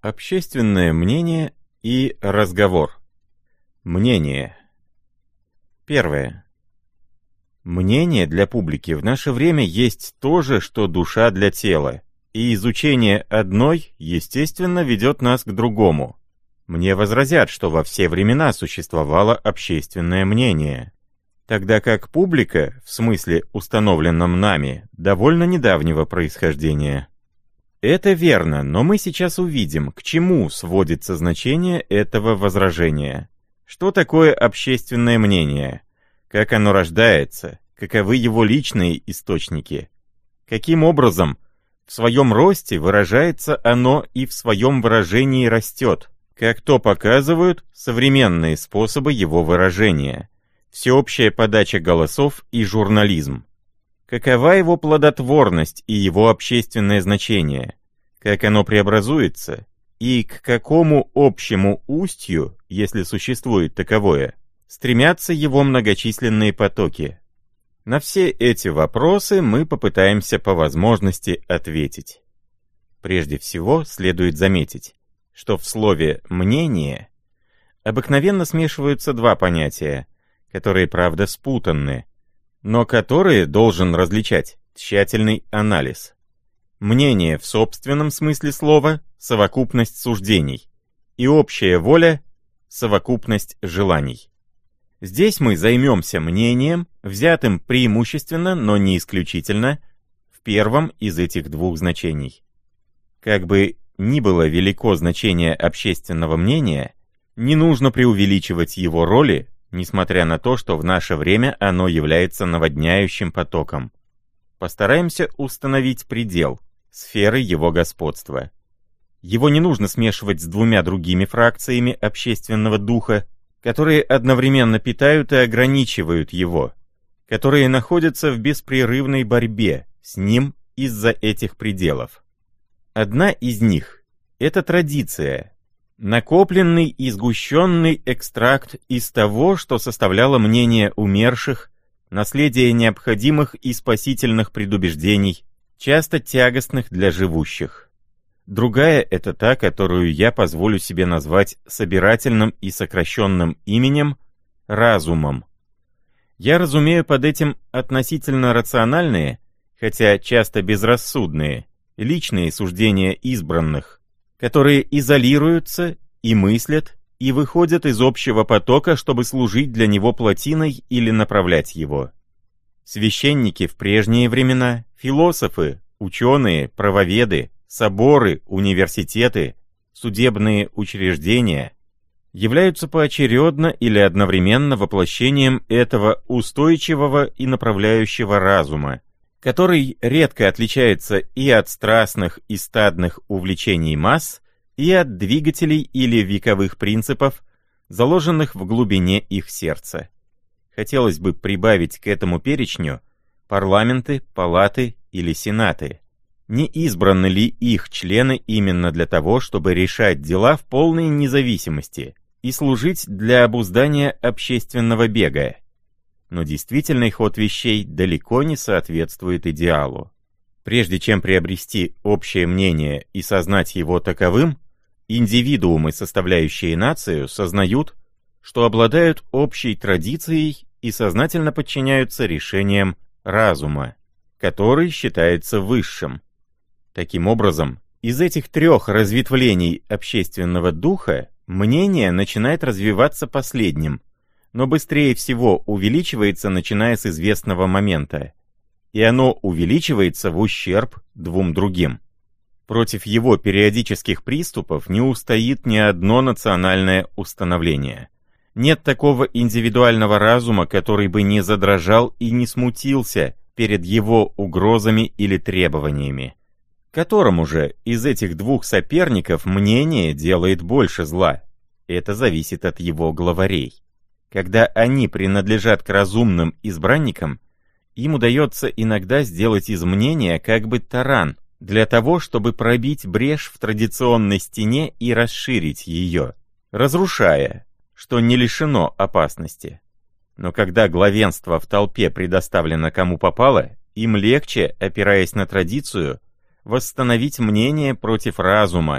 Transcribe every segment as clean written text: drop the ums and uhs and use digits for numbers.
Общественное мнение и разговор. Мнение. Первое. Мнение для публики в наше время есть то же, что душа для тела, и изучение одной, естественно, ведет нас к другому. Мне возразят, что во все времена существовало общественное мнение, тогда как публика, в смысле установленном нами, довольно недавнего происхождения. Это верно, но мы сейчас увидим, к чему сводится значение этого возражения. Что такое общественное мнение? Как оно рождается? Каковы его личные источники? Каким образом в своем росте выражается оно и в своем выражении растет? Как то показывают современные способы его выражения? Всеобщая подача голосов и журнализм. Какова его плодотворность и его общественное значение? Как оно преобразуется? И к какому общему устью, если существует таковое, стремятся его многочисленные потоки? На все эти вопросы мы попытаемся по возможности ответить. Прежде всего, следует заметить, что в слове «мнение» обыкновенно смешиваются два понятия, которые, правда, спутанны, но которые должен различать тщательный анализ. Мнение в собственном смысле слова — совокупность суждений, и общая воля — совокупность желаний. Здесь мы займемся мнением, взятым преимущественно, но не исключительно, в первом из этих двух значений. Как бы ни было велико значение общественного мнения, не нужно преувеличивать его роли, несмотря на то, что в наше время оно является наводняющим потоком. Постараемся установить предел, сферы его господства. Его не нужно смешивать с двумя другими фракциями общественного духа, которые одновременно питают и ограничивают его, которые находятся в беспрерывной борьбе с ним из-за этих пределов. Одна из них — это традиция, накопленный и сгущенный экстракт из того, что составляло мнение умерших, наследие необходимых и спасительных предубеждений, часто тягостных для живущих. Другая — это та, которую я позволю себе назвать собирательным и сокращенным именем разумом. Я разумею под этим относительно рациональные, хотя часто безрассудные, личные суждения избранных, которые изолируются и мыслят, и выходят из общего потока, чтобы служить для него плотиной или направлять его. Священники в прежние времена, философы, ученые, правоведы, соборы, университеты, судебные учреждения являются поочередно или одновременно воплощением этого устойчивого и направляющего разума, который редко отличается и от страстных и стадных увлечений масс, и от двигателей или вековых принципов, заложенных в глубине их сердца. Хотелось бы прибавить к этому перечню парламенты, палаты или сенаты. Не избраны ли их члены именно для того, чтобы решать дела в полной независимости и служить для обуздания общественного бега? Но действительный ход вещей далеко не соответствует идеалу. Прежде чем приобрести общее мнение и сознать его таковым, индивидуумы, составляющие нацию, сознают, что обладают общей традицией и сознательно подчиняются решениям разума, который считается высшим. Таким образом, из этих трех разветвлений общественного духа мнение начинает развиваться последним, но быстрее всего увеличивается, начиная с известного момента, и оно увеличивается в ущерб двум другим. Против его периодических приступов не устоит ни одно национальное установление. Нет такого индивидуального разума, который бы не задрожал и не смутился перед его угрозами или требованиями. Которому же из этих двух соперников мнение делает больше зла? Это зависит от его главарей. Когда они принадлежат к разумным избранникам, им удается иногда сделать из мнения как бы таран, для того, чтобы пробить брешь в традиционной стене и расширить ее, разрушая, что не лишено опасности. Но когда главенство в толпе предоставлено кому попало, им легче, опираясь на традицию, восстановить мнение против разума,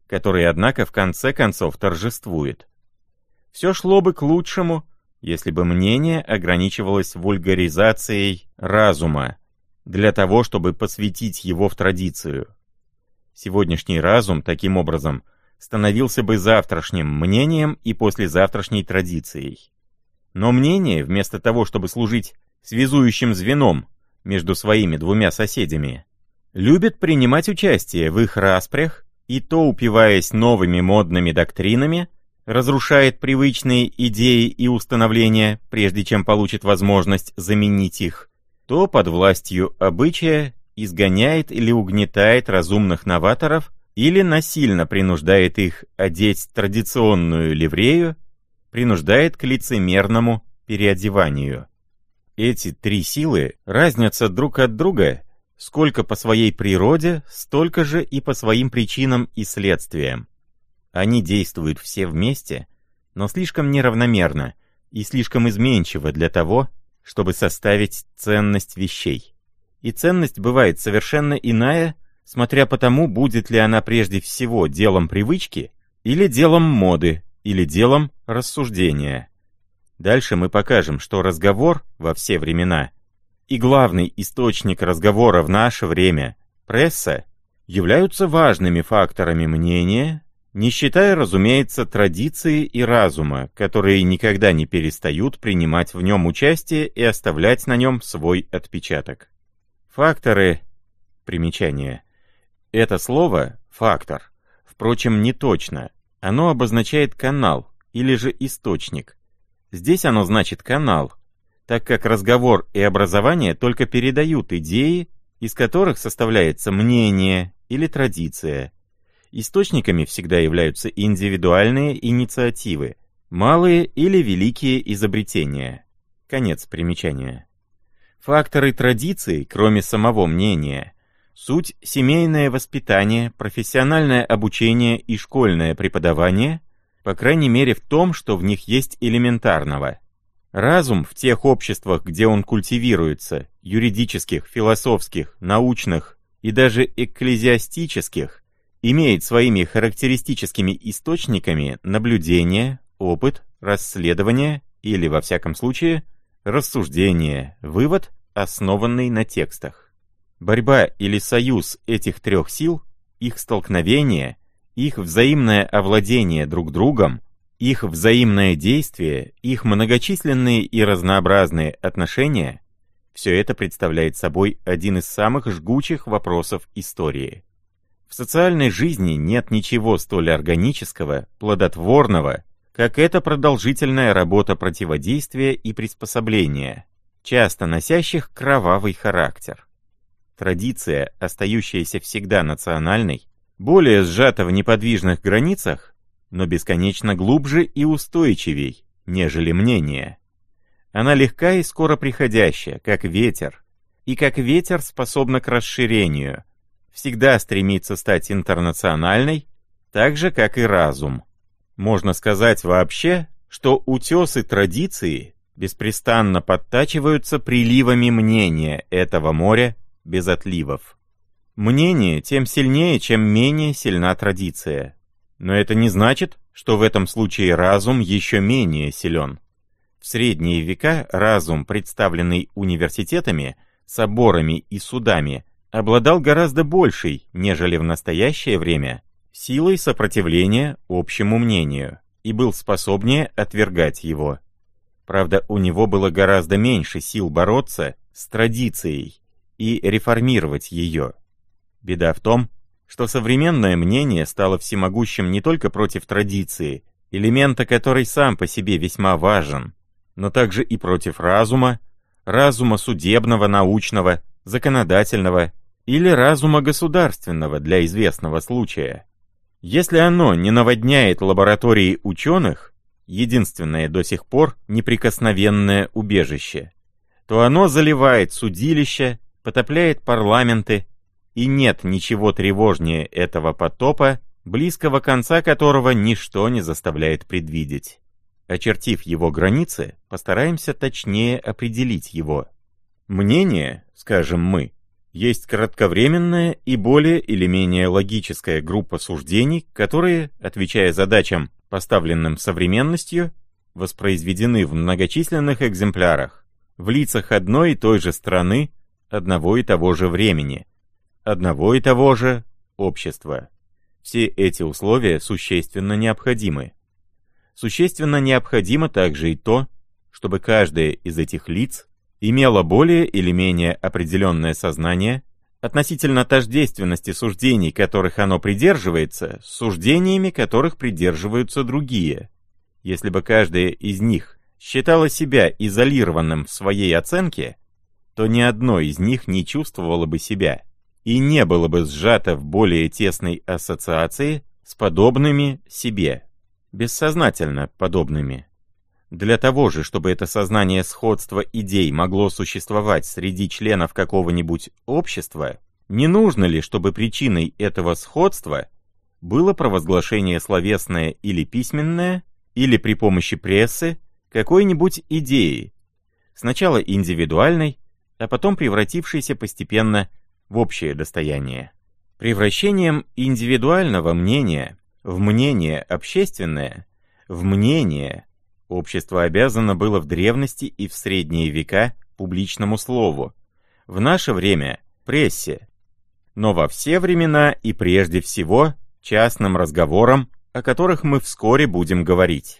который, однако, в конце концов торжествует. Все шло бы к лучшему, если бы мнение ограничивалось вульгаризацией разума, для того, чтобы посвятить его в традицию. Сегодняшний разум, таким образом, становился бы завтрашним мнением и послезавтрашней традицией. Но мнение, вместо того, чтобы служить связующим звеном между своими двумя соседями, любит принимать участие в их распрях и то, упиваясь новыми модными доктринами, разрушает привычные идеи и установления, прежде чем получит возможность заменить их, то под властью обычая изгоняет или угнетает разумных новаторов или насильно принуждает их одеть традиционную ливрею, принуждает к лицемерному переодеванию. Эти три силы разнятся друг от друга сколько по своей природе, столько же и по своим причинам и следствиям. Они действуют все вместе, но слишком неравномерно и слишком изменчиво для того, чтобы составить ценность вещей. И ценность бывает совершенно иная, смотря по тому, будет ли она прежде всего делом привычки, или делом моды, или делом рассуждения. Дальше мы покажем, что разговор во все времена и главный источник разговора в наше время, пресса, являются важными факторами мнения, не считая, разумеется, традиции и разума, которые никогда не перестают принимать в нем участие и оставлять на нем свой отпечаток. Факторы. Примечание. Это слово «фактор», впрочем, не точно. Оно обозначает канал или же источник. Здесь оно значит канал, так как разговор и образование только передают идеи, из которых составляется мнение или традиция. Источниками всегда являются индивидуальные инициативы, малые или великие изобретения. Конец примечания. Факторы традиции, кроме самого мнения, суть семейное воспитание, профессиональное обучение и школьное преподавание, по крайней мере в том, что в них есть элементарного. Разум в тех обществах, где он культивируется, юридических, философских, научных и даже экклезиастических, имеет своими характеристическими источниками наблюдение, опыт, расследование или, во всяком случае, рассуждение, вывод, основанный на текстах. Борьба или союз этих трех сил, их столкновение, их взаимное овладение друг другом, их взаимное действие, их многочисленные и разнообразные отношения — все это представляет собой один из самых жгучих вопросов истории. В социальной жизни нет ничего столь органического, плодотворного, как эта продолжительная работа противодействия и приспособления, часто носящих кровавый характер. Традиция, остающаяся всегда национальной, более сжата в неподвижных границах, но бесконечно глубже и устойчивей, нежели мнение. Она легка и скоро приходящая, как ветер, и как ветер способна к расширению, всегда стремится стать интернациональной, так же, как и разум. Можно сказать вообще, что утесы традиции беспрестанно подтачиваются приливами мнения этого моря без отливов. Мнение тем сильнее, чем менее сильна традиция. Но это не значит, что в этом случае разум еще менее силен. В средние века разум, представленный университетами, соборами и судами, обладал гораздо большей, нежели в настоящее время, силой сопротивления общему мнению и был способнее отвергать его. Правда, у него было гораздо меньше сил бороться с традицией и реформировать ее. Беда в том, что современное мнение стало всемогущим не только против традиции, элемента которой сам по себе весьма важен, но также и против разума, разума судебного, научного, законодательного или разума государственного для известного случая. Если оно не наводняет лаборатории ученых, единственное до сих пор неприкосновенное убежище, то оно заливает судилища, потопляет парламенты, и нет ничего тревожнее этого потопа, близкого конца которого ничто не заставляет предвидеть. Очертив его границы, постараемся точнее определить его. Мнение, скажем мы, есть кратковременная и более или менее логическая группа суждений, которые, отвечая задачам, поставленным современностью, воспроизведены в многочисленных экземплярах, в лицах одной и той же страны, одного и того же времени, одного и того же общества. Все эти условия существенно необходимы. Существенно необходимо также и то, чтобы каждое из этих лиц имело более или менее определенное сознание относительно тождественности суждений, которых оно придерживается, с суждениями, которых придерживаются другие. Если бы каждое из них считало себя изолированным в своей оценке, то ни одно из них не чувствовало бы себя и не было бы сжато в более тесной ассоциации с подобными себе, бессознательно подобными. Для того же, чтобы это сознание сходства идей могло существовать среди членов какого-нибудь общества, не нужно ли, чтобы причиной этого сходства было провозглашение словесное или письменное, или при помощи прессы, какой-нибудь идеи, сначала индивидуальной, а потом превратившейся постепенно в общее достояние. Превращением индивидуального мнения в мнение общественное, в мнение общество обязано было в древности и в средние века публичному слову, в наше время — прессе, но во все времена и прежде всего частным разговорам, о которых мы вскоре будем говорить.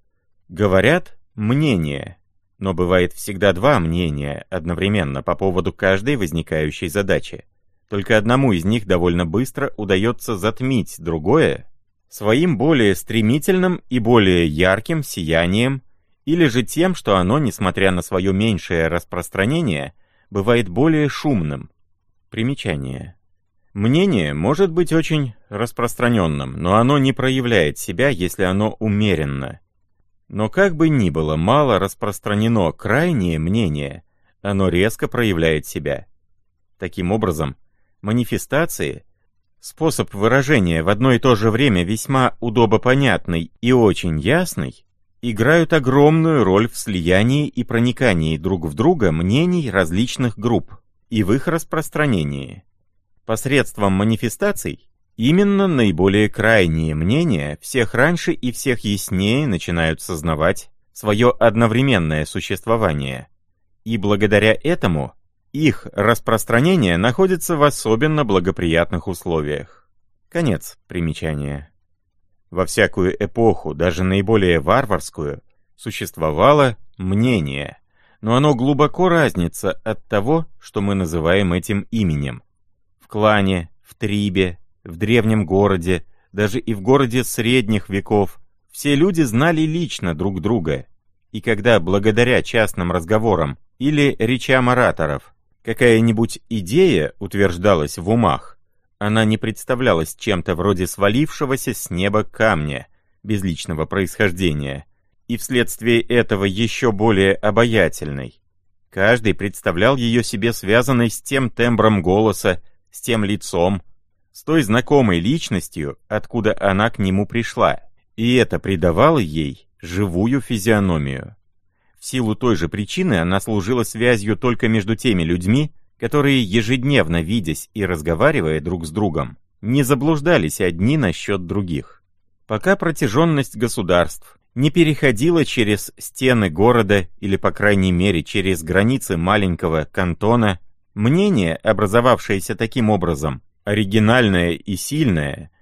Говорят «мнение», но бывает всегда два мнения одновременно по поводу каждой возникающей задачи. Только одному из них довольно быстро удается затмить другое своим более стремительным и более ярким сиянием, или же тем, что оно, несмотря на свое меньшее распространение, бывает более шумным. Примечание. Мнение может быть очень распространенным, но оно не проявляет себя, если оно умеренно. Но как бы ни было мало распространено крайнее мнение, оно резко проявляет себя. Таким образом, манифестации — способ выражения в одно и то же время весьма удобопонятный и очень ясный, играют огромную роль в слиянии и проникании друг в друга мнений различных групп и в их распространении. Посредством манифестаций именно наиболее крайние мнения всех раньше и всех яснее начинают сознавать свое одновременное существование, и благодаря этому их распространение находится в особенно благоприятных условиях. Конец примечания. Во всякую эпоху, даже наиболее варварскую, существовало мнение, но оно глубоко разнится от того, что мы называем этим именем. В клане, в трибе, в древнем городе, даже и в городе средних веков, все люди знали лично друг друга, и когда благодаря частным разговорам или речам ораторов какая-нибудь идея утверждалась в умах, она не представлялась чем-то вроде свалившегося с неба камня безличного происхождения, и вследствие этого еще более обаятельной. Каждый представлял ее себе связанной с тем тембром голоса, с тем лицом, с той знакомой личностью, откуда она к нему пришла, и это придавало ей живую физиономию. В силу той же причины она служила связью только между теми людьми, которые, ежедневно видясь и разговаривая друг с другом, не заблуждались одни насчет других. Пока протяженность государств не переходила через стены города или, по крайней мере, через границы маленького кантона, мнение, образовавшееся таким образом, оригинальное и сильное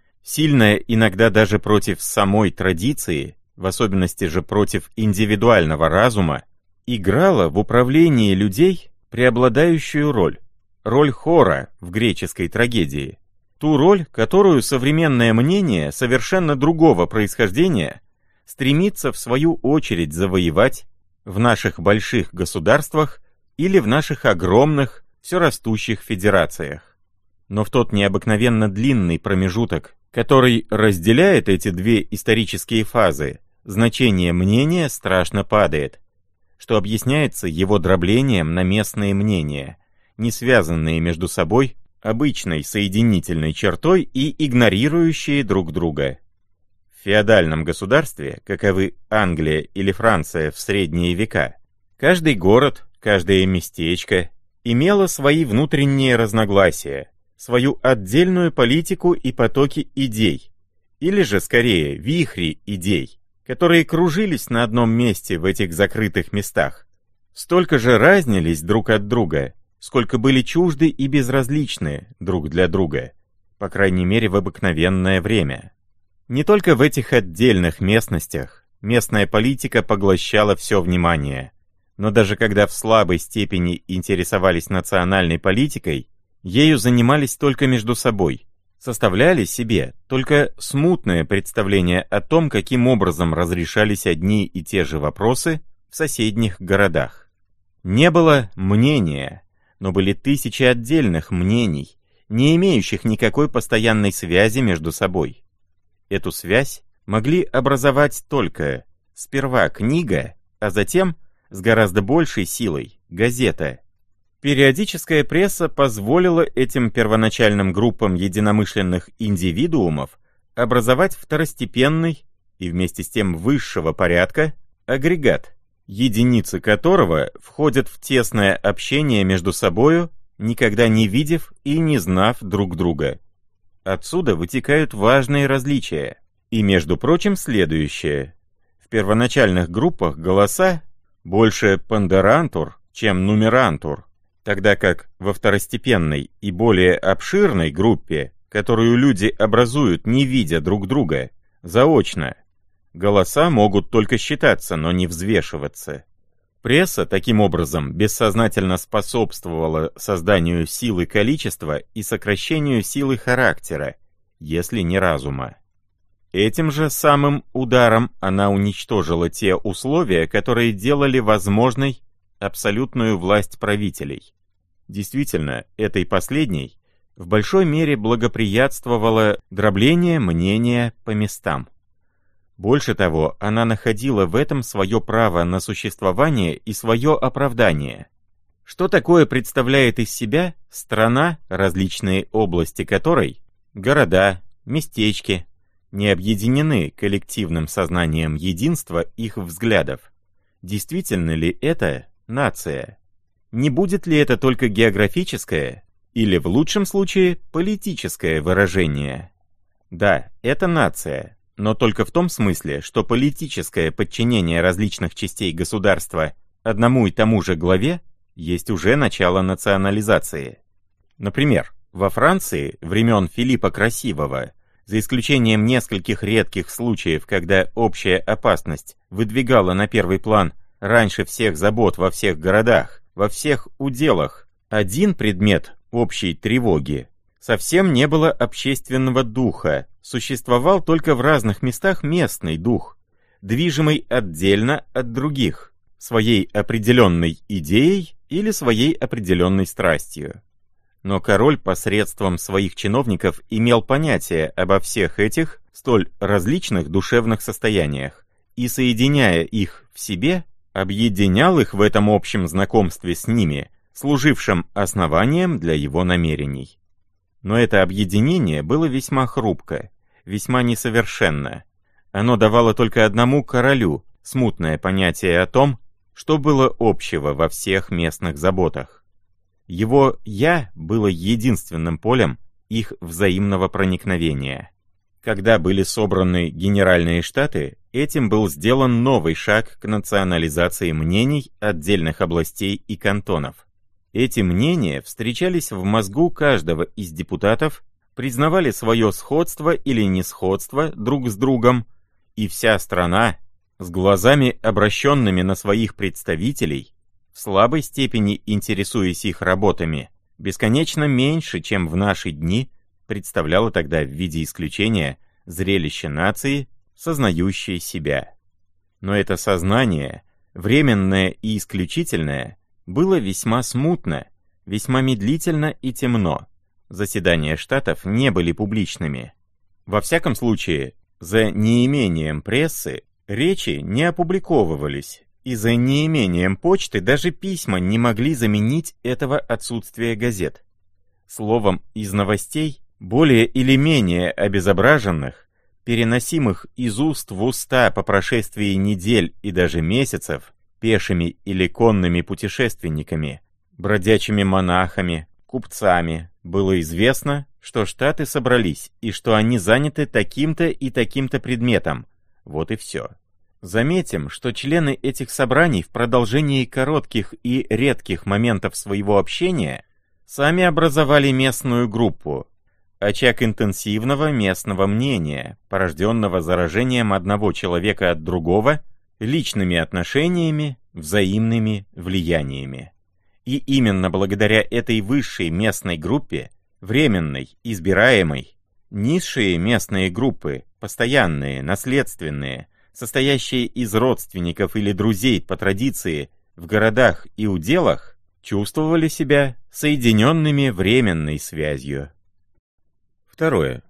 иногда даже против самой традиции, в особенности же против индивидуального разума, играла в управлении людей преобладающую роль хора в греческой трагедии, ту роль, которую современное мнение совершенно другого происхождения стремится в свою очередь завоевать в наших больших государствах или в наших огромных, все растущих федерациях. Но в тот необыкновенно длинный промежуток, который разделяет эти две исторические фазы, значение мнения страшно падает, что объясняется его дроблением на местные мнения, не связанные между собой обычной соединительной чертой и игнорирующие друг друга. В феодальном государстве, каковы Англия или Франция в средние века, каждый город, каждое местечко, имела свои внутренние разногласия, свою отдельную политику и потоки идей, или же, скорее, вихри идей, которые кружились на одном месте в этих закрытых местах, столько же разнились друг от друга, сколько были чужды и безразличны друг для друга, по крайней мере в обыкновенное время. Не только в этих отдельных местностях местная политика поглощала все внимание, но даже когда в слабой степени интересовались национальной политикой, ею занимались только между собой, составляли себе только смутное представление о том, каким образом разрешались одни и те же вопросы в соседних городах. Не было мнения, но были тысячи отдельных мнений, не имеющих никакой постоянной связи между собой. Эту связь могли образовать только сперва книга, а затем, с гораздо большей силой, газета. Периодическая пресса позволила этим первоначальным группам единомышленных индивидуумов образовать второстепенный и вместе с тем высшего порядка агрегат, единицы которого входят в тесное общение между собою, никогда не видев и не знав друг друга. Отсюда вытекают важные различия. И, между прочим, следующее. В первоначальных группах голоса больше пандерантур, чем нумерантур, тогда как во второстепенной и более обширной группе, которую люди образуют, не видя друг друга, заочно, голоса могут только считаться, но не взвешиваться. Пресса, таким образом, бессознательно способствовала созданию силы количества и сокращению силы характера, если не разума. Этим же самым ударом она уничтожила те условия, которые делали возможной абсолютную власть правителей. Действительно, этой последней в большой мере благоприятствовало дробление мнения по местам. Больше того, она находила в этом свое право на существование и свое оправдание. Что такое представляет из себя страна, различные области которой, города, местечки, не объединены коллективным сознанием единства их взглядов? Действительно ли это нация? Не будет ли это только географическое или, в лучшем случае, политическое выражение? Да, это нация. Но только в том смысле, что политическое подчинение различных частей государства одному и тому же главе есть уже начало национализации. Например, во Франции времен Филиппа Красивого, за исключением нескольких редких случаев, когда общая опасность выдвигала на первый план раньше всех забот во всех городах, во всех уделах, один предмет общей тревоги, совсем не было общественного духа, существовал только в разных местах местный дух, движимый отдельно от других, своей определенной идеей или своей определенной страстью. Но король посредством своих чиновников имел понятие обо всех этих столь различных душевных состояниях и, соединяя их в себе, объединял их в этом общем знакомстве с ними, служившем основанием для его намерений. Но это объединение было весьма хрупко, весьма несовершенно. Оно давало только одному королю смутное понятие о том, что было общего во всех местных заботах. Его «я» было единственным полем их взаимного проникновения. Когда были собраны Генеральные Штаты, этим был сделан новый шаг к национализации мнений отдельных областей и кантонов. Эти мнения встречались в мозгу каждого из депутатов, признавали свое сходство или несходство друг с другом, и вся страна, с глазами обращенными на своих представителей, в слабой степени интересуясь их работами, бесконечно меньше, чем в наши дни, представляла тогда в виде исключения зрелище нации, сознающей себя. Но это сознание, временное и исключительное, было весьма смутно, весьма медлительно и темно. Заседания штатов не были публичными. Во всяком случае, за неимением прессы речи не опубликовывались, и за неимением почты даже письма не могли заменить этого отсутствия газет. Словом, из новостей, более или менее обезображенных, переносимых из уст в уста по прошествии недель и даже месяцев, пешими или конными путешественниками, бродячими монахами, купцами, было известно, что Штаты собрались и что они заняты таким-то и таким-то предметом. Вот и все. Заметим, что члены этих собраний в продолжении коротких и редких моментов своего общения сами образовали местную группу, очаг интенсивного местного мнения, порожденного заражением одного человека от другого, личными отношениями, взаимными влияниями. И именно благодаря этой высшей местной группе, временной, избираемой, низшие местные группы, постоянные, наследственные, состоящие из родственников или друзей по традиции в городах и уделах, чувствовали себя соединенными временной связью. Второе.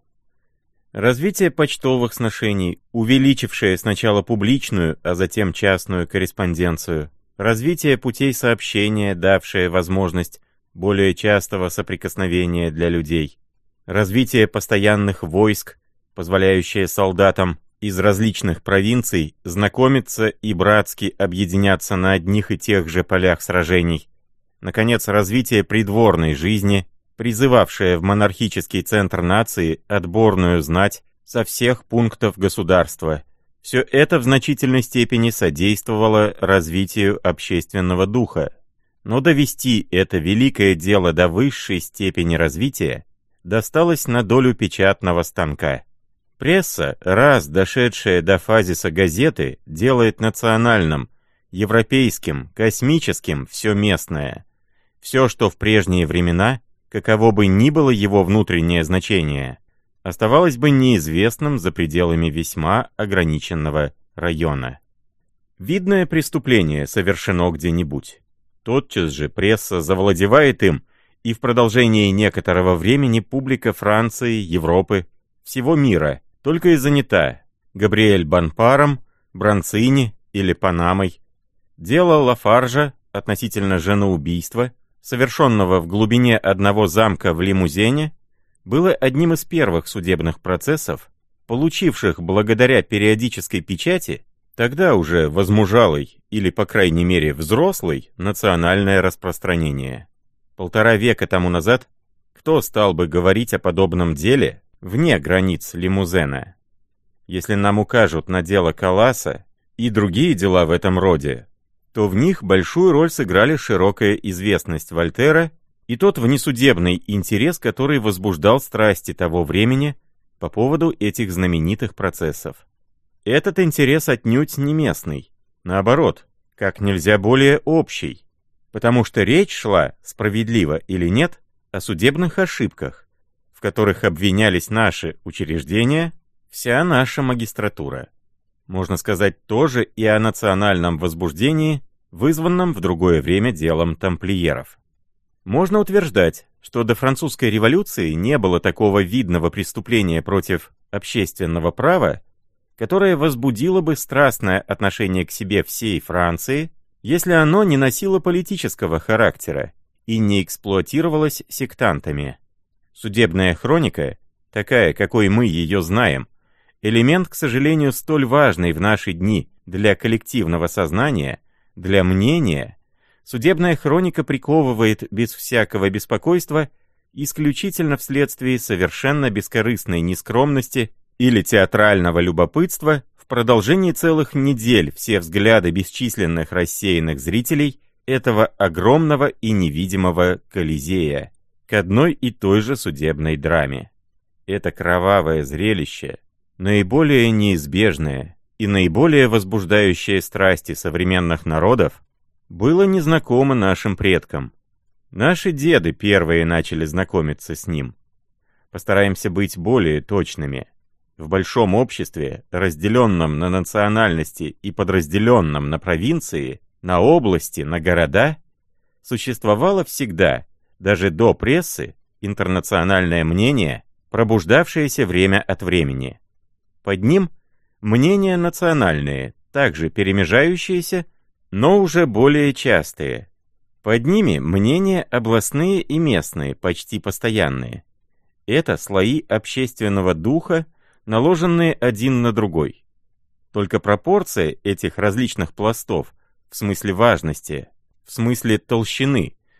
Развитие почтовых сношений, увеличившее сначала публичную, а затем частную корреспонденцию, развитие путей сообщения, давшее возможность более частого соприкосновения для людей, развитие постоянных войск, позволяющее солдатам из различных провинций знакомиться и братски объединяться на одних и тех же полях сражений, наконец, развитие придворной жизни, призывавшее в монархический центр нации отборную знать со всех пунктов государства. Все это в значительной степени содействовало развитию общественного духа. Но довести это великое дело до высшей степени развития досталось на долю печатного станка. Пресса, раз дошедшая до фазиса газеты, делает национальным, европейским, космическим все местное. Все, что в прежние времена, каково бы ни было его внутреннее значение, оставалось бы неизвестным за пределами весьма ограниченного района. Видное преступление совершено где-нибудь. Тотчас же пресса завладевает им, и в продолжении некоторого времени публика Франции, Европы, всего мира только и занята Габриэль Бонпаром, Бронцини или Панамой. Дело Лафаржа относительно женоубийства, совершенного в глубине одного замка в Лимузене, было одним из первых судебных процессов, получивших благодаря периодической печати, тогда уже возмужалой или, по крайней мере, взрослой, национальное распространение. 1,5 века тому назад кто стал бы говорить о подобном деле вне границ Лимузена? Если нам укажут на дело Калласа и другие дела в этом роде, то в них большую роль сыграли широкая известность Вольтера и тот внесудебный интерес, который возбуждал страсти того времени по поводу этих знаменитых процессов. Этот интерес отнюдь не местный, наоборот, как нельзя более общий, потому что речь шла, справедливо или нет, о судебных ошибках, в которых обвинялись наши учреждения, вся наша магистратура. Можно сказать тоже и о национальном возбуждении, вызванном в другое время делом тамплиеров. Можно утверждать, что до французской революции не было такого видного преступления против общественного права, которое возбудило бы страстное отношение к себе всей Франции, если оно не носило политического характера и не эксплуатировалось сектантами. Судебная хроника, такая, какой мы ее знаем, элемент, к сожалению, столь важный в наши дни для коллективного сознания, для мнения. Судебная хроника приковывает без всякого беспокойства исключительно вследствие совершенно бескорыстной нескромности или театрального любопытства в продолжении целых недель все взгляды бесчисленных рассеянных зрителей этого огромного и невидимого Колизея к одной и той же судебной драме. Это кровавое зрелище, наиболее неизбежное и наиболее возбуждающее страсти современных народов, было незнакомо нашим предкам. Наши деды первые начали знакомиться с ним. Постараемся быть более точными. В большом обществе, разделенном на национальности и подразделенном на провинции, на области, на города, существовало всегда, даже до прессы, интернациональное мнение, пробуждавшееся время от времени. Под ним мнения национальные, также перемежающиеся, но уже более частые. Под ними мнения областные и местные, почти постоянные. Это слои общественного духа, наложенные один на другой. Только пропорция этих различных пластов, в смысле важности, в смысле толщины,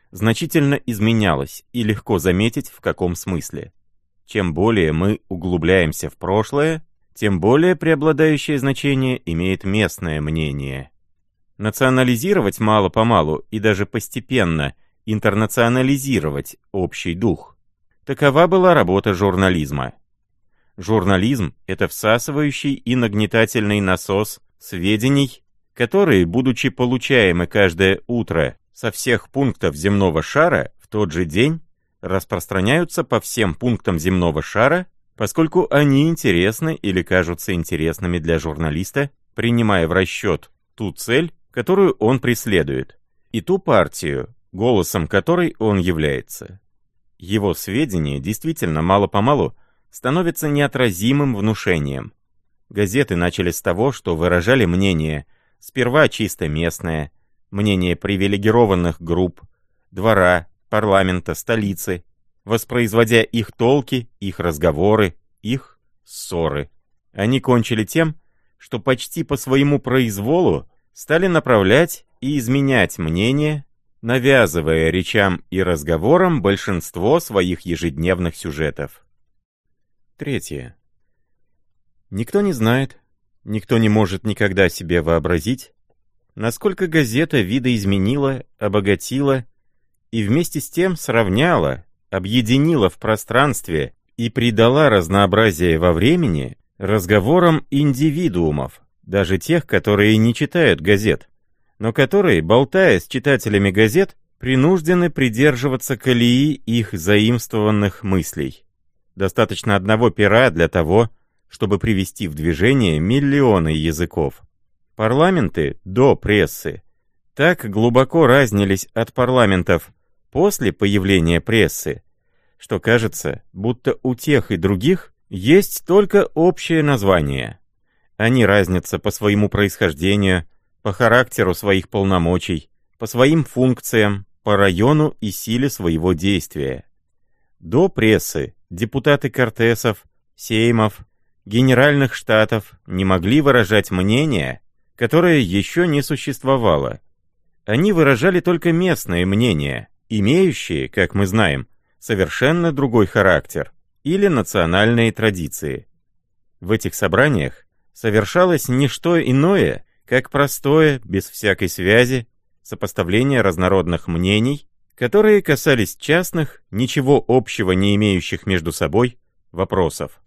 значительно изменялось, и легко заметить, в каком смысле. Чем более мы углубляемся в прошлое, тем более преобладающее значение имеет местное мнение. Национализировать мало-помалу и даже постепенно интернационализировать общий дух. Такова была работа журнализма. Журнализм — это всасывающий и нагнетательный насос сведений, которые, будучи получаемы каждое утро со всех пунктов земного шара в тот же день, распространяются по всем пунктам земного шара, поскольку они интересны или кажутся интересными для журналиста, принимая в расчет ту цель, которую он преследует, и ту партию, голосом которой он является. Его сведения действительно мало-помалу становятся неотразимым внушением. Газеты начали с того, что выражали мнение, сперва чисто местное, мнение привилегированных групп, двора, парламента, столицы, воспроизводя их толки, их разговоры, их ссоры. Они кончили тем, что почти по своему произволу стали направлять и изменять мнение, навязывая речам и разговорам большинство своих ежедневных сюжетов. Третье. Никто не знает, никто не может никогда себе вообразить, насколько газета видоизменила, обогатила и вместе с тем сравняла, объединила в пространстве и придала разнообразие во времени разговорам индивидуумов, даже тех, которые не читают газет, но которые, болтая с читателями газет, принуждены придерживаться колеи их заимствованных мыслей. Достаточно одного пера для того, чтобы привести в движение миллионы языков. Парламенты до прессы так глубоко разнились от парламентов после появления прессы, что кажется, будто у тех и других есть только общее название. Они разнятся по своему происхождению, по характеру своих полномочий, по своим функциям, по району и силе своего действия. До прессы депутаты Кортесов, Сеймов, Генеральных Штатов не могли выражать мнение, которое еще не существовало. Они выражали только местные мнения, имеющие, как мы знаем, совершенно другой характер или национальные традиции. В этих собраниях совершалось не что иное, как простое, без всякой связи, сопоставление разнородных мнений, которые касались частных, ничего общего не имеющих между собой, вопросов.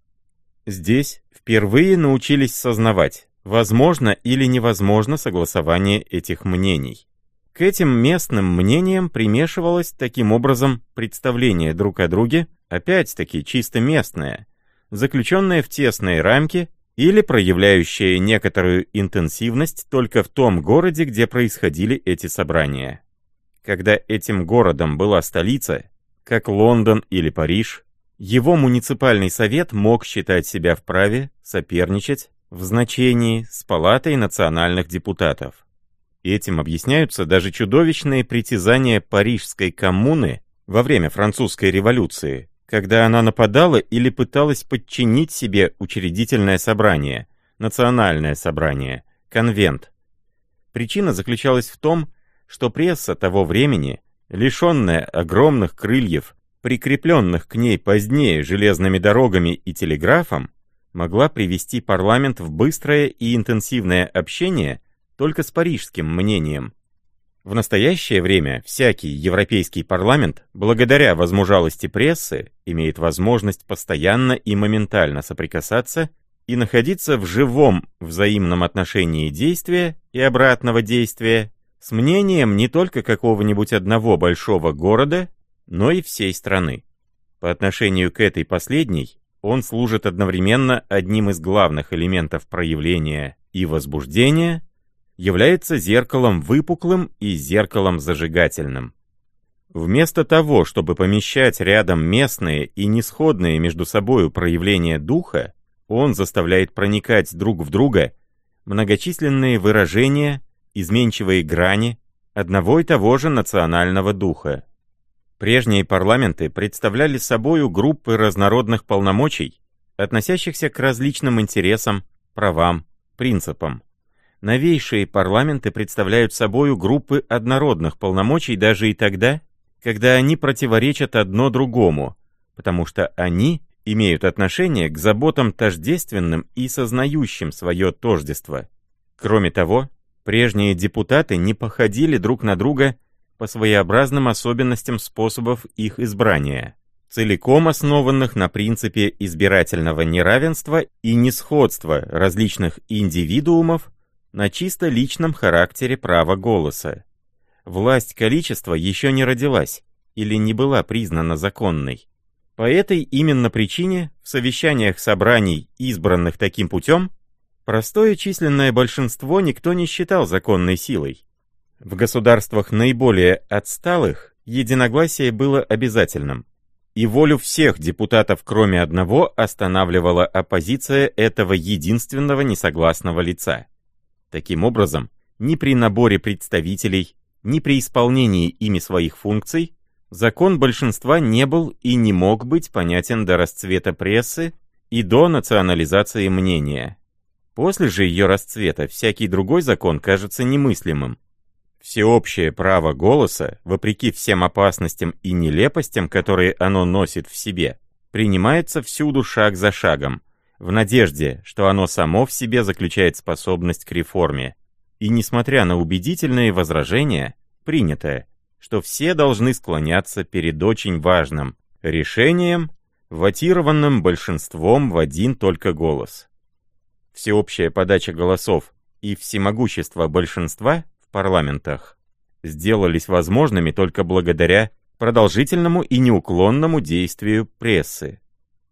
Здесь впервые научились сознавать, возможно или невозможно согласование этих мнений. К этим местным мнениям примешивалось таким образом представление друг о друге, опять-таки чисто местное, заключенное в тесные рамки или проявляющее некоторую интенсивность только в том городе, где происходили эти собрания. Когда этим городом была столица, как Лондон или Париж, его муниципальный совет мог считать себя вправе соперничать в значении с палатой национальных депутатов. Этим объясняются даже чудовищные притязания Парижской коммуны во время Французской революции, когда она нападала или пыталась подчинить себе учредительное собрание, национальное собрание, конвент. Причина заключалась в том, что пресса того времени, лишенная огромных крыльев, прикрепленных к ней позднее железными дорогами и телеграфом, могла привести парламент в быстрое и интенсивное общение только с парижским мнением. В настоящее время всякий европейский парламент, благодаря возмужалости прессы, имеет возможность постоянно и моментально соприкасаться и находиться в живом взаимном отношении действия и обратного действия с мнением не только какого-нибудь одного большого города, но и всей страны. По отношению к этой последней, он служит одновременно одним из главных элементов проявления и возбуждения, является зеркалом выпуклым и зеркалом зажигательным. Вместо того, чтобы помещать рядом местные и несходные между собою проявления духа, он заставляет проникать друг в друга многочисленные выражения, изменчивые грани одного и того же национального духа. Прежние парламенты представляли собою группы разнородных полномочий, относящихся к различным интересам, правам, принципам. Новейшие парламенты представляют собою группы однородных полномочий даже и тогда, когда они противоречат одно другому, потому что они имеют отношение к заботам тождественным и сознающим свое тождество. Кроме того, прежние депутаты не походили друг на друга по своеобразным особенностям способов их избрания, целиком основанных на принципе избирательного неравенства и несходства различных индивидуумов на чисто личном характере права голоса. Власть количества еще не родилась или не была признана законной. По этой именно причине в совещаниях собраний, избранных таким путем, простое численное большинство никто не считал законной силой. В государствах наиболее отсталых единогласие было обязательным, и волю всех депутатов, кроме одного, останавливала оппозиция этого единственного несогласного лица. Таким образом, ни при наборе представителей, ни при исполнении ими своих функций закон большинства не был и не мог быть понятен до расцвета прессы и до национализации мнения. После же ее расцвета всякий другой закон кажется немыслимым. Всеобщее право голоса, вопреки всем опасностям и нелепостям, которые оно носит в себе, принимается всюду шаг за шагом, в надежде, что оно само в себе заключает способность к реформе. И несмотря на убедительные возражения, принято, что все должны склоняться перед очень важным решением, вотированным большинством в один только голос. Всеобщая подача голосов и всемогущество большинства в парламентах сделались возможными только благодаря продолжительному и неуклонному действию прессы,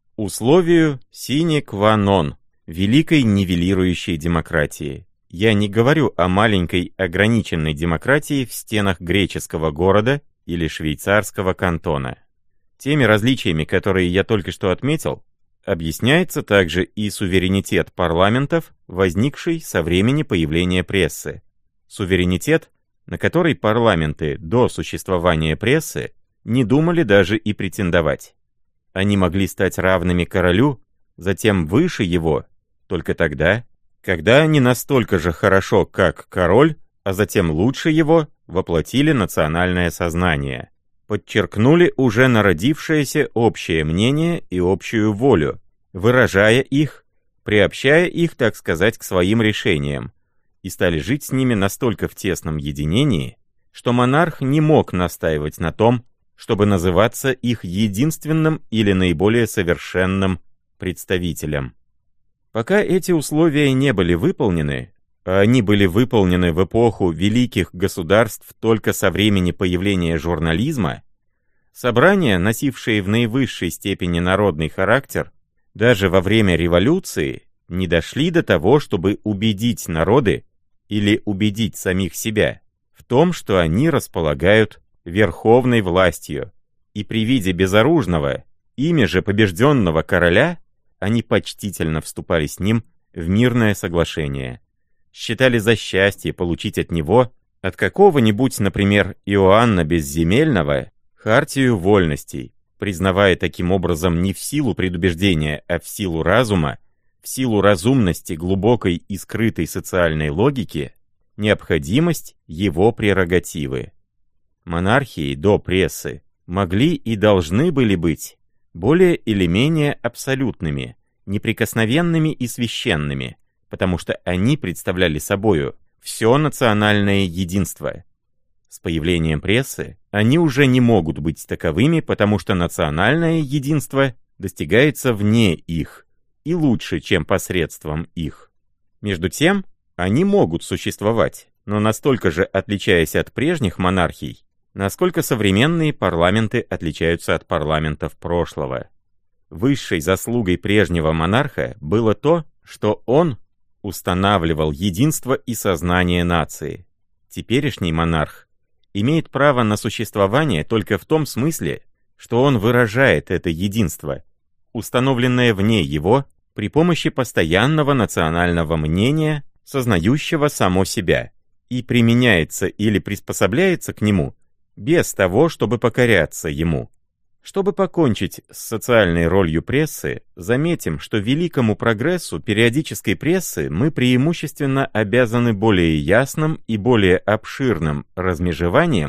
условию sine qua non великой нивелирующей демократии. Я не говорю о маленькой ограниченной демократии в стенах греческого города или швейцарского кантона. Теми различиями, которые я только что отметил, объясняется также и суверенитет парламентов, возникший со времени появления прессы. Суверенитет, на который парламенты до существования прессы не думали даже и претендовать. Они могли стать равными королю, затем выше его, только тогда, когда они настолько же хорошо, как король, а затем лучше его, воплотили национальное сознание, подчеркнули уже народившееся общее мнение и общую волю, выражая их, приобщая их, так сказать, к своим решениям, и стали жить с ними настолько в тесном единении, что монарх не мог настаивать на том, чтобы называться их единственным или наиболее совершенным представителем. Пока эти условия не были выполнены, а они были выполнены в эпоху великих государств только со времени появления журнализма, собрания, носившие в наивысшей степени народный характер, даже во время революции, не дошли до того, чтобы убедить народы или убедить самих себя в том, что они располагают верховной властью, и при виде безоружного, ими же побежденного короля, они почтительно вступали с ним в мирное соглашение, считали за счастье получить от него, от какого-нибудь, например, Иоанна Безземельного, хартию вольностей, признавая таким образом не в силу предубеждения, а в силу разума, в силу разумности глубокой и скрытой социальной логики, необходимость его прерогативы. Монархии до прессы могли и должны были быть более или менее абсолютными, неприкосновенными и священными, потому что они представляли собою все национальное единство. С появлением прессы они уже не могут быть таковыми, потому что национальное единство достигается вне их и лучше, чем посредством их. Между тем, они могут существовать, но настолько же отличаясь от прежних монархий, насколько современные парламенты отличаются от парламентов прошлого. Высшей заслугой прежнего монарха было то, что он устанавливал единство и сознание нации. Теперешний монарх имеет право на существование только в том смысле, что он выражает это единство, установленное вне его при помощи постоянного национального мнения, сознающего само себя, и применяется или приспособляется к нему без того, чтобы покоряться ему. Чтобы покончить с социальной ролью прессы, заметим, что великому прогрессу периодической прессы мы преимущественно обязаны более ясным и более обширным размежеванием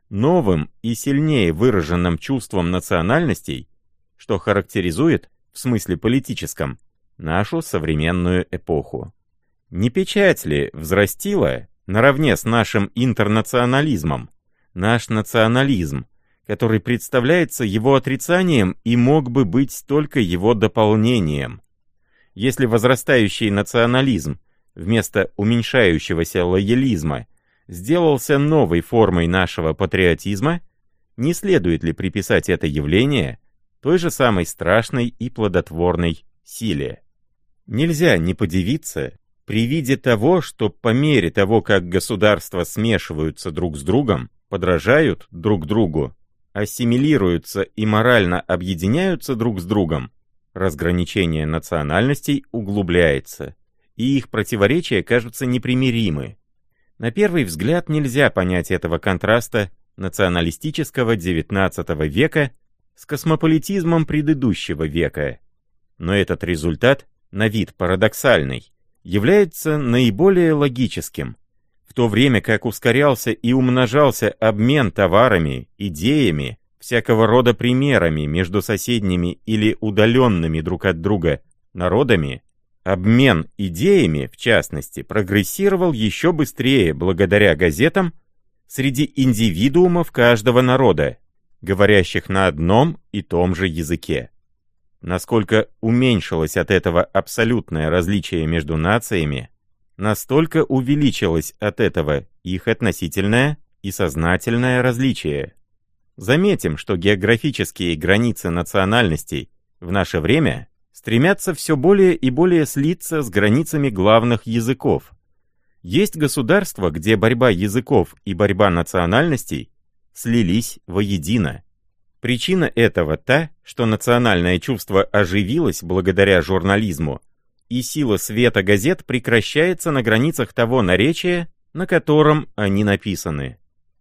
новым и сильнее выраженным чувством национальностей, что характеризует, в смысле политическом, нашу современную эпоху. Не печать ли взрастила, наравне с нашим интернационализмом, наш национализм, который представляется его отрицанием и мог бы быть только его дополнением? Если возрастающий национализм вместо уменьшающегося лоялизма сделался новой формой нашего патриотизма, не следует ли приписать это явление той же самой страшной и плодотворной силе? Нельзя не подивиться при виде того, что по мере того, как государства смешиваются друг с другом, подражают друг другу, ассимилируются и морально объединяются друг с другом, разграничение национальностей углубляется, и их противоречия кажутся непримиримы. На первый взгляд нельзя понять этого контраста националистического XIX века с космополитизмом предыдущего века. Но этот результат, на вид парадоксальный, является наиболее логическим, в то время как ускорялся и умножался обмен товарами, идеями, всякого рода примерами между соседними или удаленными друг от друга народами, обмен идеями, в частности, прогрессировал еще быстрее благодаря газетам среди индивидуумов каждого народа, говорящих на одном и том же языке. Насколько уменьшилось от этого абсолютное различие между нациями, настолько увеличилось от этого их относительное и сознательное различие. Заметим, что географические границы национальностей в наше время стремятся все более и более слиться с границами главных языков. Есть государства, где борьба языков и борьба национальностей слились воедино. Причина этого та, что национальное чувство оживилось благодаря журнализму, и сила света газет прекращается на границах того наречия, на котором они написаны.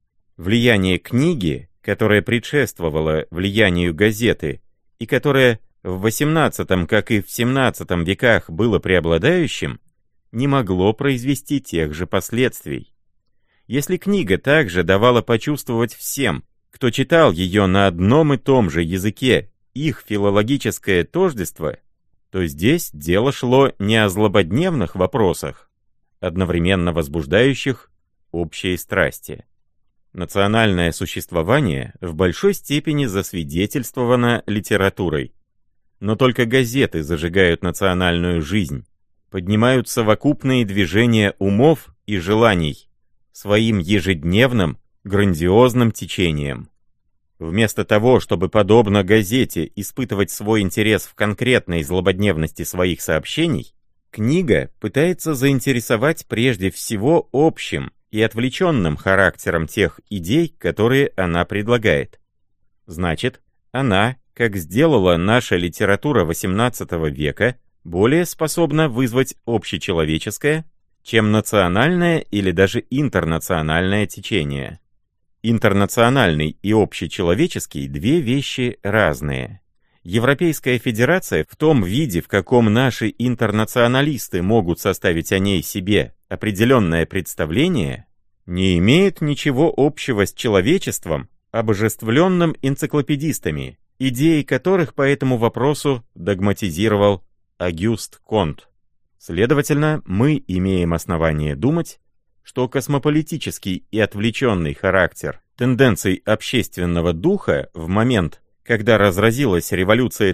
Влияние книги, которое предшествовало влиянию газеты, и которое в XVIII, как и в XVII веках было преобладающим, не могло произвести тех же последствий. Если книга также давала почувствовать всем, кто читал ее на одном и том же языке, их филологическое тождество, то здесь дело шло не о злободневных вопросах, одновременно возбуждающих общие страсти. Национальное существование в большой степени засвидетельствовано литературой. Но только газеты зажигают национальную жизнь, поднимают совокупные движения умов и желаний своим ежедневным, грандиозным течением. Вместо того, чтобы, подобно газете, испытывать свой интерес в конкретной злободневности своих сообщений, книга пытается заинтересовать прежде всего общим и отвлеченным характером тех идей, которые она предлагает. Значит, она, как сделала наша литература XVIII века, более способна вызвать общечеловеческое, чем национальное или даже интернациональное течение. Интернациональный и общечеловеческий – две вещи разные. Европейская федерация в том виде, в каком наши интернационалисты могут составить о ней себе определенное представление, не имеет ничего общего с человечеством, обожествленным энциклопедистами, идеи которых по этому вопросу догматизировал Агюст Конт. Следовательно, мы имеем основание думать, что космополитический и отвлеченный характер тенденций общественного духа в момент, когда разразилась революция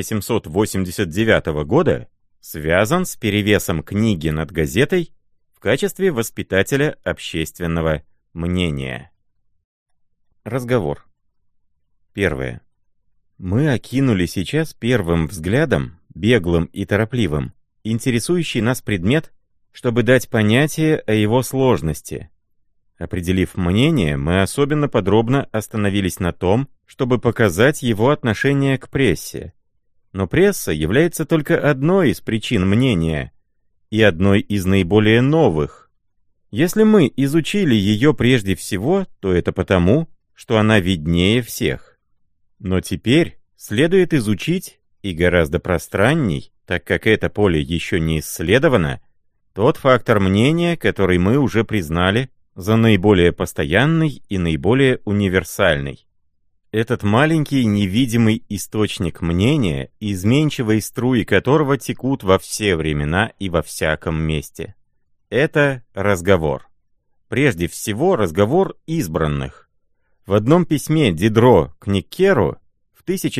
1789 года, связан с перевесом книги над газетой в качестве воспитателя общественного мнения. Разговор. Первое. Мы окинули сейчас первым взглядом, беглым и торопливым, интересующий нас предмет, чтобы дать понятие о его сложности. Определив мнение, мы особенно подробно остановились на том, чтобы показать его отношение к прессе. Но пресса является только одной из причин мнения и одной из наиболее новых. Если мы изучили ее прежде всего, то это потому, что она виднее всех. Но теперь следует изучить, и гораздо пространней, так как это поле еще не исследовано, тот фактор мнения, который мы уже признали за наиболее постоянный и наиболее универсальный. Этот маленький невидимый источник мнения, изменчивые струи которого текут во все времена и во всяком месте. Это разговор. Прежде всего, разговор избранных. В одном письме Дидро к Никкеру в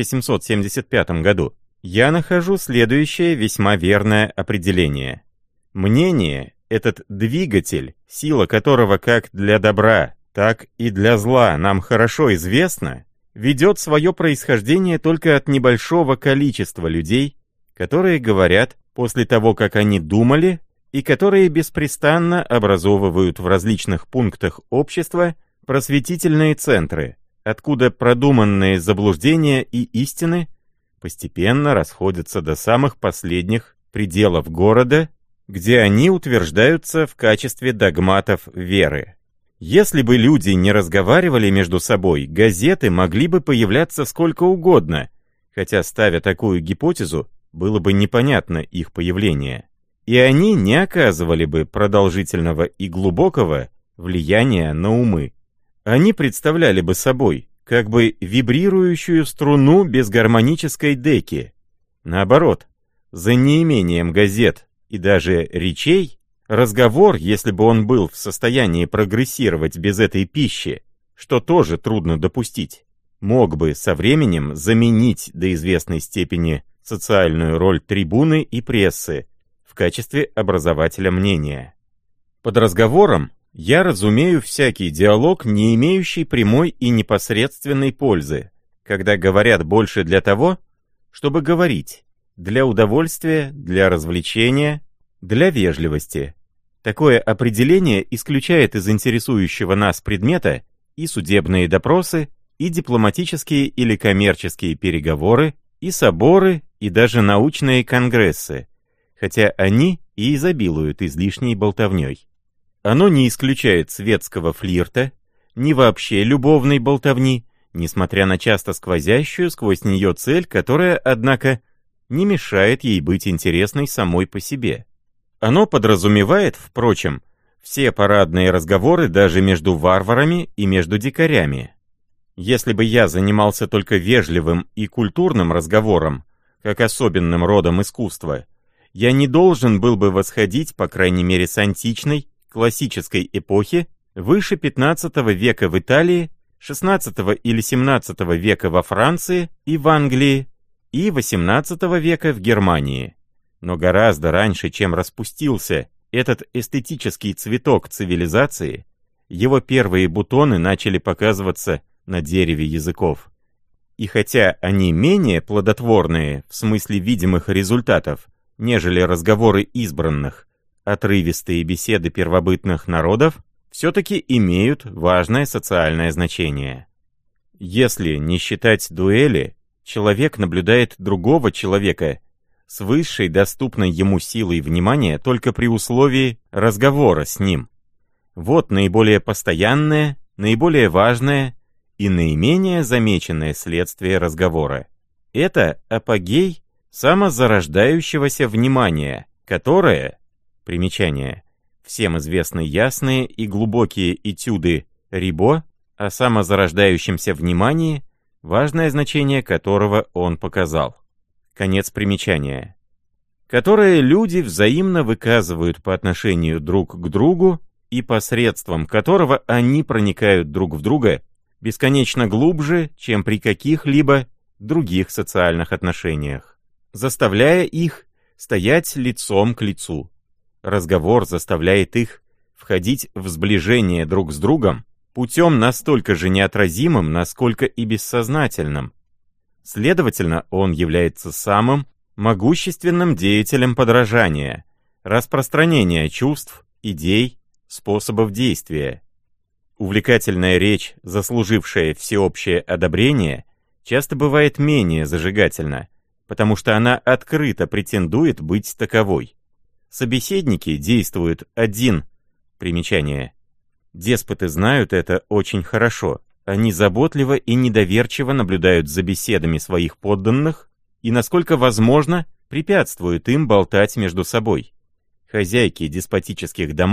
1775 году я нахожу следующее весьма верное определение. Мнение — этот двигатель, сила которого как для добра, так и для зла нам хорошо известна, ведет свое происхождение только от небольшого количества людей, которые говорят после того, как они думали, и которые беспрестанно образовывают в различных пунктах общества просветительные центры, откуда продуманные заблуждения и истины постепенно расходятся до самых последних пределов города, где они утверждаются в качестве догматов веры. Если бы люди не разговаривали между собой, газеты могли бы появляться сколько угодно, хотя, ставя такую гипотезу, было бы непонятно их появление. И они не оказывали бы продолжительного и глубокого влияния на умы. Они представляли бы собой как бы вибрирующую струну без гармонической деки. Наоборот, за неимением газет и даже речей, разговор, если бы он был в состоянии прогрессировать без этой пищи, что тоже трудно допустить, мог бы со временем заменить до известной степени социальную роль трибуны и прессы в качестве образователя мнения. Под разговором я разумею всякий диалог, не имеющий прямой и непосредственной пользы, когда говорят больше для того, чтобы говорить, для удовольствия, для развлечения, для вежливости. Такое определение исключает из интересующего нас предмета и судебные допросы, и дипломатические или коммерческие переговоры, и соборы, и даже научные конгрессы, хотя они и изобилуют излишней болтовней. Оно не исключает светского флирта, ни вообще любовной болтовни, несмотря на часто сквозящую сквозь нее цель, которая, однако, не мешает ей быть интересной самой по себе. Оно подразумевает, впрочем, все парадные разговоры даже между варварами и между дикарями. Если бы я занимался только вежливым и культурным разговором, как особенным родом искусства, я не должен был бы восходить, по крайней мере с античной, классической эпохи, выше XV века в Италии, XVI или XVII века во Франции и в Англии, и XVIII века в Германии. Но гораздо раньше, чем распустился этот эстетический цветок цивилизации, его первые бутоны начали показываться на дереве языков. И хотя они менее плодотворные в смысле видимых результатов, нежели разговоры избранных, отрывистые беседы первобытных народов, все-таки имеют важное социальное значение. Если не считать дуэли, человек наблюдает другого человека с высшей доступной ему силой внимания только при условии разговора с ним. Вот наиболее постоянное, наиболее важное и наименее замеченное следствие разговора. Это апогей самозарождающегося внимания, которое, примечание, всем известны ясные и глубокие этюды Рибо о самозарождающемся внимании, важное значение которого он показал. Конец примечания. Которое люди взаимно выказывают по отношению друг к другу и посредством которого они проникают друг в друга бесконечно глубже, чем при каких-либо других социальных отношениях, заставляя их стоять лицом к лицу. Разговор заставляет их входить в сближение друг с другом путем настолько же неотразимым, насколько и бессознательным. Следовательно, он является самым могущественным деятелем подражания, распространения чувств, идей, способов действия. Увлекательная речь, заслужившая всеобщее одобрение, часто бывает менее зажигательна, потому что она открыто претендует быть таковой. Собеседники действуют один. Примечание. Деспоты знают это очень хорошо. Они заботливо и недоверчиво наблюдают за беседами своих подданных и, насколько возможно, препятствуют им болтать между собой. Хозяйки деспотических домов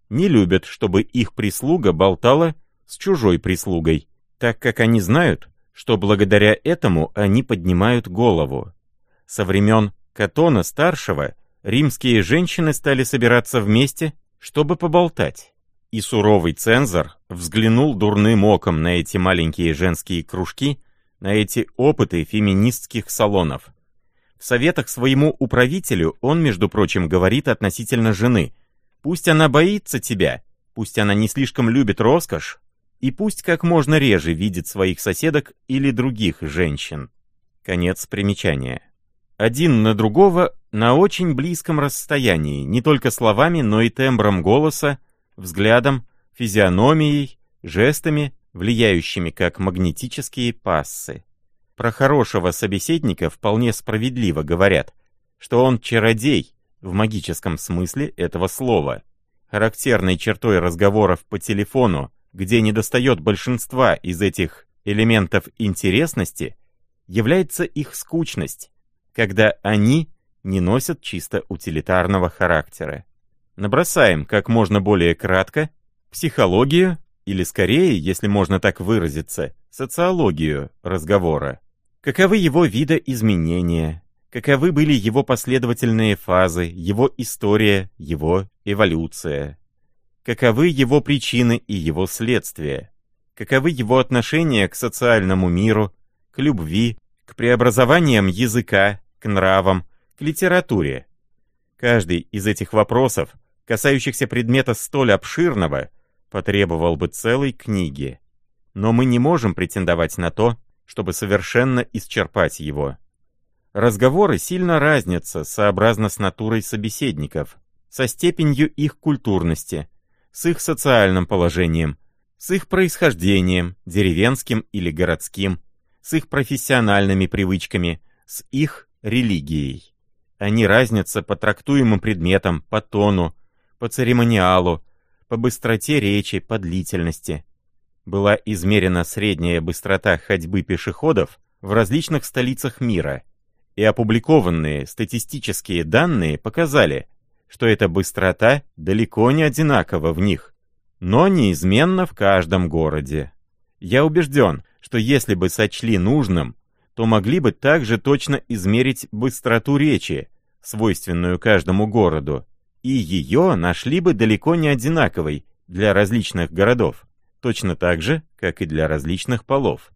не любят, чтобы их прислуга болтала с чужой прислугой, так как они знают, что благодаря этому они поднимают голову. Со времен Катона Старшего римские женщины стали собираться вместе, чтобы поболтать. И суровый цензор взглянул дурным оком на эти маленькие женские кружки, на эти опыты феминистских салонов. В советах своему управителю он, между прочим, говорит относительно жены: «Пусть она боится тебя, пусть она не слишком любит роскошь, и пусть как можно реже видит своих соседок или других женщин». Конец примечания. Один на другого на очень близком расстоянии, не только словами, но и тембром голоса, взглядом, физиономией, жестами, влияющими как магнетические пассы. Про хорошего собеседника вполне справедливо говорят, что он чародей в магическом смысле этого слова. Характерной чертой разговоров по телефону, где недостает большинства из этих элементов интересности, является их скучность, когда они не носят чисто утилитарного характера. Набросаем как можно более кратко психологию, или скорее, если можно так выразиться, социологию разговора. Каковы его видоизменения, каковы были его последовательные фазы, его история, его эволюция, каковы его причины и его следствия, каковы его отношения к социальному миру, к любви, к преобразованиям языка, к нравам, к литературе. Каждый из этих вопросов, касающихся предмета столь обширного, потребовал бы целой книги. Но мы не можем претендовать на то, чтобы совершенно исчерпать его. Разговоры сильно разнятся сообразно с натурой собеседников, со степенью их культурности, с их социальным положением, с их происхождением, деревенским или городским, с их профессиональными привычками, с их религией. Они разнятся по трактуемым предметам, по тону, по церемониалу, по быстроте речи, по длительности. Была измерена средняя быстрота ходьбы пешеходов в различных столицах мира, и опубликованные статистические данные показали, что эта быстрота далеко не одинакова в них, но неизменна в каждом городе. Я убежден, что если бы сочли нужным, то могли бы также точно измерить быстроту речи, свойственную каждому городу, и ее нашли бы далеко не одинаковой для различных городов, точно так же, как и для различных полов.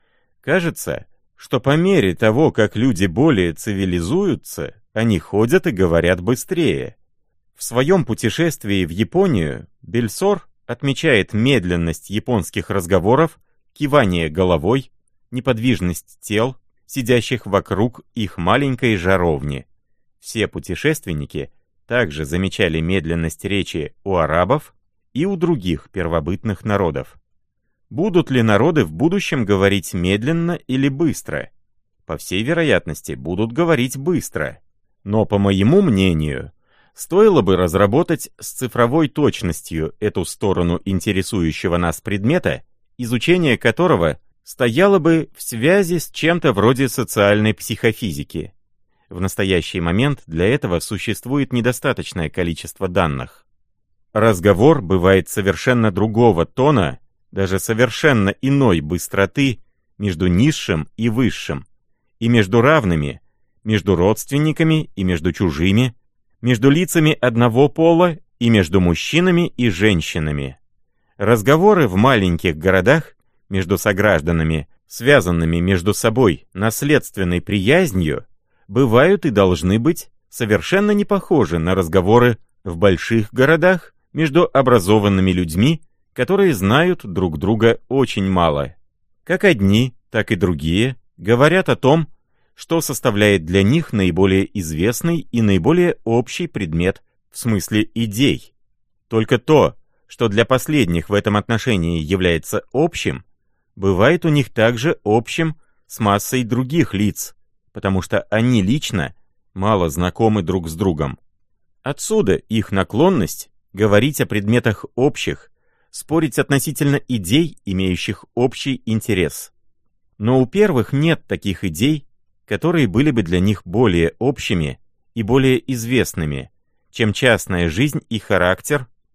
Кажется, что по мере того, как люди более цивилизуются, они ходят и говорят быстрее. В своем путешествии в Японию Бельсор отмечает медленность японских разговоров, кивание головой, неподвижность тел, сидящих вокруг их маленькой жаровни. Все путешественники также замечали медленность речи у арабов и у других первобытных народов. Будут ли народы в будущем говорить медленно или быстро? По всей вероятности, будут говорить быстро. Но, по моему мнению, стоило бы разработать с цифровой точностью эту сторону интересующего нас предмета, изучение которого стояло бы в связи с чем-то вроде социальной психофизики. В настоящий момент для этого существует недостаточное количество данных. Разговор бывает совершенно другого тона, даже совершенно иной быстроты между низшим и высшим, и между равными, между родственниками и между чужими, между лицами одного пола и между мужчинами и женщинами. Разговоры в маленьких городах между согражданами, связанными между собой наследственной приязнью, бывают и должны быть совершенно не похожи на разговоры в больших городах между образованными людьми, которые знают друг друга очень мало. Как одни, так и другие говорят о том, что составляет для них наиболее известный и наиболее общий предмет в смысле идей. Только то, что для последних в этом отношении является общим, бывает у них также общим с массой других лиц, потому что они лично мало знакомы друг с другом. Отсюда их наклонность говорить о предметах общих, спорить относительно идей, имеющих общий интерес. Но у первых нет таких идей, которые были бы для них более общими и более известными, чем частная жизнь и характер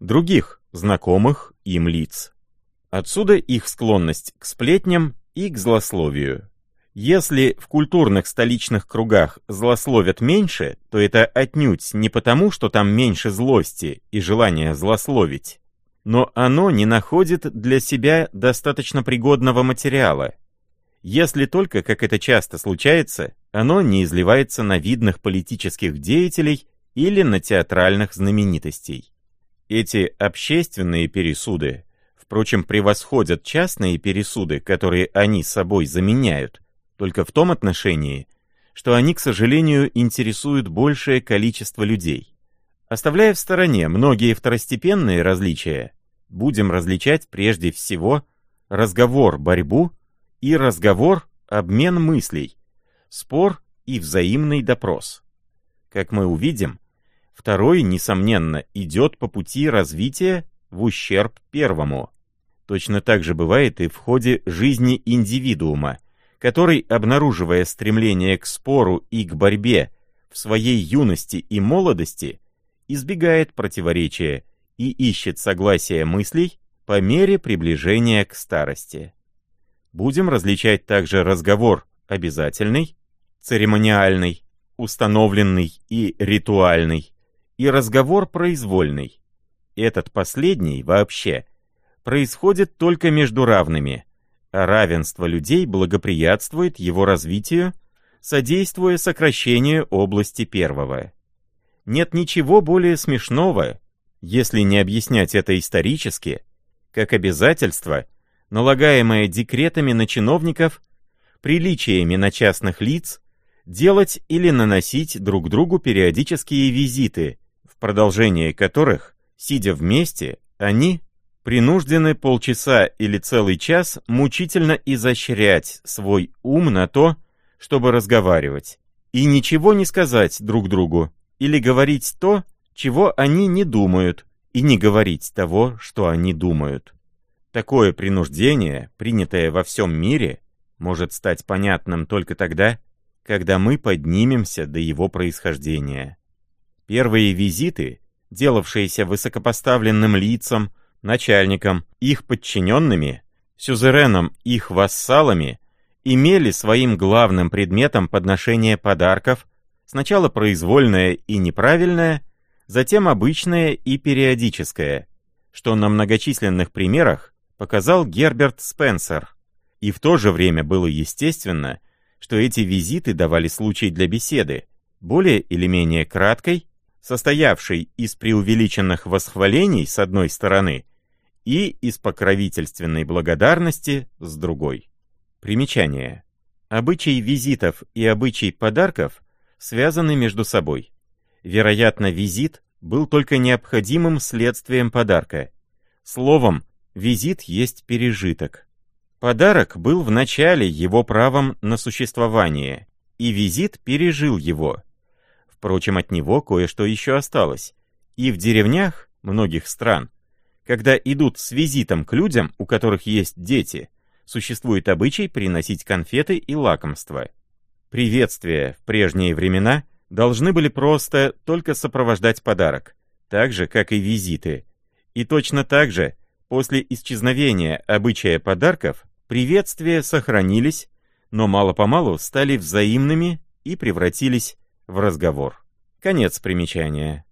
других, знакомых им лиц. Отсюда их склонность к сплетням и к злословию. Если в культурных столичных кругах злословят меньше, то это отнюдь не потому, что там меньше злости и желания злословить, но оно не находит для себя достаточно пригодного материала. Если только, как это часто случается, оно не изливается на видных политических деятелей или на театральных знаменитостей. Эти общественные пересуды, впрочем, превосходят частные пересуды, которые они собой заменяют, только в том отношении, что они, к сожалению, интересуют большее количество людей. Оставляя в стороне многие второстепенные различия, будем различать прежде всего разговор-борьбу и разговор-обмен мыслей, спор и взаимный допрос. Как мы увидим, второй, несомненно, идет по пути развития в ущерб первому. Точно так же бывает и в ходе жизни индивидуума, который, обнаруживая стремление к спору и к борьбе в своей юности и молодости, избегает противоречия и ищет согласия мыслей по мере приближения к старости. Будем различать также разговор обязательный, церемониальный, установленный и ритуальный, и разговор произвольный. Этот последний вообще происходит только между равными, а равенство людей благоприятствует его развитию, содействуя сокращению области первого. Нет ничего более смешного, если не объяснять это исторически, как обязательство, налагаемое декретами на чиновников, приличиями на частных лиц, делать или наносить друг другу периодические визиты, в продолжение которых, сидя вместе, они принуждены полчаса или целый час мучительно изощрять свой ум на то, чтобы разговаривать, и ничего не сказать друг другу, или говорить то, чего они не думают, и не говорить того, что они думают. Такое принуждение, принятое во всем мире, может стать понятным только тогда, когда мы поднимемся до его происхождения. Первые визиты, делавшиеся высокопоставленным лицам, начальникам, их подчиненными, сюзереном их вассалами, имели своим главным предметом подношения подарков сначала произвольное и неправильное, затем обычное и периодическое, что на многочисленных примерах показал Герберт Спенсер. И в то же время было естественно, что эти визиты давали случай для беседы, более или менее краткой, состоявшей из преувеличенных восхвалений с одной стороны и из покровительственной благодарности с другой. Примечание. Обычай визитов и обычай подарков связаны между собой. Вероятно, визит был только необходимым следствием подарка. Словом, визит есть пережиток. Подарок был в начале его правом на существование, и визит пережил его. Впрочем, от него кое-что еще осталось. И в деревнях многих стран, когда идут с визитом к людям, у которых есть дети, существует обычай приносить конфеты и лакомства. Приветствия в прежние времена должны были просто только сопровождать подарок, так же, как и визиты. И точно так же, после исчезновения обычая подарков, приветствия сохранились, но мало-помалу стали взаимными и превратились в разговор. Конец примечания.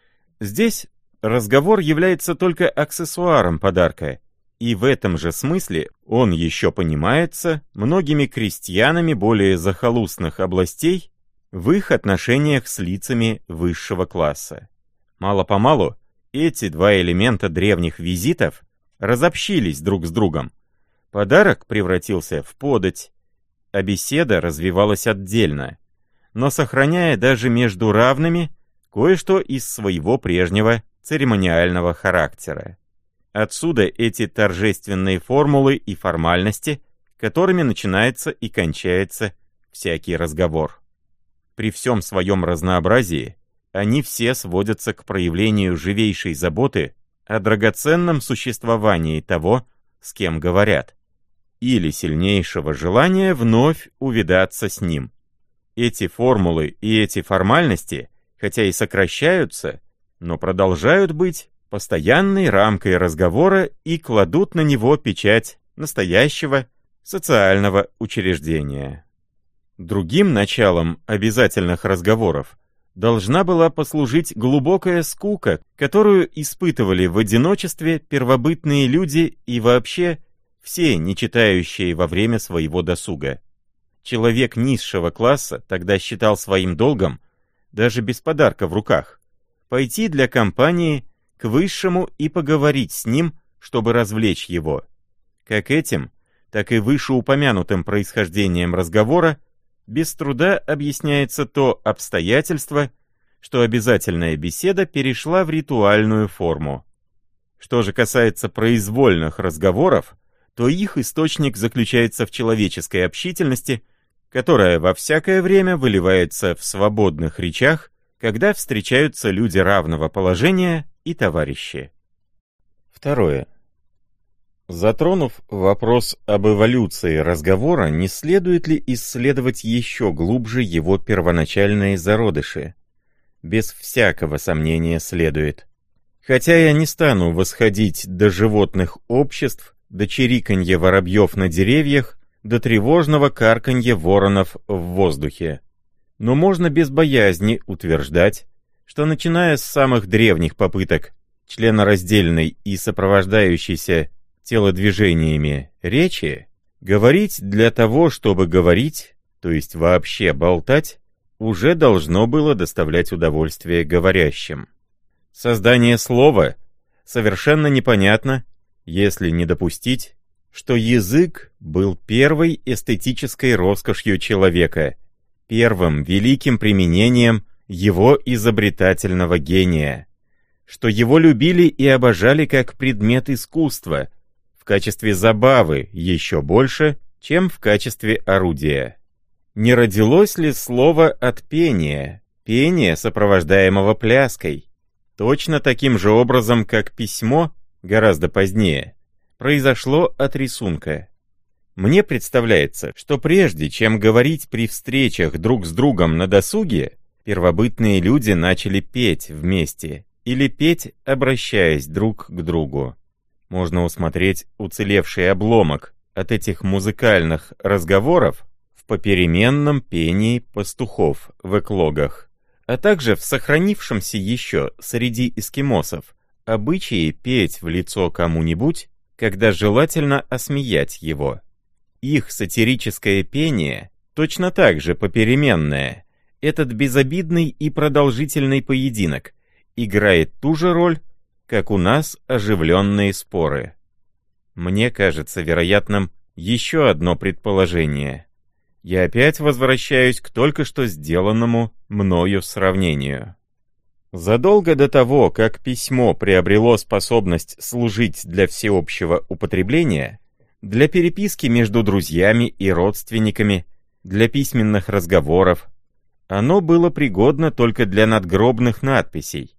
Здесь разговор является только аксессуаром подарка, и в этом же смысле он еще понимается многими крестьянами более захолустных областей в их отношениях с лицами высшего класса. Мало-помалу эти два элемента древних визитов разобщились друг с другом. Подарок превратился в подать, а беседа развивалась отдельно, но сохраняя даже между равными кое-что из своего прежнего церемониального характера. Отсюда эти торжественные формулы и формальности, которыми начинается и кончается всякий разговор. При всем своем разнообразии они все сводятся к проявлению живейшей заботы о драгоценном существовании того, с кем говорят, или сильнейшего желания вновь увидаться с ним. Эти формулы и эти формальности, хотя и сокращаются, но продолжают быть постоянной рамкой разговора и кладут на него печать настоящего социального учреждения. Другим началом обязательных разговоров должна была послужить глубокая скука, которую испытывали в одиночестве первобытные люди и вообще все не читающие во время своего досуга. Человек низшего класса тогда считал своим долгом, даже без подарка в руках, пойти для компании к высшему и поговорить с ним, чтобы развлечь его. Как этим, так и вышеупомянутым происхождением разговора без труда объясняется то обстоятельство, что обязательная беседа перешла в ритуальную форму. Что же касается произвольных разговоров, то их источник заключается в человеческой общительности, которая во всякое время выливается в свободных речах, когда встречаются люди равного положения и товарищи. Второе. Затронув вопрос об эволюции разговора, не следует ли исследовать еще глубже его первоначальные зародыши? Без всякого сомнения следует. Хотя я не стану восходить до животных обществ, до чириканья воробьев на деревьях, до тревожного карканья воронов в воздухе. Но можно без боязни утверждать, что начиная с самых древних попыток членораздельной и сопровождающейся телодвижениями речи, говорить для того, чтобы говорить, то есть вообще болтать, уже должно было доставлять удовольствие говорящим. Создание слова совершенно непонятно, если не допустить, что язык был первой эстетической роскошью человека, первым великим применением его изобретательного гения, что его любили и обожали как предмет искусства, в качестве забавы еще больше, чем в качестве орудия. Не родилось ли слово от пения, пения, сопровождаемого пляской, точно таким же образом, как письмо, гораздо позднее, произошло от рисунка? Мне представляется, что прежде чем говорить при встречах друг с другом на досуге, первобытные люди начали петь вместе или петь, обращаясь друг к другу. Можно усмотреть уцелевший обломок от этих музыкальных разговоров в попеременном пении пастухов в эклогах, а также в сохранившемся еще среди эскимосов обычае петь в лицо кому-нибудь, когда желательно осмеять его. Их сатирическое пение, точно так же попеременное, этот безобидный и продолжительный поединок, играет ту же роль, как у нас оживленные споры. Мне кажется вероятным еще одно предположение. Я опять возвращаюсь к только что сделанному мною сравнению. Задолго до того, как письмо приобрело способность служить для всеобщего употребления, для переписки между друзьями и родственниками, для письменных разговоров, оно было пригодно только для надгробных надписей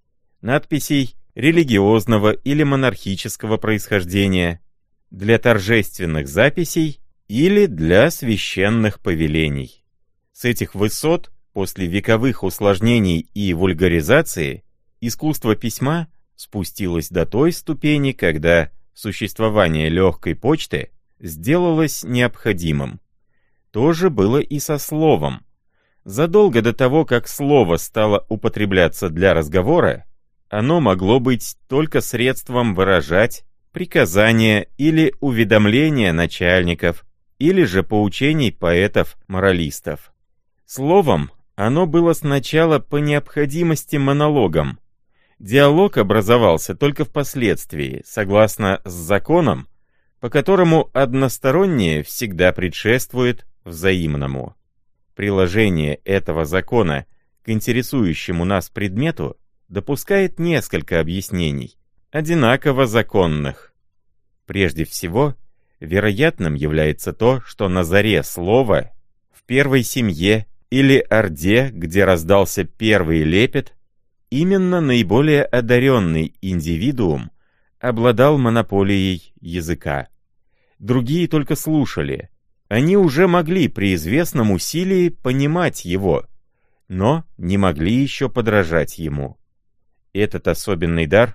религиозного или монархического происхождения, для торжественных записей или для священных повелений. С этих высот, после вековых усложнений и вульгаризации, искусство письма спустилось до той ступени, когда существование легкой почты сделалось необходимым. То же было и со словом. Задолго до того, как слово стало употребляться для разговора, оно могло быть только средством выражать приказания или уведомления начальников, или же поучений поэтов-моралистов. Словом, оно было сначала по необходимости монологом. Диалог образовался только впоследствии, согласно с законом, по которому одностороннее всегда предшествует взаимному. Приложение этого закона к интересующему нас предмету допускает несколько объяснений, одинаково законных. Прежде всего, вероятным является то, что на заре слова, в первой семье или орде, где раздался первый лепет, именно наиболее одаренный индивидуум обладал монополией языка. Другие только слушали. Они уже могли при известном усилии понимать его, но не могли еще подражать ему. Этот особенный дар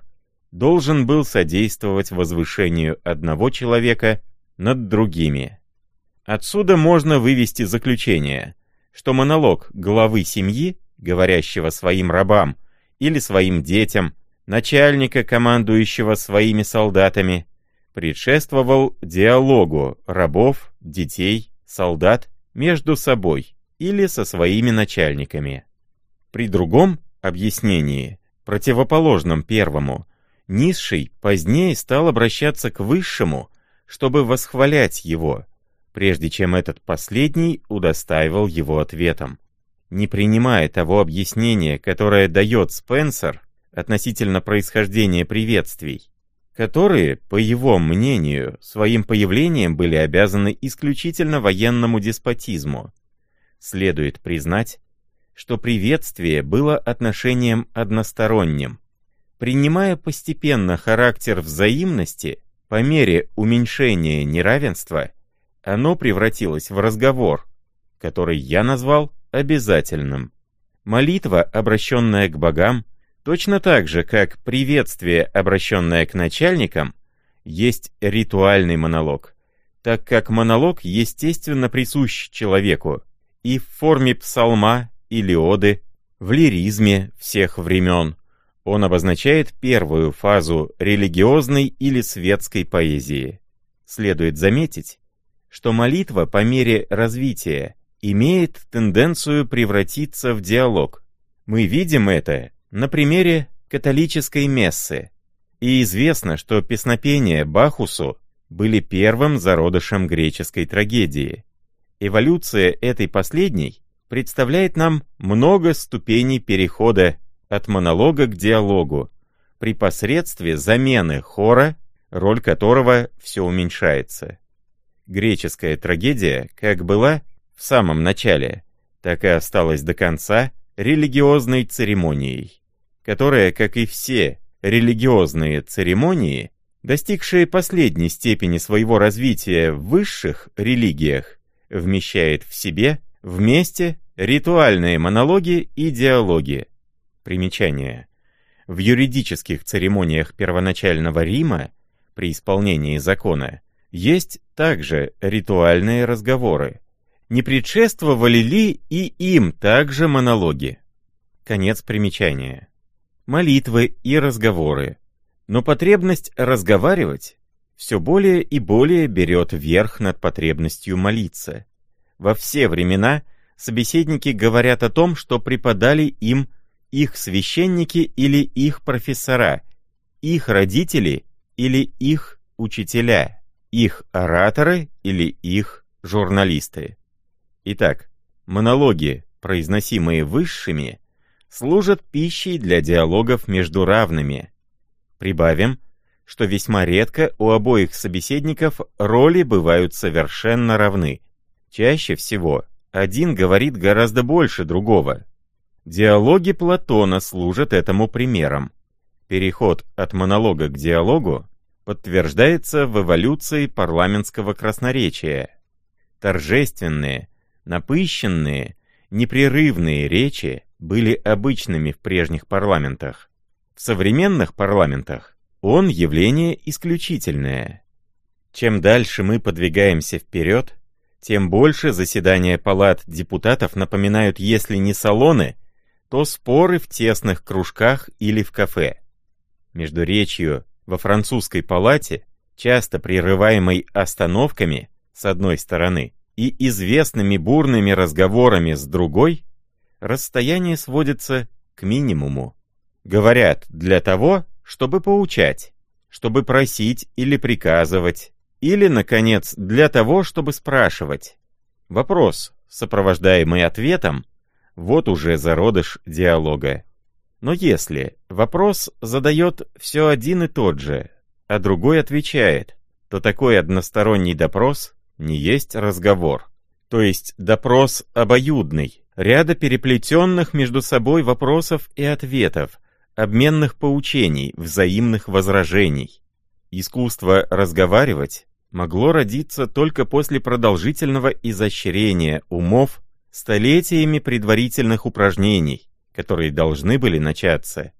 должен был содействовать возвышению одного человека над другими. Отсюда можно вывести заключение, что монолог главы семьи, говорящего своим рабам или своим детям, начальника, командующего своими солдатами, предшествовал диалогу рабов, детей, солдат между собой или со своими начальниками. При другом объяснении, противоположном первому, низший позднее стал обращаться к высшему, чтобы восхвалять его, прежде чем этот последний удостаивал его ответом. Не принимая того объяснения, которое дает Спенсер относительно происхождения приветствий, которые, по его мнению, своим появлением были обязаны исключительно военному деспотизму, следует признать, что приветствие было отношением односторонним. Принимая постепенно характер взаимности, по мере уменьшения неравенства, оно превратилось в разговор, который я назвал обязательным. Молитва, обращенная к богам, точно так же, как приветствие, обращенное к начальникам, есть ритуальный монолог, так как монолог естественно присущ человеку и в форме псалма или оды, в лиризме всех времен. Он обозначает первую фазу религиозной или светской поэзии. Следует заметить, что молитва по мере развития имеет тенденцию превратиться в диалог. Мы видим это на примере католической мессы, и известно, что песнопения Бахусу были первым зародышем греческой трагедии. Эволюция этой последней представляет нам много ступеней перехода от монолога к диалогу, при посредстве замены хора, роль которого все уменьшается. Греческая трагедия как была в самом начале, так и осталась до конца религиозной церемонией, которая, как и все религиозные церемонии, достигшие последней степени своего развития в высших религиях, вмещает в себе вместе ритуальные монологи и диалоги. Примечание. В юридических церемониях первоначального Рима при исполнении закона есть также ритуальные разговоры. Не предшествовали ли и им также монологи? Конец примечания. Молитвы и разговоры. Но потребность разговаривать все более и более берет верх над потребностью молиться. Во все времена собеседники говорят о том, что преподали им их священники или их профессора, их родители или их учителя, их ораторы или их журналисты. Итак, монологи, произносимые высшими, служат пищей для диалогов между равными. Прибавим, что весьма редко у обоих собеседников роли бывают совершенно равны. Чаще всего один говорит гораздо больше другого. Диалоги Платона служат этому примером. Переход от монолога к диалогу подтверждается в эволюции парламентского красноречия. Торжественные, напыщенные, непрерывные речи были обычными в прежних парламентах. В современных парламентах он явление исключительное. Чем дальше мы подвигаемся вперед, тем больше заседания палат депутатов напоминают, если не салоны, то споры в тесных кружках или в кафе. Между речью во французской палате, часто прерываемой остановками с одной стороны и известными бурными разговорами с другой, расстояние сводится к минимуму. Говорят для того, чтобы поучать, чтобы просить или приказывать, или, наконец, для того, чтобы спрашивать. Вопрос, сопровождаемый ответом, вот уже зародыш диалога. Но если вопрос задает все один и тот же, а другой отвечает, то такой односторонний допрос не есть разговор. То есть допрос обоюдный, ряда переплетенных между собой вопросов и ответов, обменных поучений, взаимных возражений. Искусство разговаривать могло родиться только после продолжительного изощрения умов столетиями предварительных упражнений, которые должны были начаться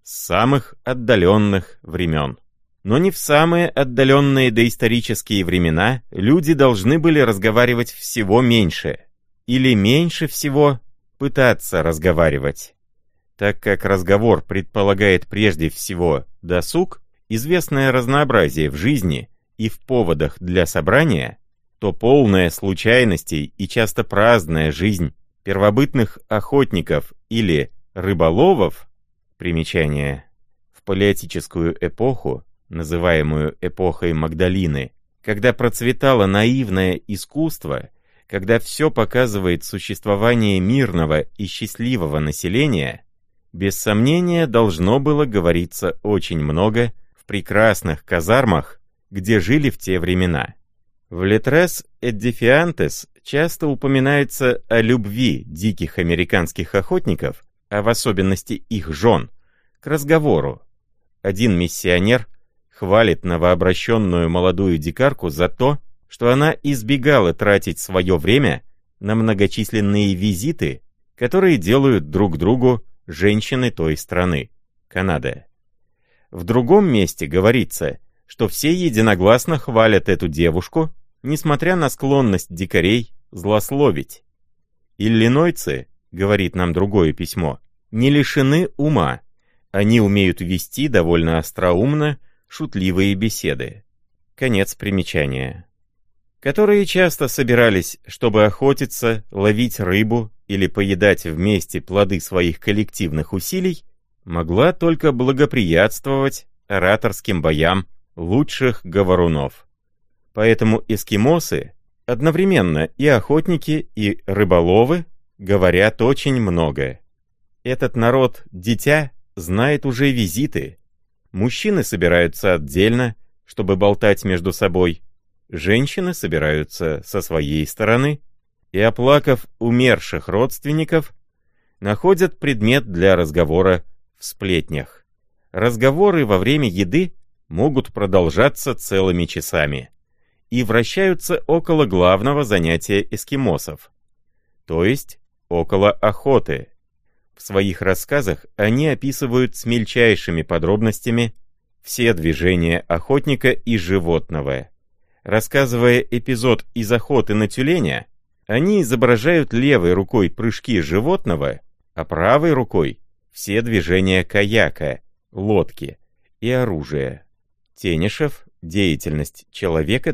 с самых отдаленных времен. Но не в самые отдаленные доисторические времена люди должны были разговаривать всего меньше, или меньше всего пытаться разговаривать. Так как разговор предполагает прежде всего досуг, известное разнообразие в жизни и в поводах для собрания, то полная случайностей и часто праздная жизнь первобытных охотников или рыболовов, примечание, в палеолитическую эпоху, называемую эпохой Магдалины, когда процветало наивное искусство, когда все показывает существование мирного и счастливого населения, без сомнения должно было говориться очень много в прекрасных казармах, где жили в те времена. В «Lettres Edifiantes» часто упоминается о любви диких американских охотников, а в особенности их жен, к разговору. Один миссионер хвалит новообращенную молодую дикарку за то, что она избегала тратить свое время на многочисленные визиты, которые делают друг другу женщины той страны, Канада. В другом месте говорится, что все единогласно хвалят эту девушку, несмотря на склонность дикарей злословить. Иллинойцы, говорит нам другое письмо, не лишены ума, они умеют вести довольно остроумно шутливые беседы. Конец примечания. Которые часто собирались, чтобы охотиться, ловить рыбу или поедать вместе плоды своих коллективных усилий, могла только благоприятствовать ораторским боям лучших говорунов. Поэтому эскимосы, одновременно и охотники, и рыболовы, говорят очень много. Этот народ, дитя, знает уже визиты. Мужчины собираются отдельно, чтобы болтать между собой. Женщины собираются со своей стороны и, оплакав умерших родственников, находят предмет для разговора в сплетнях. Разговоры во время еды могут продолжаться целыми часами и вращаются около главного занятия эскимосов, то есть около охоты. В своих рассказах они описывают с мельчайшими подробностями все движения охотника и животного. Рассказывая эпизод из охоты на тюленя, они изображают левой рукой прыжки животного, а правой рукой все движения каяка, лодки и оружия. Тенишев. Деятельность человека,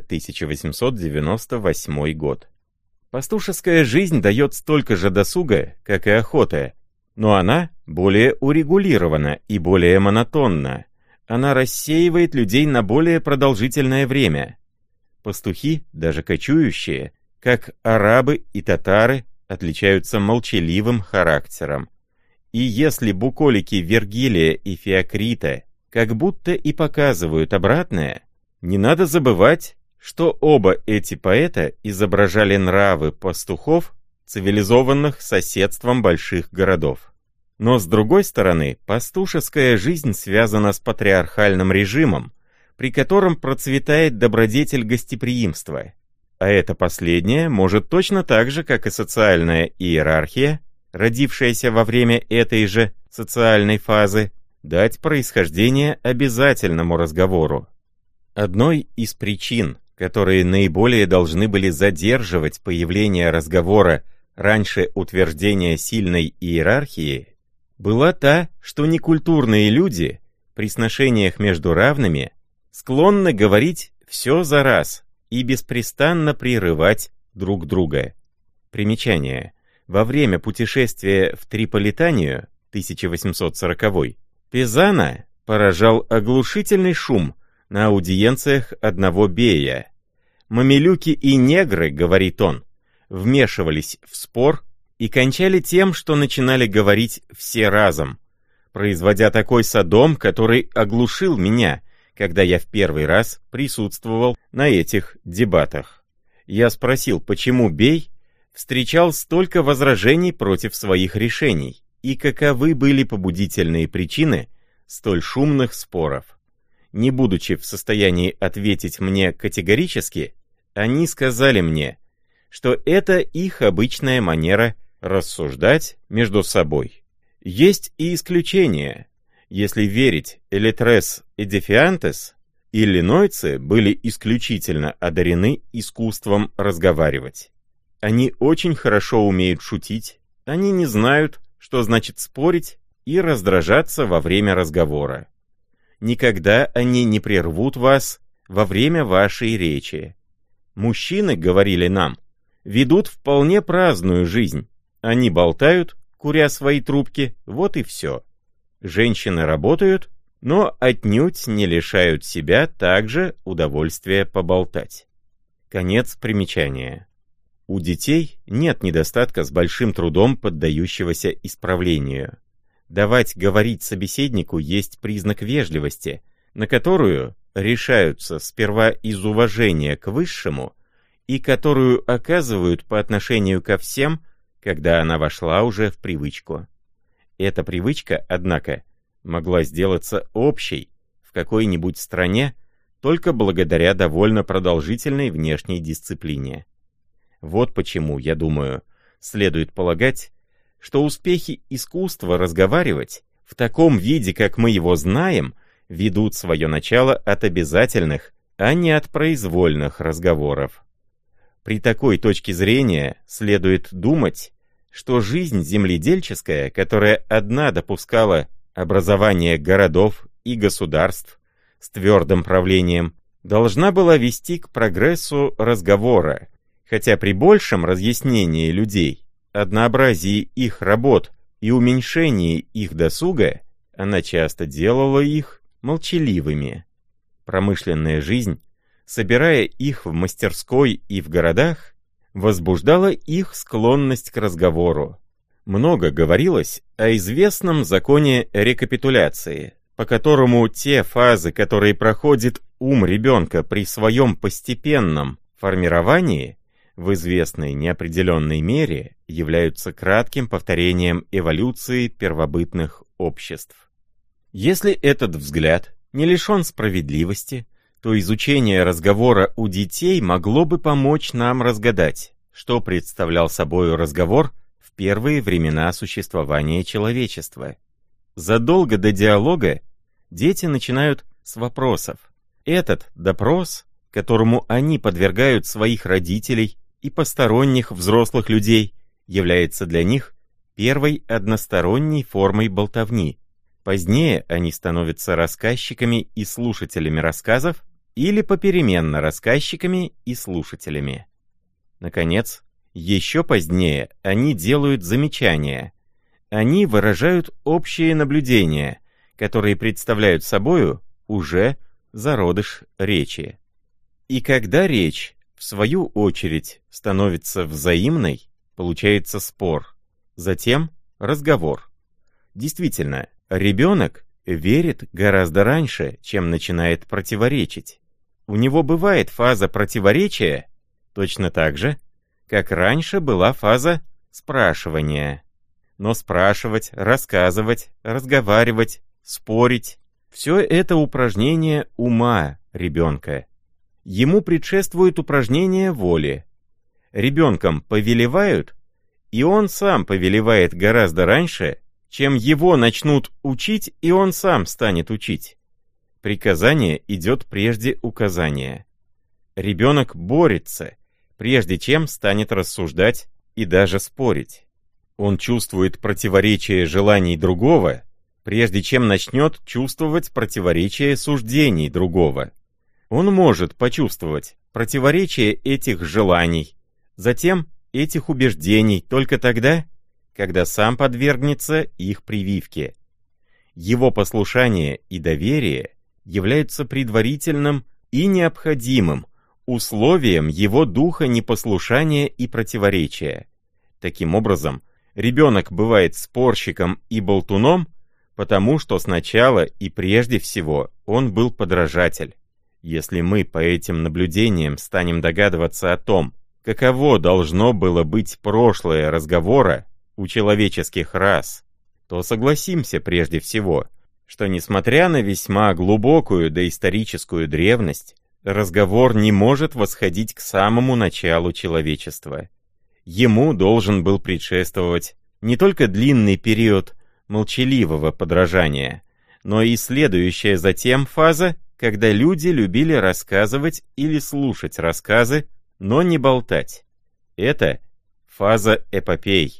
1898 год. Пастушеская жизнь дает столько же досуга, как и охота, но она более урегулирована и более монотонна. Она рассеивает людей на более продолжительное время. Пастухи, даже кочующие, как арабы и татары, отличаются молчаливым характером. И если буколики Вергилия и Феокрита как будто и показывают обратное, не надо забывать, что оба эти поэта изображали нравы пастухов, цивилизованных соседством больших городов. Но с другой стороны, пастушеская жизнь связана с патриархальным режимом, при котором процветает добродетель гостеприимства. А это последнее может точно так же, как и социальная иерархия, родившаяся во время этой же социальной фазы, дать происхождение обязательному разговору. Одной из причин, которые наиболее должны были задерживать появление разговора раньше утверждения сильной иерархии, была та, что некультурные люди при сношениях между равными склонны говорить все за раз и беспрестанно прерывать друг друга. Примечание. Во время путешествия в Триполитанию, 1840, Пизано поражал оглушительный шум на аудиенциях одного бея. «Мамилюки и негры, — говорит он, — вмешивались в спор и кончали тем, что начинали говорить все разом, производя такой содом, который оглушил меня, когда я в первый раз присутствовал на этих дебатах. Я спросил, почему бей встречал столько возражений против своих решений, и каковы были побудительные причины столь шумных споров. Не будучи в состоянии ответить мне категорически, они сказали мне, что это их обычная манера рассуждать между собой. Есть и исключения. Если верить Элитрес Эдифиантес, иллинойцы были исключительно одарены искусством разговаривать. Они очень хорошо умеют шутить, они не знают, что значит спорить и раздражаться во время разговора. Никогда они не прервут вас во время вашей речи. Мужчины, говорили нам, ведут вполне праздную жизнь. Они болтают, куря свои трубки, вот и все. Женщины работают, но отнюдь не лишают себя также удовольствия поболтать. Конец примечания. У детей нет недостатка с большим трудом поддающегося исправлению. Давать говорить собеседнику есть признак вежливости, на которую решаются сперва из уважения к высшему и которую оказывают по отношению ко всем, когда она вошла уже в привычку. Эта привычка, однако, могла сделаться общей в какой-нибудь стране только благодаря довольно продолжительной внешней дисциплине. Вот почему, я думаю, следует полагать, что успехи искусства разговаривать в таком виде, как мы его знаем, ведут свое начало от обязательных, а не от произвольных разговоров. При такой точке зрения следует думать, что жизнь земледельческая, которая одна допускала образование городов и государств с твердым правлением, должна была вести к прогрессу разговора, хотя при большем разъяснении людей, однообразии их работ и уменьшении их досуга, она часто делала их молчаливыми. Промышленная жизнь, собирая их в мастерской и в городах, возбуждала их склонность к разговору. Много говорилось о известном законе рекапитуляции, по которому те фазы, которые проходит ум ребенка при своем постепенном формировании, в известной неопределенной мере являются кратким повторением эволюции первобытных обществ. Если этот взгляд не лишен справедливости, то изучение разговора у детей могло бы помочь нам разгадать, что представлял собою разговор в первые времена существования человечества. Задолго до диалога дети начинают с вопросов. Этот допрос, которому они подвергают своих родителей и посторонних взрослых людей, является для них первой односторонней формой болтовни. Позднее они становятся рассказчиками и слушателями рассказов или попеременно рассказчиками и слушателями. Наконец, еще позднее они делают замечания. Они выражают общие наблюдения, которые представляют собою уже зародыш речи. И когда речь, в свою очередь, становится взаимной, получается спор, затем разговор. Действительно, ребенок верит гораздо раньше, чем начинает противоречить. У него бывает фаза противоречия точно так же, как раньше была фаза спрашивания. Но спрашивать, рассказывать, разговаривать, спорить — все это упражнение ума ребенка. Ему предшествует упражнение воли. Ребенком повелевают, и он сам повелевает гораздо раньше, чем его начнут учить, и он сам станет учить. Приказание идет прежде указания. Ребенок борется, прежде чем станет рассуждать и даже спорить. Он чувствует противоречие желаний другого, прежде чем начнет чувствовать противоречие суждений другого. Он может почувствовать противоречие этих желаний, затем этих убеждений только тогда, когда сам подвергнется их прививке. Его послушание и доверие являются предварительным и необходимым условием его духа непослушания и противоречия. Таким образом, ребенок бывает спорщиком и болтуном, потому что сначала и прежде всего он был подражатель. Если мы по этим наблюдениям станем догадываться о том, каково должно было быть прошлое разговора у человеческих рас, то согласимся прежде всего, что несмотря на весьма глубокую доисторическую древность, разговор не может восходить к самому началу человечества. Ему должен был предшествовать не только длинный период молчаливого подражания, но и следующая затем фаза, когда люди любили рассказывать или слушать рассказы, но не болтать. Это фаза эпопей.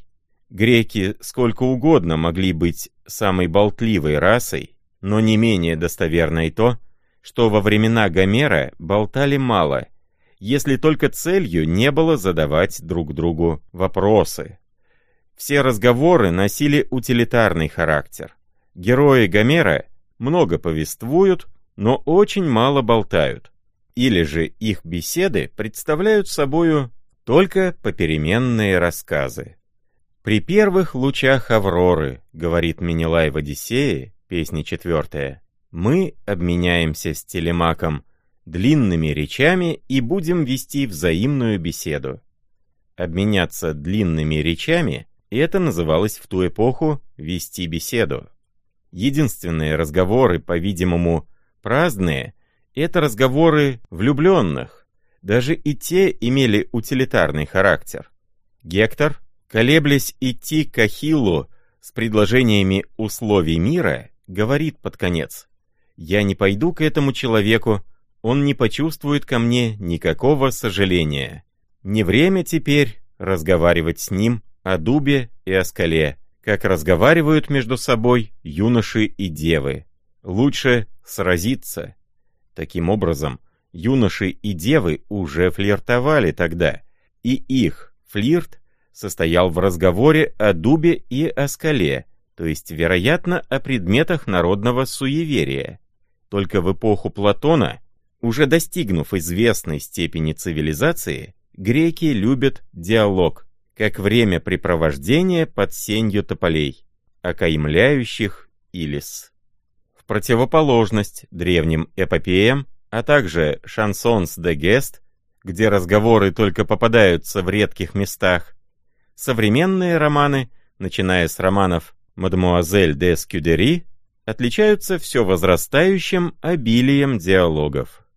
Греки сколько угодно могли быть самой болтливой расой, но не менее достоверно и то, что во времена Гомера болтали мало, если только целью не было задавать друг другу вопросы. Все разговоры носили утилитарный характер. Герои Гомера много повествуют, но очень мало болтают. Или же их беседы представляют собою только попеременные рассказы. «При первых лучах Авроры, — говорит Менелай в Одиссее, песня 4, — мы обменяемся с Телемаком длинными речами и будем вести взаимную беседу». Обменяться длинными речами — это называлось в ту эпоху «вести беседу». Единственные разговоры, по-видимому, праздные — это разговоры влюбленных. Даже и те имели утилитарный характер. Гектор, колеблясь идти к Ахиллу с предложениями условий мира, говорит под конец: «Я не пойду к этому человеку, он не почувствует ко мне никакого сожаления. Не время теперь разговаривать с ним о дубе и о скале, как разговаривают между собой юноши и девы. Лучше сразиться». Таким образом, юноши и девы уже флиртовали тогда, и их флирт состоял в разговоре о дубе и о скале, то есть, вероятно, о предметах народного суеверия. Только в эпоху Платона, уже достигнув известной степени цивилизации, греки любят диалог, как времяпрепровождение под сенью тополей, окаймляющих Илис. В противоположность древним эпопеям, а также шансонс де гест, где разговоры только попадаются в редких местах, современные романы, начиная с романов «Мадемуазель де Скюдери», отличаются все возрастающим обилием диалогов.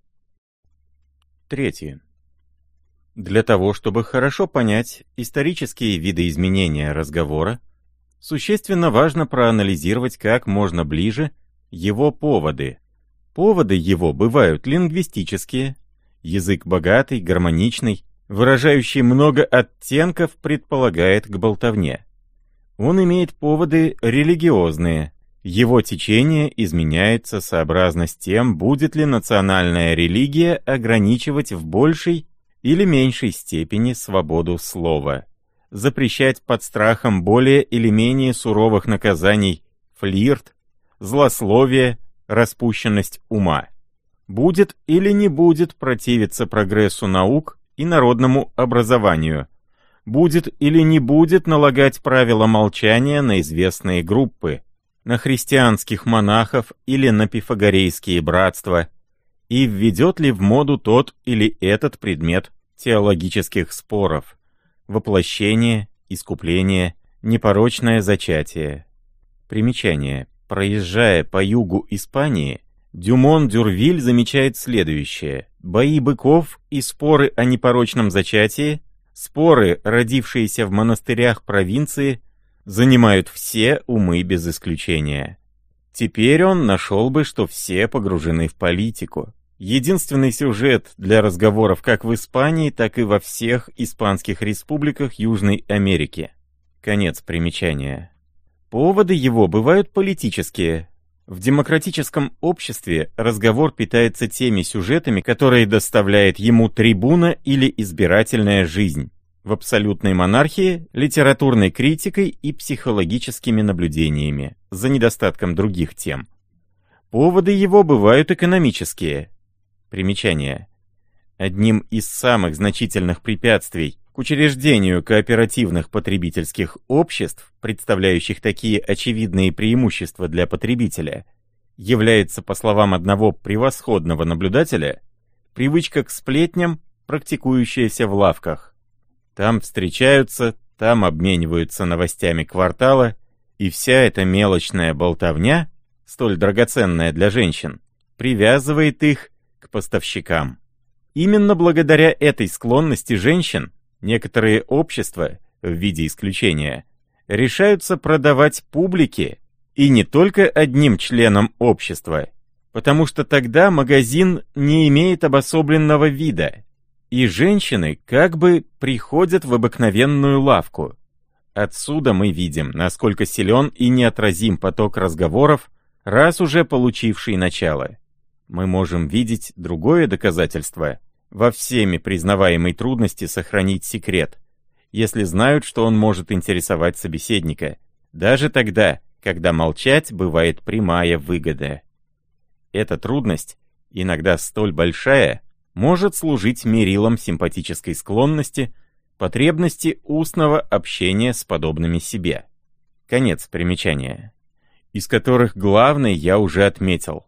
3. Для того, чтобы хорошо понять исторические видоизменения разговора, существенно важно проанализировать как можно ближе его поводы. Поводы его бывают лингвистические, язык богатый, гармоничный, выражающий много оттенков, предполагает к болтовне. Он имеет поводы религиозные, его течение изменяется сообразно с тем, будет ли национальная религия ограничивать в большей или меньшей степени свободу слова, запрещать под страхом более или менее суровых наказаний флирт, злословие, распущенность ума. Будет или не будет противиться прогрессу наук и народному образованию, будет или не будет налагать правила молчания на известные группы, на христианских монахов или на пифагорейские братства, и введет ли в моду тот или этот предмет теологических споров: воплощение, искупление, непорочное зачатие. Примечание. Проезжая по югу Испании, Дюмон-Дюрвиль замечает следующее: бои быков и споры о непорочном зачатии, споры, родившиеся в монастырях провинции, занимают все умы без исключения. Теперь он нашел бы, что все погружены в политику. Единственный сюжет для разговоров как в Испании, так и во всех испанских республиках Южной Америки. Конец примечания. Поводы его бывают политические. В демократическом обществе разговор питается теми сюжетами, которые доставляет ему трибуна или избирательная жизнь. В абсолютной монархии — литературной критикой и психологическими наблюдениями, за недостатком других тем. Поводы его бывают экономические. Примечание. Одним из самых значительных препятствий к учреждению кооперативных потребительских обществ, представляющих такие очевидные преимущества для потребителя, является, по словам одного превосходного наблюдателя, привычка к сплетням, практикующаяся в лавках. Там встречаются, там обмениваются новостями квартала, и вся эта мелочная болтовня, столь драгоценная для женщин, привязывает их к поставщикам. Именно благодаря этой склонности женщин некоторые общества, в виде исключения, решаются продавать публике И не только одним членом общества, потому что тогда магазин не имеет обособленного вида, и женщины как бы приходят в обыкновенную лавку. Отсюда мы видим, насколько силен и неотразим поток разговоров, раз уже получивший начало. Мы можем видеть другое доказательство во всеми признаваемой трудности сохранить секрет, если знают, что он может интересовать собеседника, даже тогда, когда молчать бывает прямая выгода. Эта трудность, иногда столь большая, может служить мерилом симпатической склонности, потребности устного общения с подобными себе. Конец примечания. Из которых главный я уже отметил.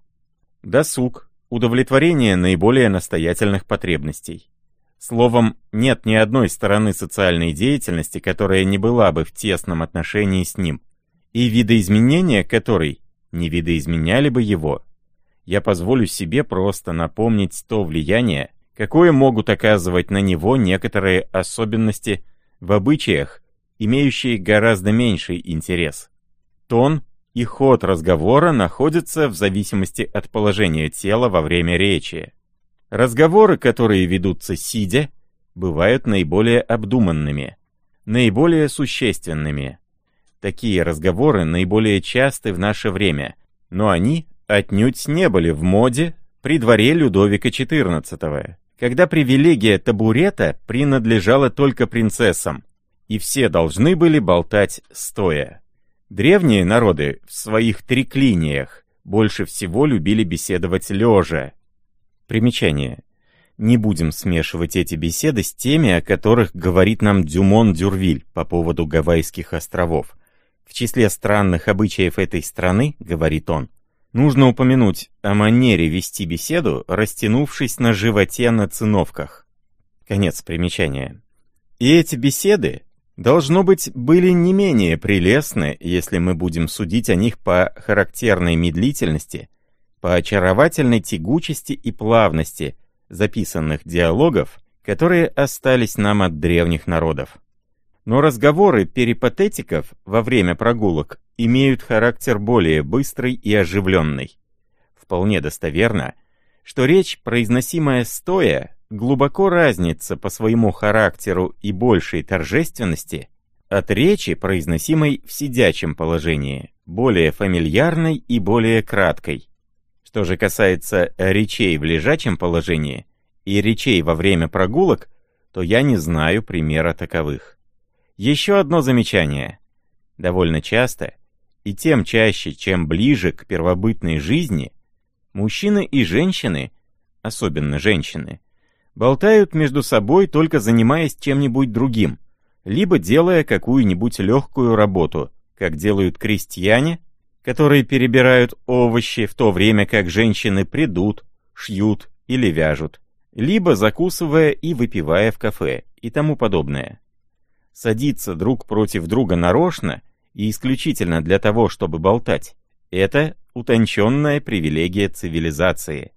Досуг, удовлетворение наиболее настоятельных потребностей. Словом, нет ни одной стороны социальной деятельности, которая не была бы в тесном отношении с ним, и видоизменения которой не видоизменяли бы его. Я позволю себе просто напомнить то влияние, какое могут оказывать на него некоторые особенности в обычаях, имеющие гораздо меньший интерес. Тон и ход разговора находятся в зависимости от положения тела во время речи. Разговоры, которые ведутся сидя, бывают наиболее обдуманными, наиболее существенными. Такие разговоры наиболее часты в наше время, но они отнюдь не были в моде при дворе Людовика XIV, когда привилегия табурета принадлежала только принцессам, и все должны были болтать стоя. Древние народы в своих триклиниях больше всего любили беседовать лежа. Примечание. Не будем смешивать эти беседы с теми, о которых говорит нам Дюмон-Дюрвиль по поводу Гавайских островов. В числе странных обычаев этой страны, говорит он, нужно упомянуть о манере вести беседу, растянувшись на животе на циновках. Конец примечания. И эти беседы, должно быть, были не менее прелестны, если мы будем судить о них по характерной медлительности, по очаровательной тягучести и плавности записанных диалогов, которые остались нам от древних народов. Но разговоры перипатетиков во время прогулок имеют характер более быстрый и оживленный. Вполне достоверно, что речь, произносимая стоя, глубоко разнится по своему характеру и большей торжественности от речи, произносимой в сидячем положении, более фамильярной и более краткой. Что же касается речей в лежачем положении и речей во время прогулок, то я не знаю примера таковых. Еще одно замечание. Довольно часто, и тем чаще, чем ближе к первобытной жизни, мужчины и женщины, особенно женщины, болтают между собой, только занимаясь чем-нибудь другим, либо делая какую-нибудь легкую работу, как делают крестьяне, которые перебирают овощи, в то время как женщины прядут, шьют или вяжут, либо закусывая и выпивая в кафе и тому подобное. Садиться друг против друга нарочно и исключительно для того, чтобы болтать, это утонченная привилегия цивилизации.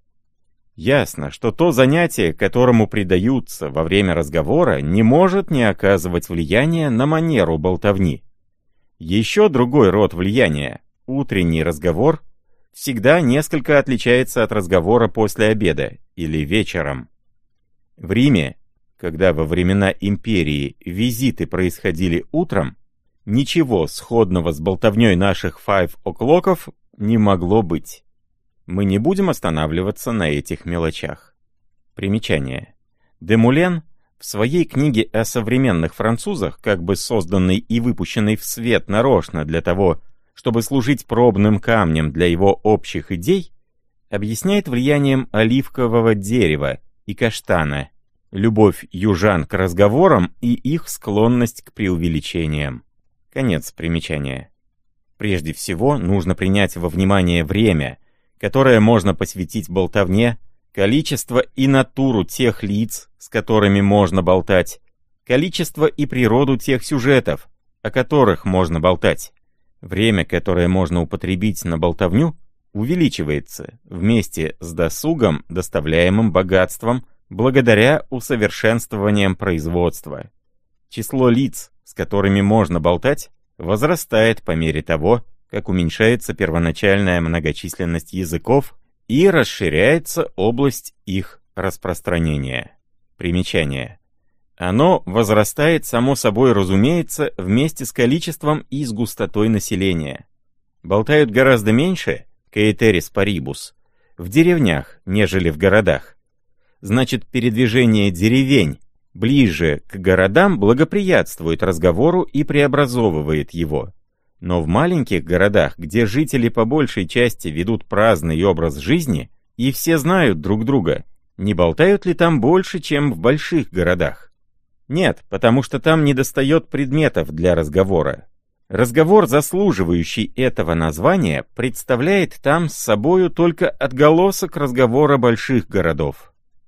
Ясно, что то занятие, которому предаются во время разговора, не может не оказывать влияния на манеру болтовни. Еще другой род влияния, утренний разговор, всегда несколько отличается от разговора после обеда или вечером. В Риме, когда во времена империи визиты происходили утром, ничего сходного с болтовней наших five o'clock'ов не могло быть. Мы не будем останавливаться на этих мелочах. Примечание. Демулен в своей книге о современных французах, как бы созданной и выпущенной в свет нарочно для того, чтобы служить пробным камнем для его общих идей, объясняет влиянием оливкового дерева и каштана, любовь южан к разговорам и их склонность к преувеличениям. Конец примечания. Прежде всего, нужно принять во внимание время, которое можно посвятить болтовне, количество и натуру тех лиц, с которыми можно болтать, количество и природу тех сюжетов, о которых можно болтать. Время, которое можно употребить на болтовню, увеличивается вместе с досугом, доставляемым богатством, благодаря усовершенствованиям производства. Число лиц, с которыми можно болтать, возрастает по мере того, как уменьшается первоначальная многочисленность языков и расширяется область их распространения. Примечание. Оно возрастает, само собой разумеется, вместе с количеством и с густотой населения. Болтают гораздо меньше, caeteris paribus, в деревнях, нежели в городах. Значит, передвижение деревень ближе к городам благоприятствует разговору и преобразовывает его. Но в маленьких городах, где жители по большей части ведут праздный образ жизни, и все знают друг друга, не болтают ли там больше, чем в больших городах? Нет, потому что там недостает предметов для разговора. Разговор, заслуживающий этого названия, представляет там с собою только отголосок разговора больших городов.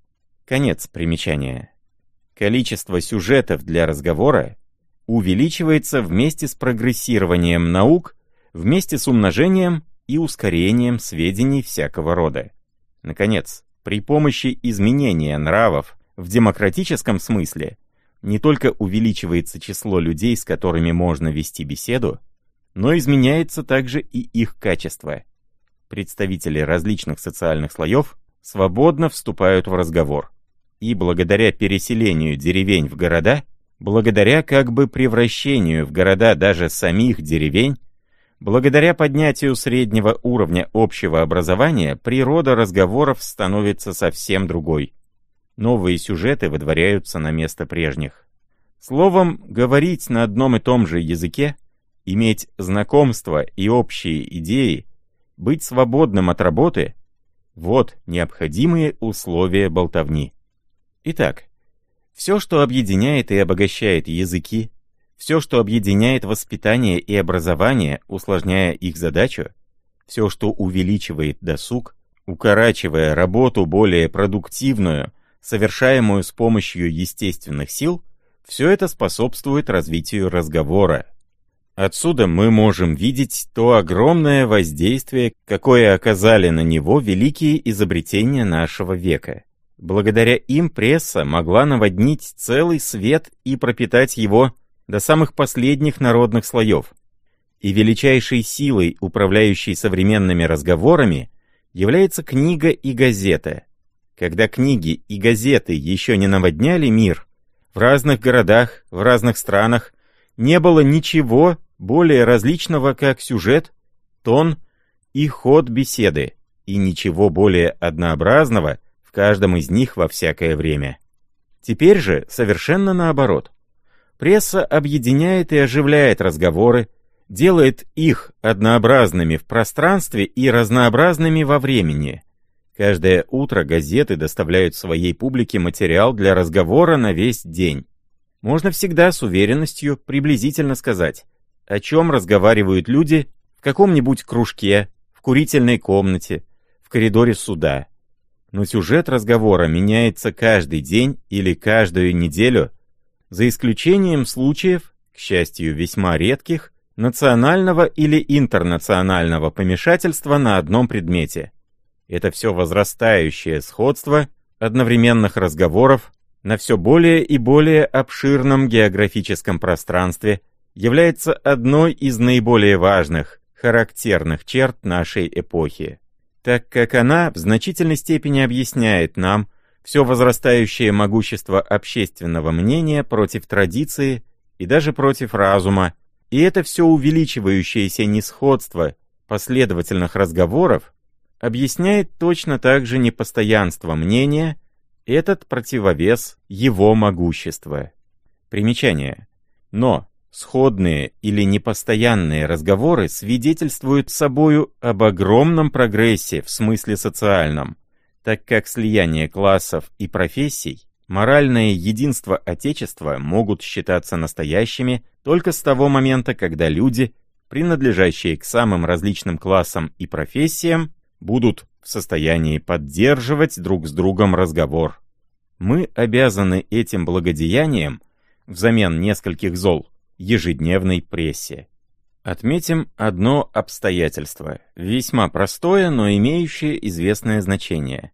Конец примечания. Количество сюжетов для разговора увеличивается вместе с прогрессированием наук, вместе с умножением и ускорением сведений всякого рода. Наконец, при помощи изменения нравов в демократическом смысле не только увеличивается число людей, с которыми можно вести беседу, но изменяется также и их качество. Представители различных социальных слоев свободно вступают в разговор. И благодаря переселению деревень в города, благодаря как бы превращению в города даже самих деревень, благодаря поднятию среднего уровня общего образования, природа разговоров становится совсем другой. Новые сюжеты выдворяются на место прежних. Словом, говорить на одном и том же языке, иметь знакомства и общие идеи, быть свободным от работы — вот необходимые условия болтовни. Итак, все, что объединяет и обогащает языки, все, что объединяет воспитание и образование, усложняя их задачу, все, что увеличивает досуг, укорачивая работу более продуктивную, совершаемую с помощью естественных сил, все это способствует развитию разговора. Отсюда мы можем видеть то огромное воздействие, какое оказали на него великие изобретения нашего века. Благодаря им пресса могла наводнить целый свет и пропитать его до самых последних народных слоев. И величайшей силой, управляющей современными разговорами, является книга и газета. Когда книги и газеты еще не наводняли мир, в разных городах, в разных странах не было ничего более различного, как сюжет, тон и ход беседы, и ничего более однообразного в каждом из них во всякое время. Теперь же совершенно наоборот. Пресса объединяет и оживляет разговоры, делает их однообразными в пространстве и разнообразными во времени. Каждое утро газеты доставляют своей публике материал для разговора на весь день. Можно всегда с уверенностью приблизительно сказать, о чем разговаривают люди в каком-нибудь кружке, в курительной комнате, в коридоре суда. Но сюжет разговора меняется каждый день или каждую неделю, за исключением случаев, к счастью, весьма редких, национального или интернационального помешательства на одном предмете. Это все возрастающее сходство одновременных разговоров на все более и более обширном географическом пространстве является одной из наиболее важных, характерных черт нашей эпохи, так как она в значительной степени объясняет нам все возрастающее могущество общественного мнения против традиции и даже против разума, и это все увеличивающееся несходство последовательных разговоров объясняет точно так же непостоянство мнения, этот противовес его могущества. Примечание. Но сходные или непостоянные разговоры свидетельствуют собою об огромном прогрессе в смысле социальном, так как слияние классов и профессий, моральное единство Отечества могут считаться настоящими только с того момента, когда люди, принадлежащие к самым различным классам и профессиям, будут в состоянии поддерживать друг с другом разговор. Мы обязаны этим благодеянием, взамен нескольких зол, ежедневной прессе. Отметим одно обстоятельство, весьма простое, но имеющее известное значение.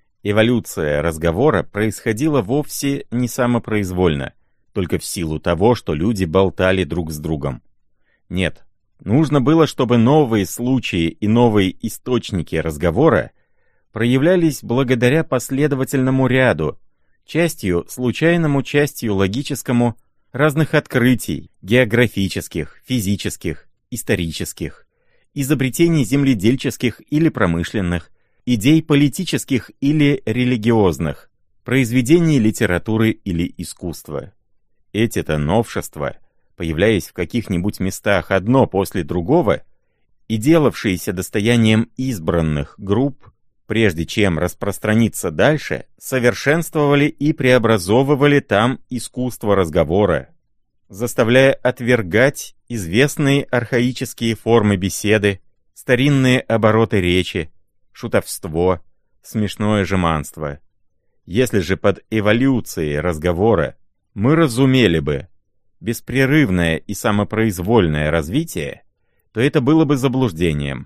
Эволюция разговора происходила вовсе не самопроизвольно, только в силу того, что люди болтали друг с другом. Нет, Нужно было, чтобы новые случаи и новые источники разговора проявлялись благодаря последовательному ряду, частью случайному, частью логическому, разных открытий, географических, физических, исторических, изобретений земледельческих или промышленных, идей политических или религиозных, произведений литературы или искусства. Эти-то новшества, появляясь в каких-нибудь местах одно после другого, и делавшиеся достоянием избранных групп, прежде чем распространиться дальше, совершенствовали и преобразовывали там искусство разговора, заставляя отвергать известные архаические формы беседы, старинные обороты речи, шутовство, смешное жеманство. Если же под эволюцией разговора мы разумели бы беспрерывное и самопроизвольное развитие, то это было бы заблуждением.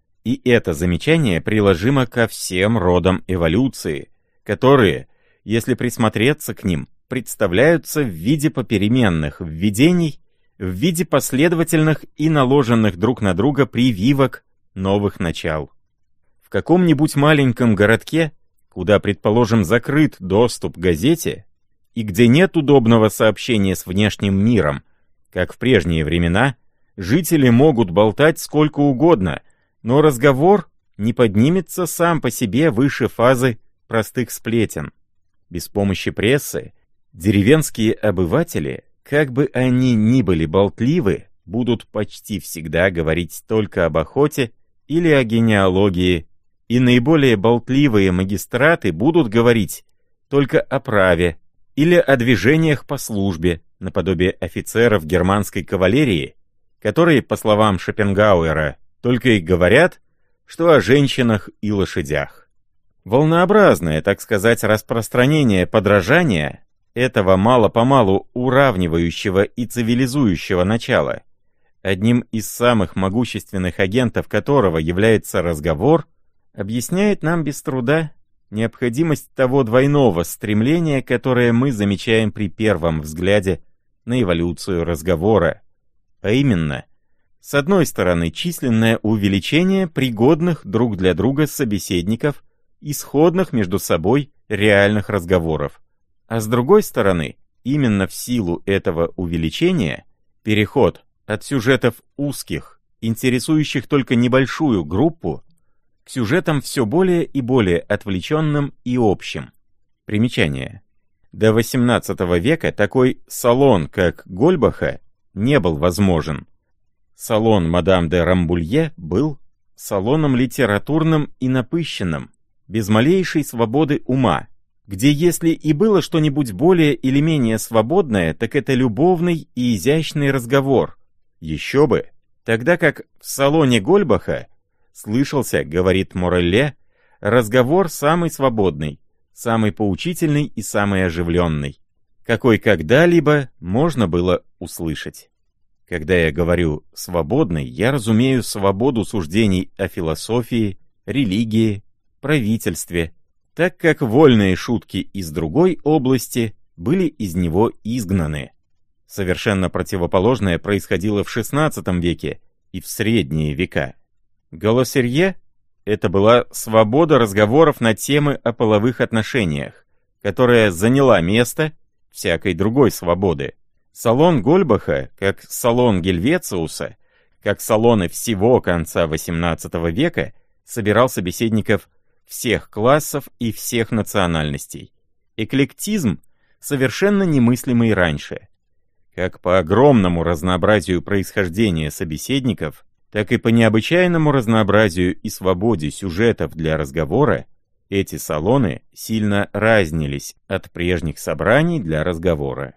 И это замечание приложимо ко всем родам эволюции, которые, если присмотреться к ним, представляются в виде попеременных введений, в виде последовательных и наложенных друг на друга прививок новых начал. В каком-нибудь маленьком городке, куда, предположим, закрыт доступ к газете, и где нет удобного сообщения с внешним миром, как в прежние времена, жители могут болтать сколько угодно, но разговор не поднимется сам по себе выше фазы простых сплетен. Без помощи прессы деревенские обыватели, как бы они ни были болтливы, будут почти всегда говорить только об охоте или о генеалогии, и наиболее болтливые магистраты будут говорить только о праве или о движениях по службе, наподобие офицеров германской кавалерии, которые, по словам Шопенгауэра, только и говорят, что о женщинах и лошадях. Волнообразное, так сказать, распространение подражания этого мало-помалу уравнивающего и цивилизующего начала, одним из самых могущественных агентов которого является разговор, объясняет нам без труда необходимость того двойного стремления, которое мы замечаем при первом взгляде на эволюцию разговора, а именно, с одной стороны, численное увеличение пригодных друг для друга собеседников, исходных между собой реальных разговоров, а с другой стороны, именно в силу этого увеличения, переход от сюжетов узких, интересующих только небольшую группу, к сюжетам все более и более отвлеченным и общим. Примечание. До XVIII века такой салон, как Гольбаха, не был возможен. Салон мадам де Рамбулье был салоном литературным и напыщенным, без малейшей свободы ума, где если и было что-нибудь более или менее свободное, так это любовный и изящный разговор. Еще бы, тогда как в салоне Гольбаха слышался, говорит Морелле, разговор самый свободный, самый поучительный и самый оживленный, какой когда-либо можно было услышать. Когда я говорю «свободный», я разумею свободу суждений о философии, религии, правительстве, так как вольные шутки из другой области были из него изгнаны. Совершенно противоположное происходило в XVI веке и в средние века. Голосерье — это была свобода разговоров на темы о половых отношениях, которая заняла место всякой другой свободы. Салон Гольбаха, как салон Гельвециуса, как салоны всего конца XVIII века, собирал собеседников всех классов и всех национальностей. Эклектизм совершенно немыслимый раньше. Как по огромному разнообразию происхождения собеседников, так и по необычайному разнообразию и свободе сюжетов для разговора, эти салоны сильно разнились от прежних собраний для разговора.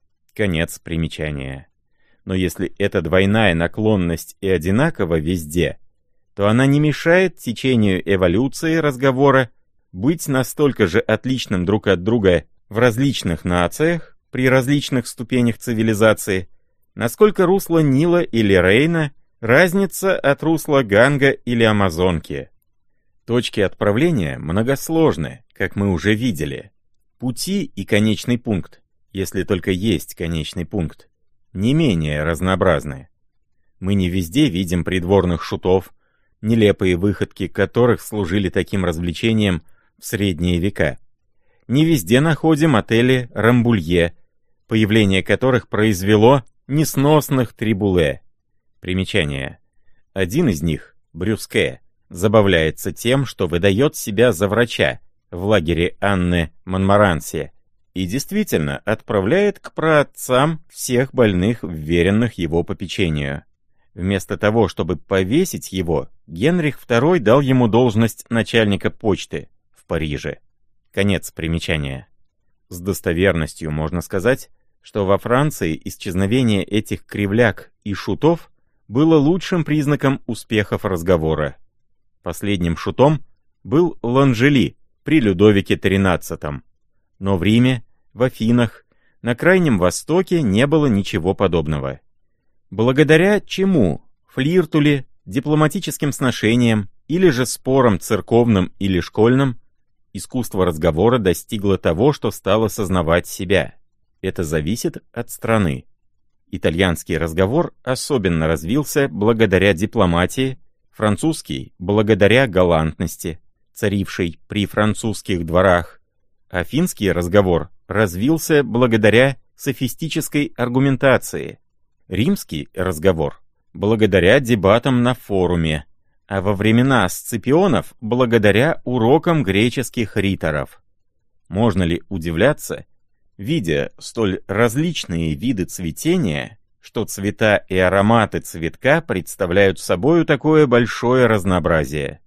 Конец примечания. Но если эта двойная наклонность и одинакова везде, то она не мешает течению эволюции разговора быть настолько же отличным друг от друга в различных нациях, при различных ступенях цивилизации, насколько русло Нила или Рейна разница от русла Ганга или Амазонки. Точки отправления многосложны, как мы уже видели. Пути и конечный пункт, если только есть конечный пункт, не менее разнообразны. Мы не везде видим придворных шутов, нелепые выходки которых служили таким развлечением в средние века. Не везде находим отели Рамбулье, появление которых произвело несносных трибуле. Примечание. Один из них, Брюске, забавляется тем, что выдает себя за врача в лагере Анны Монмаранси и действительно отправляет к праотцам всех больных, вверенных его попечению. Вместо того, чтобы повесить его, Генрих II дал ему должность начальника почты в Париже. Конец примечания. С достоверностью можно сказать, что во Франции исчезновение этих кривляк и шутов было лучшим признаком успехов разговора. Последним шутом был Ланжели при Людовике XIII. Но в Риме, в Афинах, на Крайнем Востоке не было ничего подобного. Благодаря чему? Флирту ли, дипломатическим сношениям или же спорам церковным или школьным, искусство разговора достигло того, что стало сознавать себя. Это зависит от страны. Итальянский разговор особенно развился благодаря дипломатии, французский — благодаря галантности, царившей при французских дворах, а финский разговор развился благодаря софистической аргументации, римский разговор — благодаря дебатам на форуме, а во времена Сципионов — благодаря урокам греческих риторов. Можно ли удивляться, видя столь различные виды цветения, что цвета и ароматы цветка представляют собою такое большое разнообразие?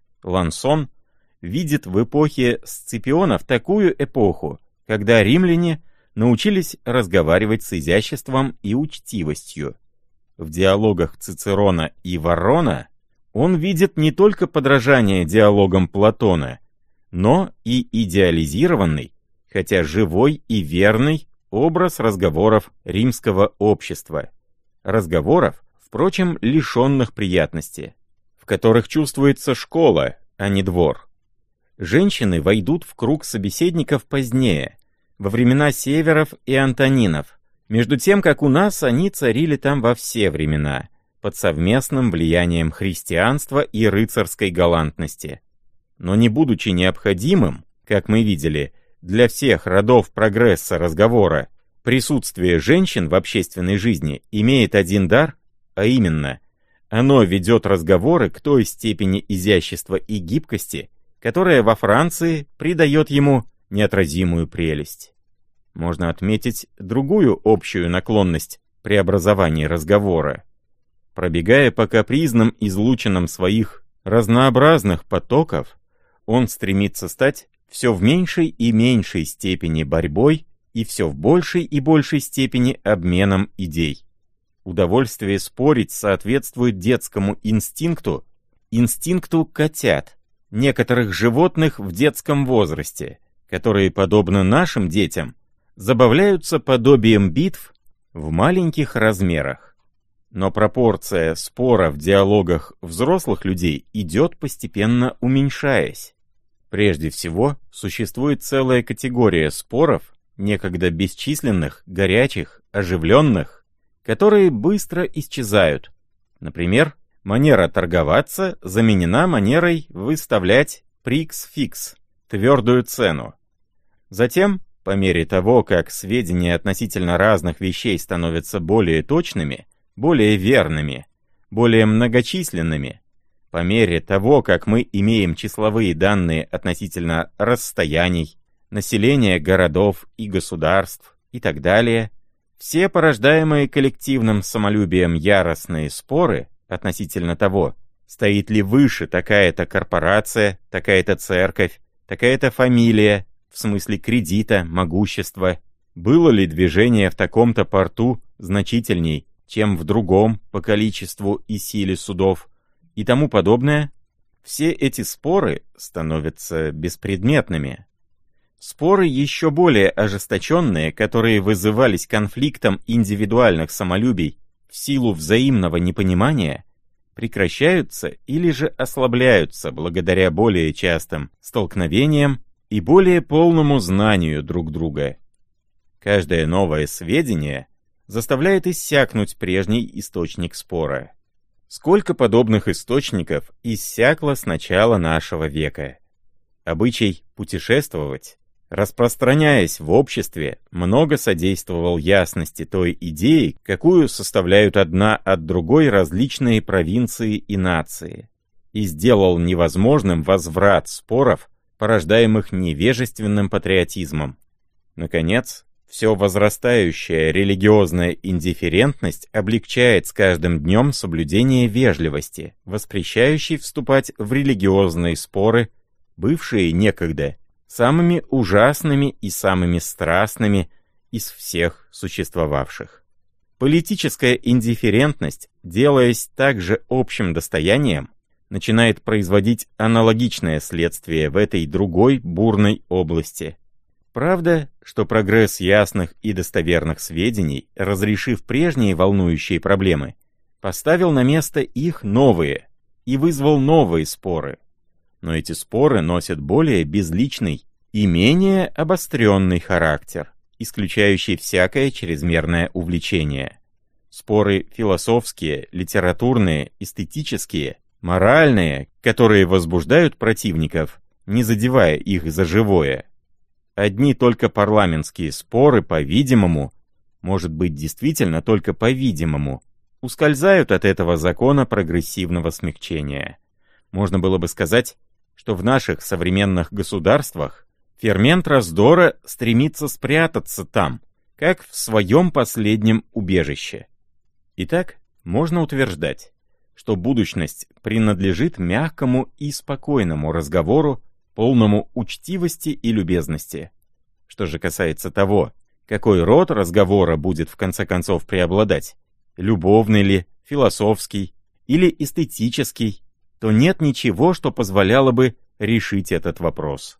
Лансон видит в эпохе Сципионов такую эпоху, когда римляне научились разговаривать с изяществом и учтивостью. В диалогах Цицерона и Варрона он видит не только подражание диалогам Платона, но и идеализированный, хотя живой и верный образ разговоров римского общества. Разговоров, впрочем, лишенных приятности, в которых чувствуется школа, а не двор. Женщины войдут в круг собеседников позднее, во времена Северов и Антонинов, между тем, как у нас они царили там во все времена, под совместным влиянием христианства и рыцарской галантности. Но не будучи необходимым, как мы видели, для всех родов прогресса разговора, присутствие женщин в общественной жизни имеет один дар, а именно, оно ведет разговоры к той степени изящества и гибкости, которая во Франции придает ему неотразимую прелесть. Можно отметить другую общую наклонность преобразования разговора. Пробегая по капризным излучинам своих разнообразных потоков, он стремится стать все в меньшей и меньшей степени борьбой и все в большей и большей степени обменом идей. Удовольствие спорить соответствует детскому инстинкту котят, некоторых животных в детском возрасте, которые, подобно нашим детям, забавляются подобием битв в маленьких размерах. Но пропорция спора в диалогах взрослых людей идет постепенно уменьшаясь. Прежде всего, существует целая категория споров, некогда бесчисленных, горячих, оживленных, которые быстро исчезают. Например, манера торговаться заменена манерой выставлять прикс-фикс, твердую цену. Затем, по мере того, как сведения относительно разных вещей становятся более точными, более верными, более многочисленными, по мере того, как мы имеем числовые данные относительно расстояний, населения городов и государств и так далее, все порождаемые коллективным самолюбием яростные споры относительно того, стоит ли выше такая-то корпорация, такая-то церковь, такая-то фамилия, в смысле кредита, могущества, было ли движение в таком-то порту значительней, чем в другом по количеству и силе судов, и тому подобное, все эти споры становятся беспредметными. Споры еще более ожесточенные, которые вызывались конфликтом индивидуальных самолюбий в силу взаимного непонимания, прекращаются или же ослабляются благодаря более частым столкновениям и более полному знанию друг друга. Каждое новое сведение заставляет иссякнуть прежний источник спора. Сколько подобных источников иссякло с начала нашего века. Обычай путешествовать, распространяясь в обществе, много содействовал ясности той идеи, какую составляют одна от другой различные провинции и нации, и сделал невозможным возврат споров, порождаемых невежественным патриотизмом. Наконец, все возрастающая религиозная индифферентность облегчает с каждым днем соблюдение вежливости, воспрещающей вступать в религиозные споры, бывшие некогда самыми ужасными и самыми страстными из всех существовавших. Политическая индифферентность, делаясь также общим достоянием, начинает производить аналогичное следствие в этой другой бурной области. Правда, что прогресс ясных и достоверных сведений, разрешив прежние волнующие проблемы, поставил на место их новые и вызвал новые споры. Но эти споры носят более безличный и менее обостренный характер, исключающий всякое чрезмерное увлечение. Споры философские, литературные, эстетические, моральные, которые возбуждают противников, не задевая их за живое. Одни только парламентские споры, по-видимому, может быть действительно только по-видимому, ускользают от этого закона прогрессивного смягчения. Можно было бы сказать, что в наших современных государствах фермент раздора стремится спрятаться там, как в своем последнем убежище. Итак, можно утверждать, что будущность принадлежит мягкому и спокойному разговору, полному учтивости и любезности. Что же касается того, какой род разговора будет в конце концов преобладать, любовный ли, философский или эстетический, то нет ничего, что позволяло бы решить этот вопрос.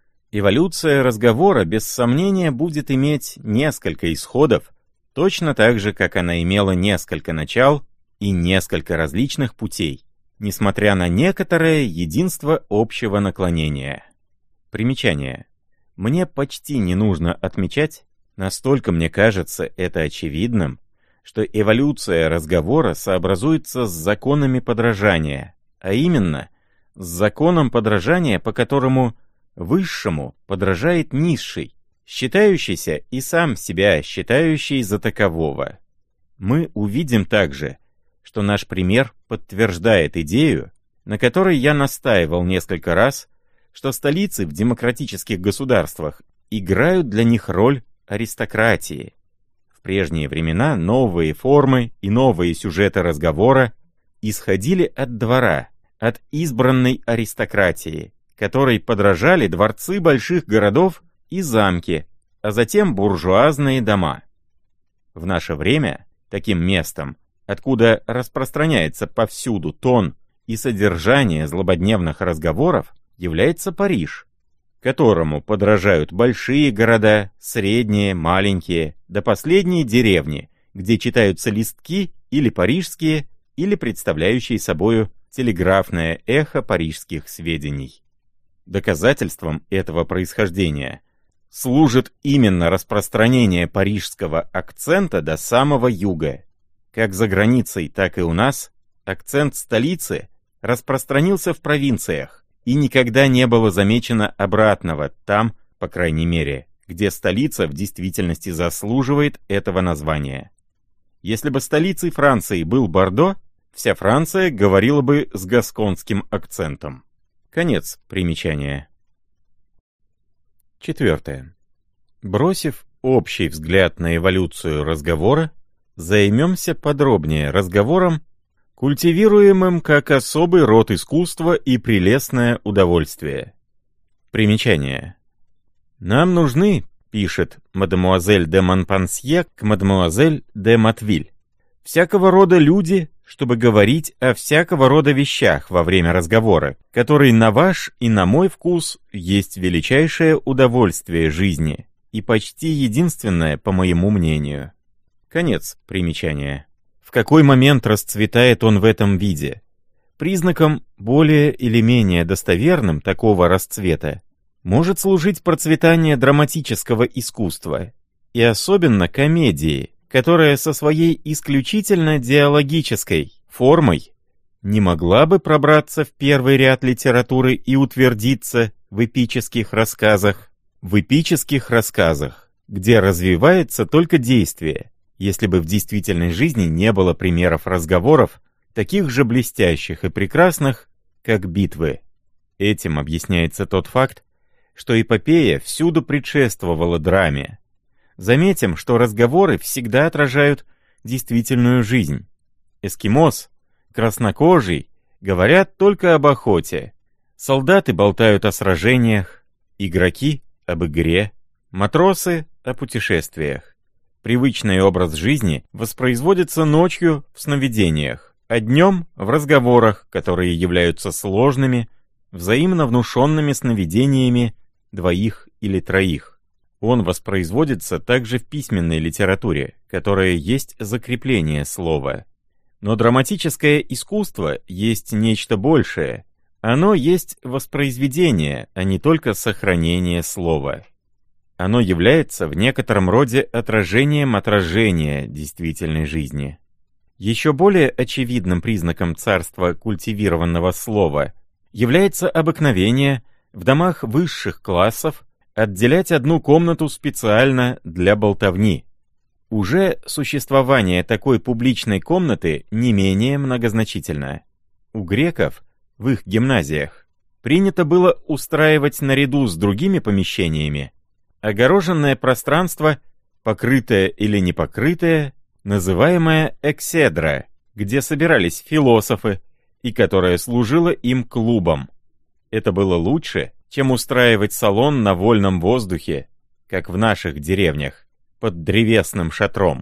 Эволюция разговора без сомнения будет иметь несколько исходов, точно так же, как она имела несколько начал и несколько различных путей, несмотря на некоторое единство общего наклонения. Примечание. Мне почти не нужно отмечать, настолько мне кажется это очевидным, что эволюция разговора сообразуется с законами подражания, а именно с законом подражания, по которому высшему подражает низший, считающийся и сам себя считающий за такового. Мы увидим также, что наш пример подтверждает идею, на которой я настаивал несколько раз, что столицы в демократических государствах играют для них роль аристократии. В прежние времена новые формы и новые сюжеты разговора исходили от двора, от избранной аристократии, которой подражали дворцы больших городов и замки, а затем буржуазные дома. В наше время таким местом, откуда распространяется повсюду тон и содержание злободневных разговоров, является Париж, которому подражают большие города, средние, маленькие, до последней деревни, где читаются листки или парижские, или представляющие собою телеграфное эхо парижских сведений. Доказательством этого происхождения служит именно распространение парижского акцента до самого юга. Как за границей, так и у нас акцент столицы распространился в провинциях, и никогда не было замечено обратного там, по крайней мере, где столица в действительности заслуживает этого названия. Если бы столицей Франции был Бордо, вся Франция говорила бы с гасконским акцентом. Конец примечания. 4. Бросив общий взгляд на эволюцию разговора, займемся подробнее разговором, культивируемым как особый род искусства и прелестное удовольствие. Примечание. «Нам нужны, — пишет мадемуазель де Монпансье к мадемуазель де Матвиль, — всякого рода люди, чтобы говорить о всякого рода вещах во время разговора, который на ваш и на мой вкус есть величайшее удовольствие жизни и почти единственное, по моему мнению». Конец примечания. В какой момент расцветает он в этом виде? Признаком более или менее достоверным такого расцвета может служить процветание драматического искусства, и особенно комедии, которая со своей исключительно диалогической формой не могла бы пробраться в первый ряд литературы и утвердиться в эпических рассказах, где развивается только действие, если бы в действительной жизни не было примеров разговоров, таких же блестящих и прекрасных, как битвы. Этим объясняется тот факт, что эпопея всюду предшествовала драме. Заметим, что разговоры всегда отражают действительную жизнь. Эскимос, краснокожий, говорят только об охоте. Солдаты болтают о сражениях, игроки — об игре, матросы — о путешествиях. Привычный образ жизни воспроизводится ночью в сновидениях, а днем — в разговорах, которые являются сложными, взаимно внушенными сновидениями двоих или троих. Он воспроизводится также в письменной литературе, которая есть закрепление слова. Но драматическое искусство есть нечто большее. Оно есть воспроизведение, а не только сохранение слова. Оно является в некотором роде отражением отражения действительной жизни. Еще более очевидным признаком царства культивированного слова является обыкновение в домах высших классов отделять одну комнату специально для болтовни. Уже существование такой публичной комнаты не менее многозначительно. У греков, в их гимназиях, принято было устраивать наряду с другими помещениями огороженное пространство, покрытое или не покрытое, называемое экседра, где собирались философы, и которое служило им клубом. Это было лучше, чем устраивать салон на вольном воздухе, как в наших деревнях, под древесным шатром.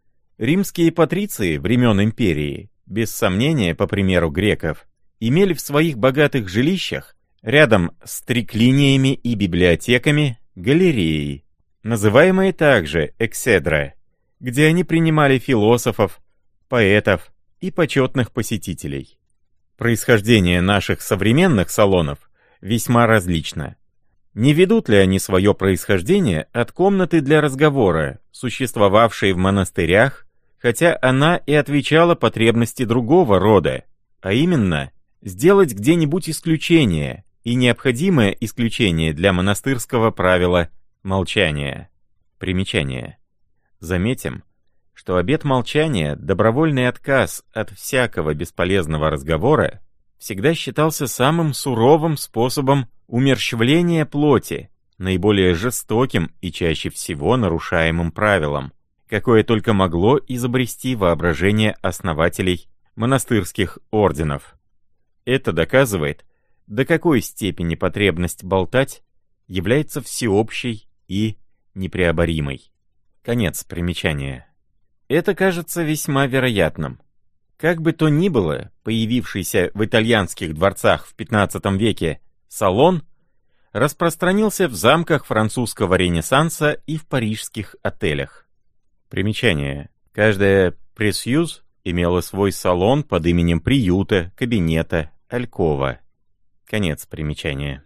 Римские патриции времен империи, без сомнения, по примеру греков, имели в своих богатых жилищах, рядом с триклиниями и библиотеками, галереи, называемые также экседра, где они принимали философов, поэтов и почетных посетителей. Происхождение наших современных салонов весьма различно. Не ведут ли они свое происхождение от комнаты для разговора, существовавшей в монастырях, хотя она и отвечала потребности другого рода, а именно сделать где-нибудь исключение, и необходимое исключение для монастырского правила молчания. Примечание. Заметим, что обет молчания, добровольный отказ от всякого бесполезного разговора, всегда считался самым суровым способом умерщвления плоти, наиболее жестоким и чаще всего нарушаемым правилом, какое только могло изобрести воображение основателей монастырских орденов. Это доказывает, до какой степени потребность болтать является всеобщей и непреоборимой. Конец примечания. Это кажется весьма вероятным. Как бы то ни было, появившийся в итальянских дворцах в XV веке салон распространился в замках французского Ренессанса и в парижских отелях. Примечание. Каждая пресьюз имела свой салон под именем приюта, кабинета, алькова. Конец примечания.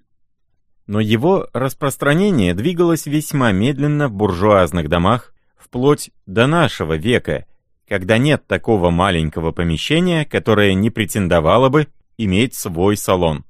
Но его распространение двигалось весьма медленно в буржуазных домах вплоть до нашего века, когда нет такого маленького помещения, которое не претендовало бы иметь свой салон.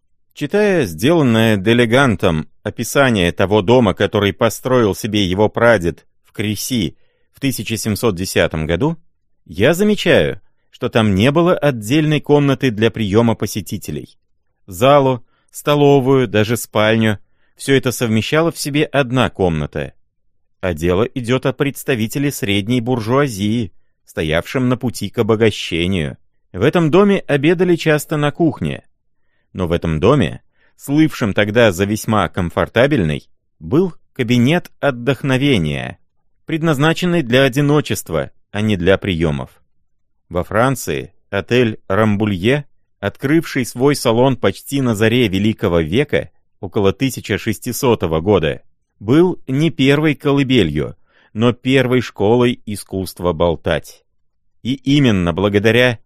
Читая сделанное Делегантом описание того дома, который построил себе его прадед в Креси в 1710 году, я замечаю, что там не было отдельной комнаты для приема посетителей. Залу, столовую, даже спальню — все это совмещало в себе одна комната. А дело идет о представителе средней буржуазии, стоявшем на пути к обогащению. В этом доме обедали часто на кухне. Но в этом доме, слывшем тогда за весьма комфортабельный, был кабинет отдохновения, предназначенный для одиночества, а не для приемов. Во Франции отель «Рамбулье», открывший свой салон почти на заре Великого века, около 1600 года, был не первой колыбелью, но первой школой искусства болтать. И именно благодаря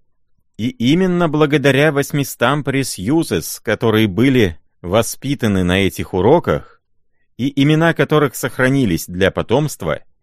800 пресьюзес, которые были воспитаны на этих уроках, и имена которых сохранились для потомства,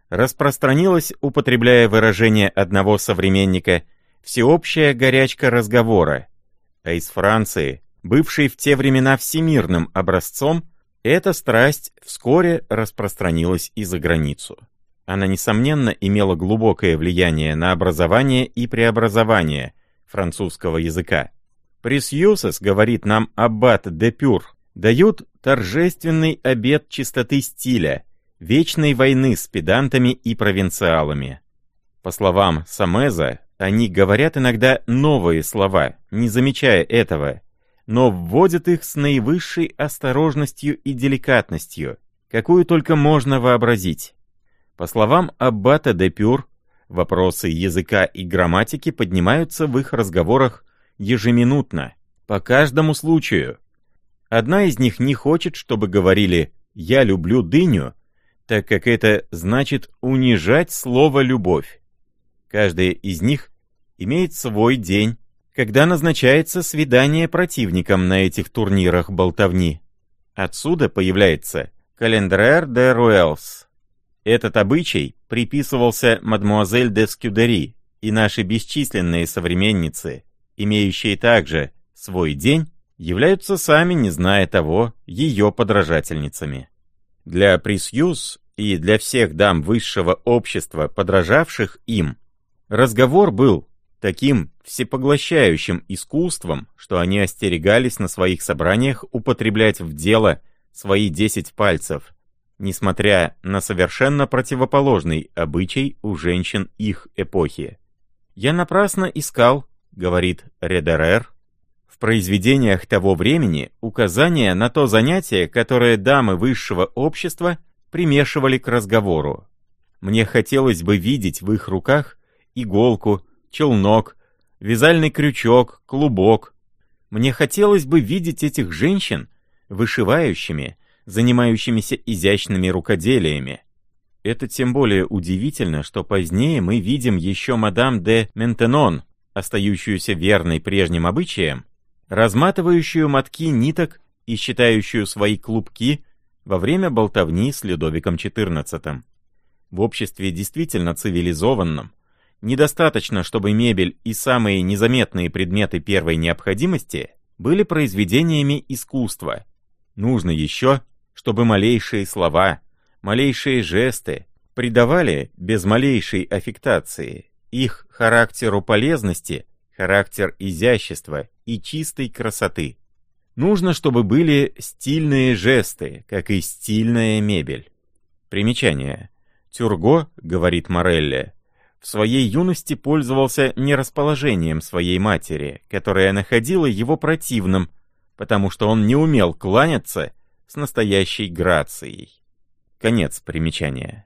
распространилась, употребляя выражение одного современника, всеобщая горячка разговора, а из Франции, бывшей в те времена всемирным образцом, эта страсть вскоре распространилась и за границу. Она, несомненно, имела глубокое влияние на образование и преобразование французского языка. Пресьюсес, говорит нам аббат де Пюр, дают торжественный обет чистоты стиля, вечной войны с педантами и провинциалами. По словам Самеза, они говорят иногда новые слова, не замечая этого, но вводят их с наивысшей осторожностью и деликатностью, какую только можно вообразить. По словам аббата де Пюр, вопросы языка и грамматики поднимаются в их разговорах ежеминутно, по каждому случаю. Одна из них не хочет, чтобы говорили «я люблю дыню», так как это значит унижать слово «любовь». Каждая из них имеет свой день, когда назначается свидание противникам на этих турнирах болтовни. Отсюда появляется «Календрер де Руэлс». Этот обычай приписывался мадмуазель де Скюдери, и наши бесчисленные современницы, имеющие также свой день, являются сами, не зная того, ее подражательницами. Для Пресьюс и для всех дам высшего общества, подражавших им, разговор был таким всепоглощающим искусством, что они остерегались на своих собраниях употреблять в дело свои 10 пальцев, несмотря на совершенно противоположный обычай у женщин их эпохи. «Я напрасно искал, — говорит Редерер, — в произведениях того времени указания на то занятие, которое дамы высшего общества примешивали к разговору. Мне хотелось бы видеть в их руках иголку, челнок, вязальный крючок, клубок. Мне хотелось бы видеть этих женщин вышивающими, занимающимися изящными рукоделиями. Это тем более удивительно, что позднее мы видим еще мадам де Ментенон, остающуюся верной прежним обычаям, разматывающую мотки ниток и считающую свои клубки во время болтовни с Людовиком XIV. В обществе действительно цивилизованном недостаточно, чтобы мебель и самые незаметные предметы первой необходимости были произведениями искусства. Нужно еще, чтобы малейшие слова, малейшие жесты придавали без малейшей аффектации их характеру полезности, характер изящества и чистой красоты. Нужно, чтобы были стильные жесты, как и стильная мебель. Примечание. Тюрго, говорит Морелли, в своей юности пользовался нерасположением своей матери, которая находила его противным, потому что он не умел кланяться с настоящей грацией. Конец примечания.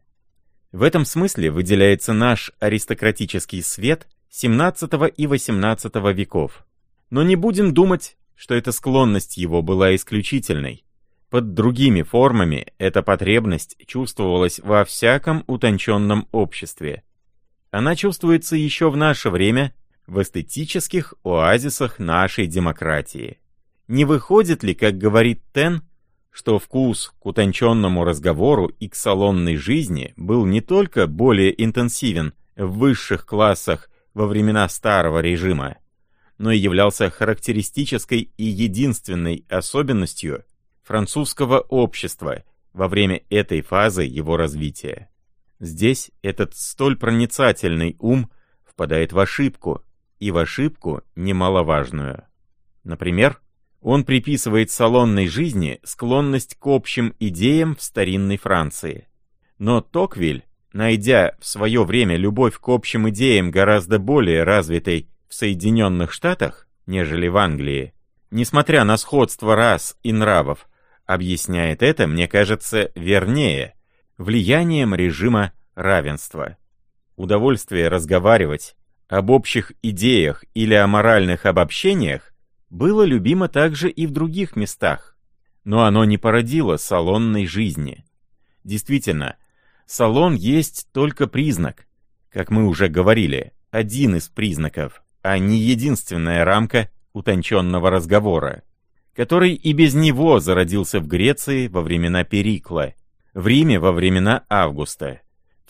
В этом смысле выделяется наш аристократический свет XVII и XVIII веков. Но не будем думать, что эта склонность его была исключительной. Под другими формами эта потребность чувствовалась во всяком утонченном обществе. Она чувствуется еще в наше время в эстетических оазисах нашей демократии. Не выходит ли, как говорит Тен, что вкус к утонченному разговору и к салонной жизни был не только более интенсивен в высших классах во времена старого режима, но и являлся характеристической и единственной особенностью французского общества во время этой фазы его развития. Здесь этот столь проницательный ум впадает в ошибку, и в ошибку немаловажную. Например, он приписывает салонной жизни склонность к общим идеям в старинной Франции. Но Токвиль, найдя в свое время любовь к общим идеям гораздо более развитой в Соединенных Штатах, нежели в Англии, несмотря на сходство рас и нравов, объясняет это, мне кажется, вернее, влиянием режима равенства. Удовольствие разговаривать об общих идеях или о моральных обобщениях было любимо также и в других местах, но оно не породило салонной жизни. Действительно, салон есть только признак, как мы уже говорили, один из признаков, а не единственная рамка утонченного разговора, который и без него зародился в Греции во времена Перикла, в Риме во времена Августа, в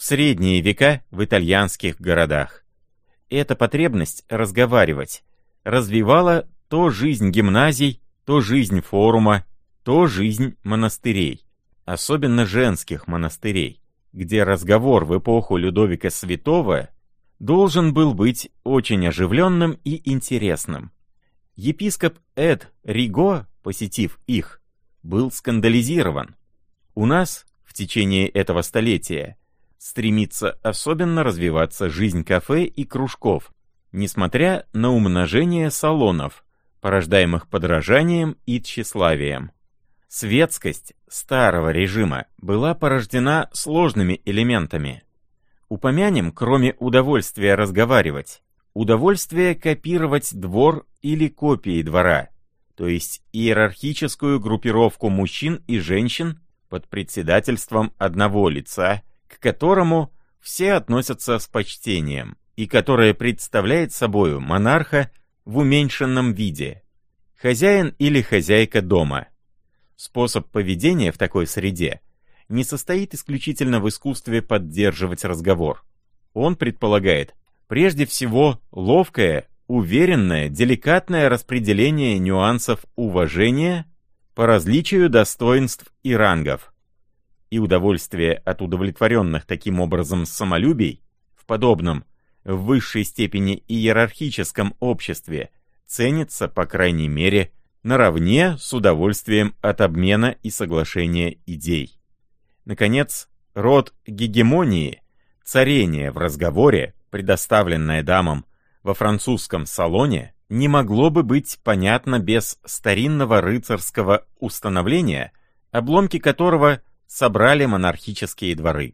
в средние века в итальянских городах. Эта потребность разговаривать развивала то жизнь гимназий, то жизнь форума, то жизнь монастырей, особенно женских монастырей, где разговор в эпоху Людовика Святого должен был быть очень оживленным и интересным. Епископ Эд Риго, посетив их, был скандализирован. У нас в течение этого столетия стремится особенно развиваться жизнь кафе и кружков, несмотря на умножение салонов, порождаемых подражанием и тщеславием. Светскость старого режима была порождена сложными элементами. Упомянем, кроме удовольствия разговаривать, удовольствие копировать двор или копии двора, то есть иерархическую группировку мужчин и женщин под председательством одного лица, к которому все относятся с почтением, и которое представляет собою монарха в уменьшенном виде, хозяин или хозяйка дома. Способ поведения в такой среде не состоит исключительно в искусстве поддерживать разговор. Он предполагает, прежде всего, ловкое, уверенное, деликатное распределение нюансов уважения по различию достоинств и рангов. И удовольствие от удовлетворенных таким образом самолюбий в подобном, в высшей степени иерархическом обществе ценится, по крайней мере, наравне с удовольствием от обмена и соглашения идей. Наконец, род гегемонии, царение в разговоре, предоставленное дамам во французском салоне, не могло бы быть понятно без старинного рыцарского установления, обломки которого собрали монархические дворы.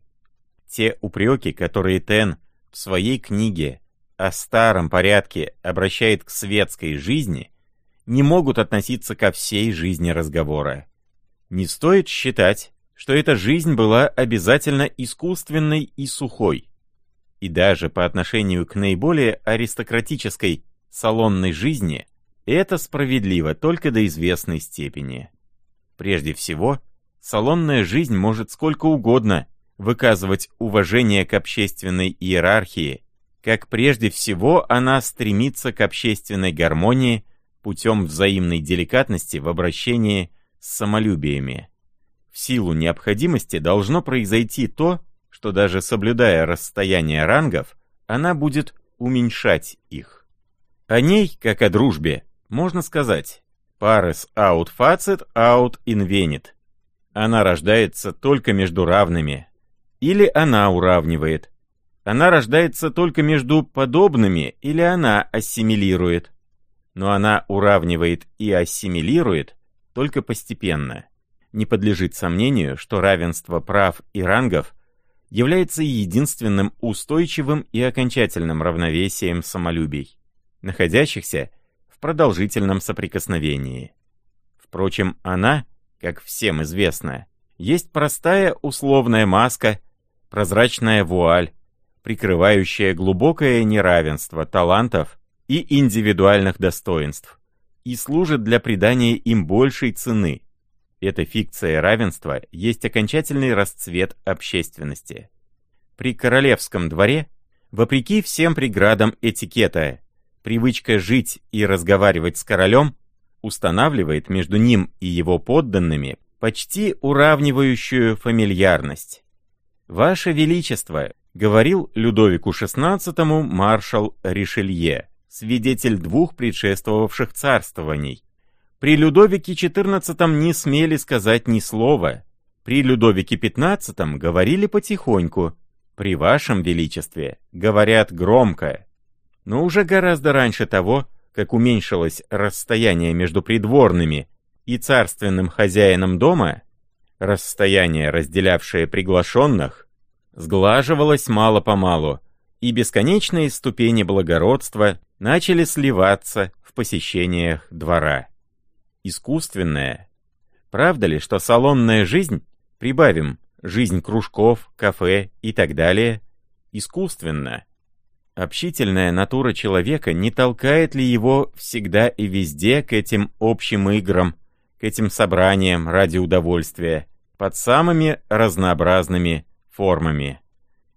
Те упреки, которые Тен в своей книге о старом порядке обращает к светской жизни, не могут относиться ко всей жизни разговора. Не стоит считать, что эта жизнь была обязательно искусственной и сухой. И даже по отношению к наиболее аристократической салонной жизни это справедливо только до известной степени. Прежде всего, салонная жизнь может сколько угодно выказывать уважение к общественной иерархии, как прежде всего она стремится к общественной гармонии путем взаимной деликатности в обращении с самолюбиями. В силу необходимости должно произойти то, что даже соблюдая расстояние рангов, она будет уменьшать их. О ней, как о дружбе, можно сказать «pares aut facet aut invenit». Она рождается только между равными. Или она уравнивает. Она рождается только между подобными, или она ассимилирует. Но она уравнивает и ассимилирует только постепенно. Не подлежит сомнению, что равенство прав и рангов является единственным устойчивым и окончательным равновесием самолюбий, находящихся в продолжительном соприкосновении. Впрочем, она, как всем известно, есть простая условная маска, прозрачная вуаль, прикрывающая глубокое неравенство талантов и индивидуальных достоинств, и служит для придания им большей цены. Эта фикция равенства есть окончательный расцвет общественности. При королевском дворе, вопреки всем преградам этикета, привычка жить и разговаривать с королем устанавливает между ним и его подданными почти уравнивающую фамильярность. «Ваше Величество», — говорил Людовику XVI маршал Ришелье, свидетель двух предшествовавших царствований, при Людовике XIV не смели сказать ни слова, при Людовике XV говорили потихоньку, при Вашем Величестве говорят громко. Но уже гораздо раньше того, как уменьшилось расстояние между придворными и царственным хозяином дома, расстояние, разделявшее приглашенных, сглаживалось мало-помалу, и бесконечные ступени благородства начали сливаться в посещениях двора. Искусственная. Правда ли, что салонная жизнь, прибавим, жизнь кружков, кафе и так далее, искусственна? Общительная натура человека не толкает ли его всегда и везде к этим общим играм, к этим собраниям ради удовольствия, под самыми разнообразными формами?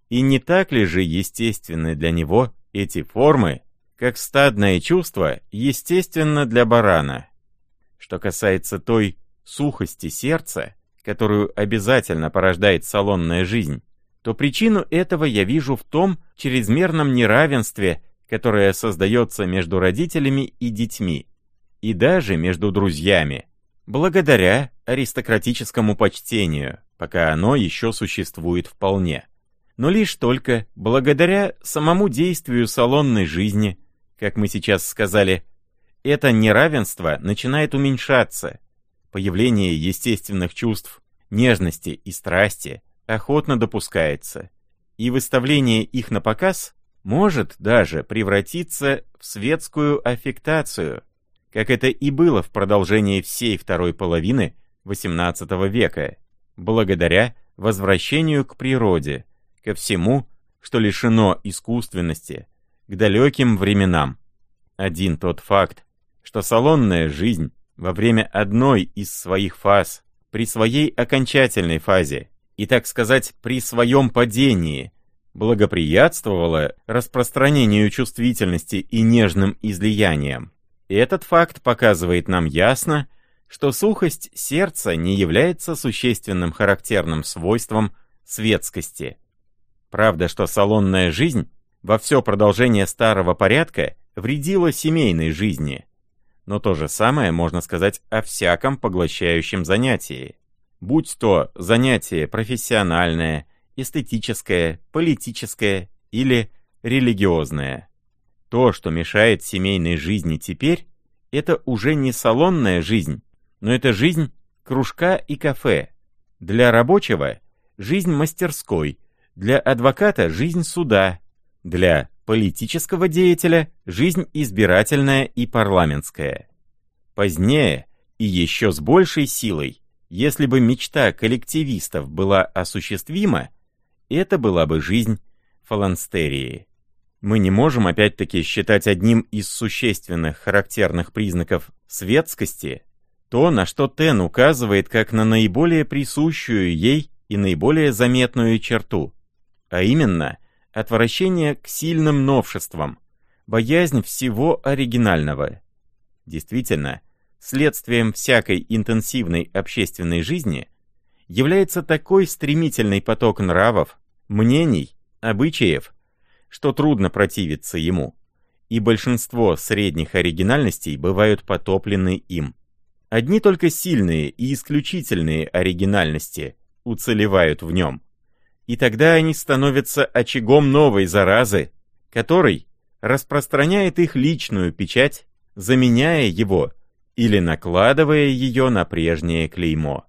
И не так ли же естественны для него эти формы, как стадное чувство естественно для барана? Что касается той сухости сердца, которую обязательно порождает салонная жизнь, то причину этого я вижу в том чрезмерном неравенстве, которое создается между родителями и детьми, и даже между друзьями, благодаря аристократическому почтению, пока оно еще существует вполне. Но лишь только благодаря самому действию салонной жизни, как мы сейчас сказали, это неравенство начинает уменьшаться. Появление естественных чувств, нежности и страсти охотно допускается, и выставление их на показ может даже превратиться в светскую аффектацию, как это и было в продолжении всей второй половины XVIII века, благодаря возвращению к природе, ко всему, что лишено искусственности, к далеким временам. Один тот факт, что салонная жизнь во время одной из своих фаз, при своей окончательной фазе и, так сказать, при своем падении, благоприятствовала распространению чувствительности и нежным излияниям. Этот факт показывает нам ясно, что сухость сердца не является существенным характерным свойством светскости. Правда, что салонная жизнь во все продолжение старого порядка вредила семейной жизни, но то же самое можно сказать о всяком поглощающем занятии, будь то занятие профессиональное, эстетическое, политическое или религиозное. То, что мешает семейной жизни теперь, это уже не салонная жизнь, но это жизнь кружка и кафе. Для рабочего – жизнь мастерской, для адвоката – жизнь суда, для политического деятеля – жизнь избирательная и парламентская. Позднее, и еще с большей силой, если бы мечта коллективистов была осуществима, это была бы жизнь фаланстерии. Мы не можем опять-таки считать одним из существенных характерных признаков светскости то, на что Тен указывает как на наиболее присущую ей и наиболее заметную черту, а именно отвращение к сильным новшествам, боязнь всего оригинального. Действительно, следствием всякой интенсивной общественной жизни является такой стремительный поток нравов, мнений, обычаев, что трудно противиться ему, и большинство средних оригинальностей бывают потоплены им. Одни только сильные и исключительные оригинальности уцелевают в нем, и тогда они становятся очагом новой заразы, который распространяет их личную печать, заменяя его или накладывая ее на прежнее клеймо.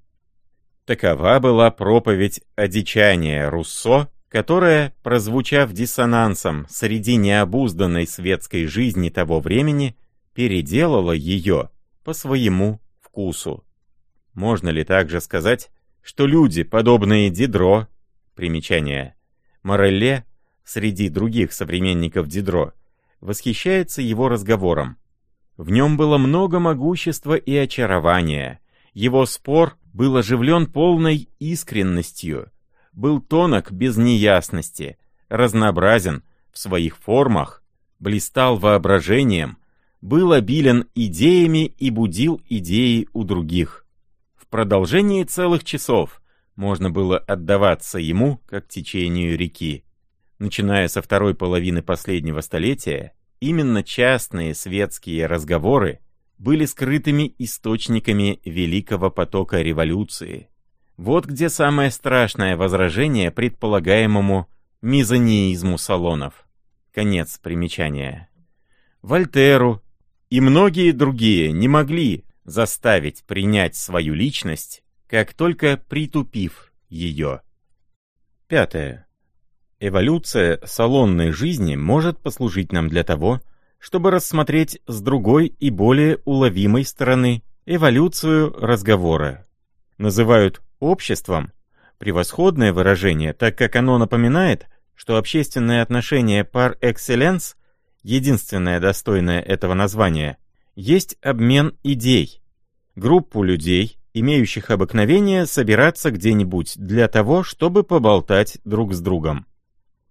Такова была проповедь одичания Руссо, которая, прозвучав диссонансом среди необузданной светской жизни того времени, переделала ее по своему вкусу. Можно ли также сказать, что люди, подобные Дидро, примечание, Морелле, среди других современников Дидро, восхищается его разговором. В нем было много могущества и очарования, его спор был оживлен полной искренностью, был тонок без неясности, разнообразен в своих формах, блистал воображением, был обилен идеями и будил идеи у других. В продолжении целых часов можно было отдаваться ему, как течению реки. Начиная со второй половины последнего столетия, именно частные светские разговоры были скрытыми источниками великого потока революции. Вот где самое страшное возражение предполагаемому мизонеизму салонов. Конец примечания. Вольтеру и многие другие не могли заставить принять свою личность, как только притупив ее. 5. Эволюция салонной жизни может послужить нам для того, чтобы рассмотреть с другой и более уловимой стороны эволюцию разговора. Называют обществом превосходное выражение, так как оно напоминает, что общественные отношения par excellence, единственное достойное этого названия, есть обмен идей, группу людей, имеющих обыкновение собираться где-нибудь для того, чтобы поболтать друг с другом.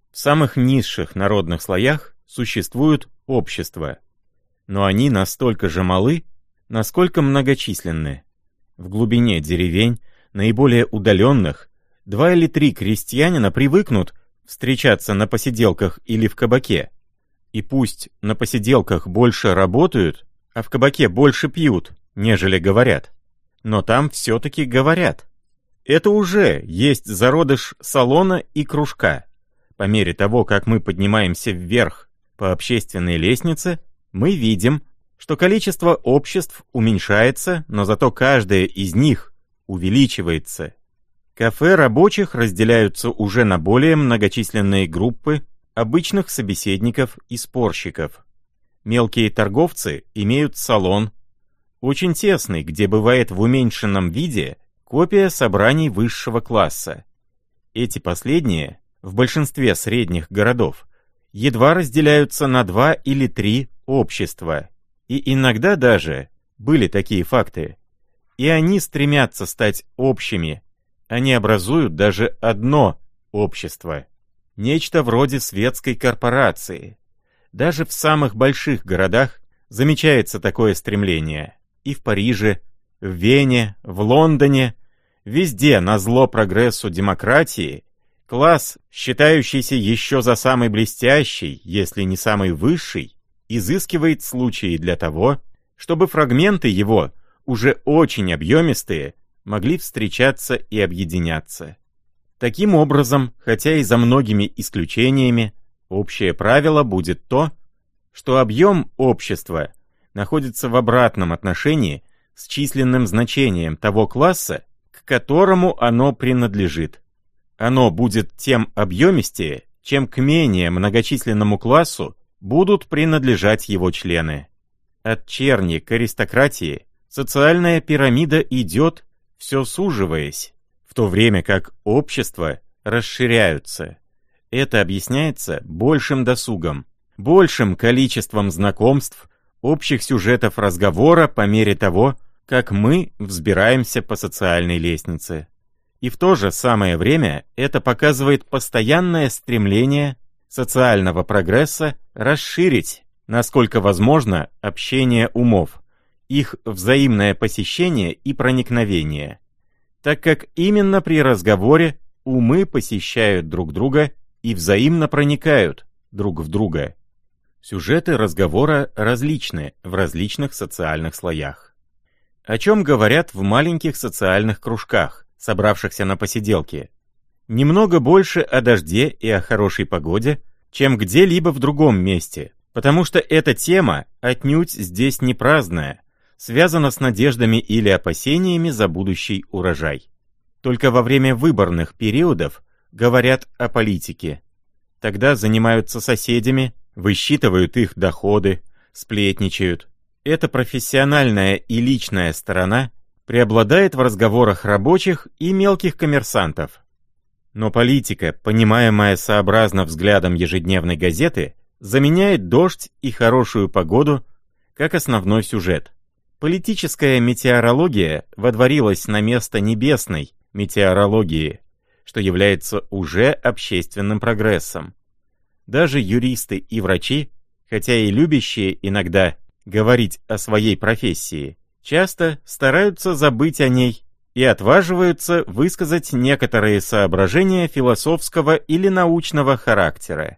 В самых низших народных слоях существуют общества, но они настолько же малы, насколько многочисленны. В глубине деревень, наиболее удаленных, 2 или 3 крестьянина привыкнут встречаться на посиделках или в кабаке. И пусть на посиделках больше работают, а в кабаке больше пьют, нежели говорят, но там все-таки говорят. Это уже есть зародыш салона и кружка. По мере того, как мы поднимаемся вверх по общественной лестнице, мы видим, что количество обществ уменьшается, но зато каждое из них увеличивается. Кафе рабочих разделяются уже на более многочисленные группы обычных собеседников и спорщиков. Мелкие торговцы имеют салон, очень тесный, где бывает в уменьшенном виде копия собраний высшего класса. Эти последние, в большинстве средних городов, едва разделяются на 2 или 3 общества. И иногда даже были такие факты. И они стремятся стать общими. Они образуют даже одно общество. Нечто вроде светской корпорации. Даже в самых больших городах замечается такое стремление. И в Париже, в Вене, в Лондоне, везде назло прогрессу демократии, класс, считающийся еще за самый блестящий, если не самый высший, изыскивает случаи для того, чтобы фрагменты его, уже очень объемистые, могли встречаться и объединяться. Таким образом, хотя и за многими исключениями, общее правило будет то, что объем общества находится в обратном отношении с численным значением того класса, к которому оно принадлежит. Оно будет тем объемистее, чем к менее многочисленному классу будут принадлежать его члены. От черни к аристократии социальная пирамида идет, все суживаясь, в то время как общества расширяются. Это объясняется большим досугом, большим количеством знакомств, общих сюжетов разговора по мере того, как мы взбираемся по социальной лестнице. И в то же самое время это показывает постоянное стремление социального прогресса расширить, насколько возможно, общение умов, их взаимное посещение и проникновение, так как именно при разговоре умы посещают друг друга и взаимно проникают друг в друга. Сюжеты разговора различны в различных социальных слоях. О чем говорят в маленьких социальных кружках, собравшихся на посиделке? Немного больше о дожде и о хорошей погоде, чем где-либо в другом месте, потому что эта тема отнюдь здесь не праздная, связана с надеждами или опасениями за будущий урожай. Только во время выборных периодов говорят о политике. Тогда занимаются соседями, высчитывают их доходы, сплетничают. Эта профессиональная и личная сторона преобладает в разговорах рабочих и мелких коммерсантов. Но политика, понимаемая сообразно взглядом ежедневной газеты, заменяет дождь и хорошую погоду как основной сюжет. Политическая метеорология водворилась на место небесной метеорологии, что является уже общественным прогрессом. Даже юристы и врачи, хотя и любящие иногда говорить о своей профессии, часто стараются забыть о ней и отваживаются высказать некоторые соображения философского или научного характера.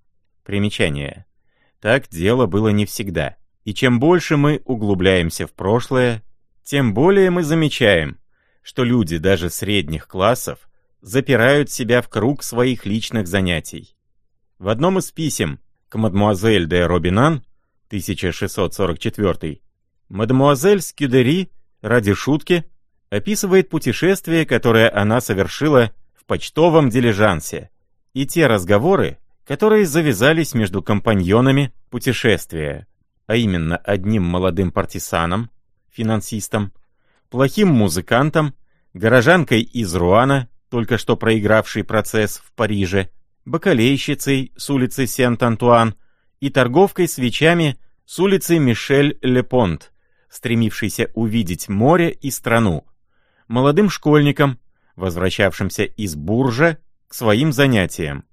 Примечание. Так дело было не всегда, и чем больше мы углубляемся в прошлое, тем более мы замечаем, что люди даже средних классов запирают себя в круг своих личных занятий. В одном из писем к мадемуазель де Робинан, 1644, мадемуазель Скюдери ради шутки описывает путешествие, которое она совершила в почтовом дилижансе, и те разговоры, которые завязались между компаньонами путешествия, а именно одним молодым партисаном, финансистом, плохим музыкантом, горожанкой из Руана, только что проигравшей процесс в Париже, бакалейщицей с улицы Сент-Антуан и торговкой свечами с улицы Мишель-Ле-Понт, стремившейся увидеть море и страну, молодым школьником, возвращавшимся из Буржа к своим занятиям.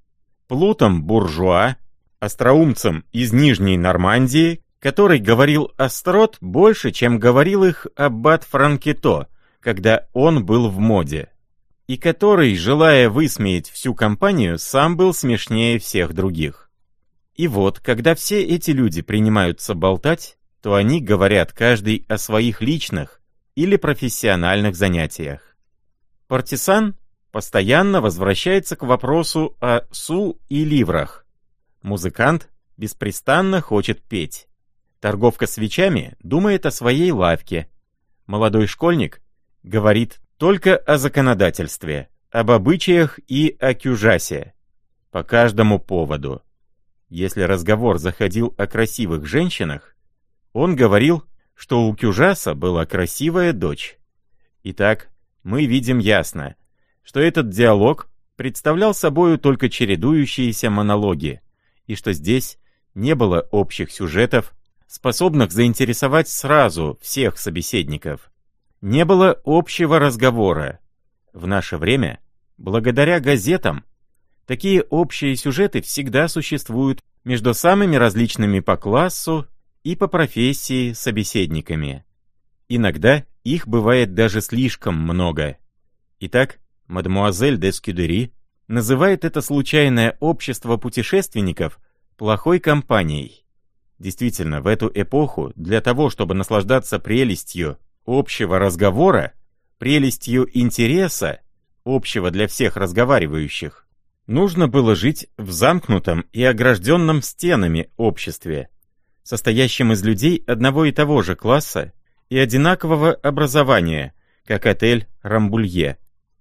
плутом-буржуа, остроумцем из Нижней Нормандии, который говорил острот больше, чем говорил их аббат Франкето, когда он был в моде, и который, желая высмеять всю компанию, сам был смешнее всех других. И вот, когда все эти люди принимаются болтать, то они говорят каждый о своих личных или профессиональных занятиях. Партисан постоянно возвращается к вопросу о су и ливрах. Музыкант беспрестанно хочет петь. Торговка свечами думает о своей лавке. Молодой школьник говорит только о законодательстве, об обычаях и о кюжасе. По каждому поводу. Если разговор заходил о красивых женщинах, он говорил, что у кюжаса была красивая дочь. Итак, мы видим ясно, что этот диалог представлял собою только чередующиеся монологи, и что здесь не было общих сюжетов, способных заинтересовать сразу всех собеседников. Не было общего разговора. В наше время, благодаря газетам, такие общие сюжеты всегда существуют между самыми различными по классу и по профессии собеседниками. Иногда их бывает даже слишком много. Итак, мадемуазель де Скюдери называет это случайное общество путешественников плохой компанией. Действительно, в эту эпоху для того, чтобы наслаждаться прелестью общего разговора, прелестью интереса, общего для всех разговаривающих, нужно было жить в замкнутом и огражденном стенами обществе, состоящем из людей одного и того же класса и одинакового образования, как отель Рамбулье.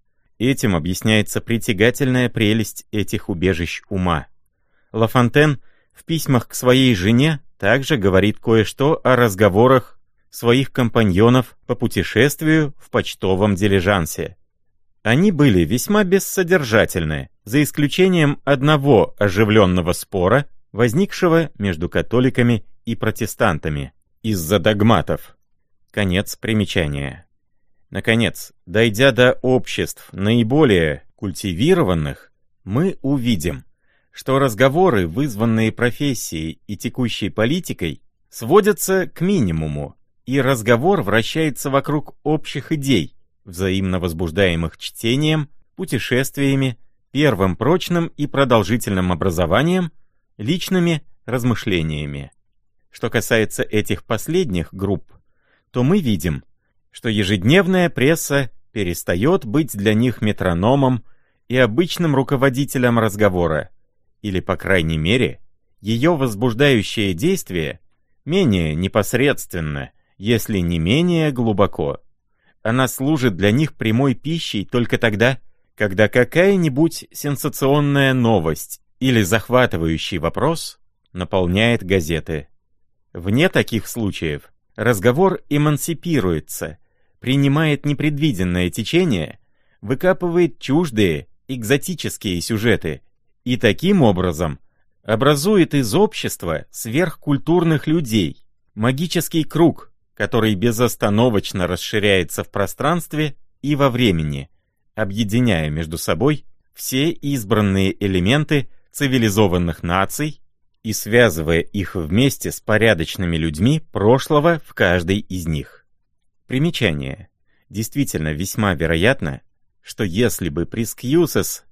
Этим объясняется притягательная прелесть этих убежищ ума. Ла Фонтен в письмах к своей жене также говорит кое-что о разговорах своих компаньонов по путешествию в почтовом дилижансе. Они были весьма бессодержательны, за исключением одного оживленного спора, возникшего между католиками и протестантами из-за догматов. Конец примечания. Наконец, дойдя до обществ наиболее культивированных, мы увидим, что разговоры, вызванные профессией и текущей политикой, сводятся к минимуму, и разговор вращается вокруг общих идей, взаимно возбуждаемых чтением, путешествиями, первым прочным и продолжительным образованием, личными размышлениями. Что касается этих последних групп, то мы видим, что ежедневная пресса перестает быть для них метрономом и обычным руководителем разговора, или, по крайней мере, ее возбуждающее действие менее непосредственно, если не менее глубоко. Она служит для них прямой пищей только тогда, когда какая-нибудь сенсационная новость или захватывающий вопрос наполняет газеты. Вне таких случаев разговор эмансипируется, принимает непредвиденное течение, выкапывает чуждые, экзотические сюжеты и таким образом образует из общества сверхкультурных людей магический круг, который безостановочно расширяется в пространстве и во времени, объединяя между собой все избранные элементы цивилизованных наций и связывая их вместе с порядочными людьми прошлого в каждой из них. Примечание. Действительно весьма вероятно, что если бы прескьюсес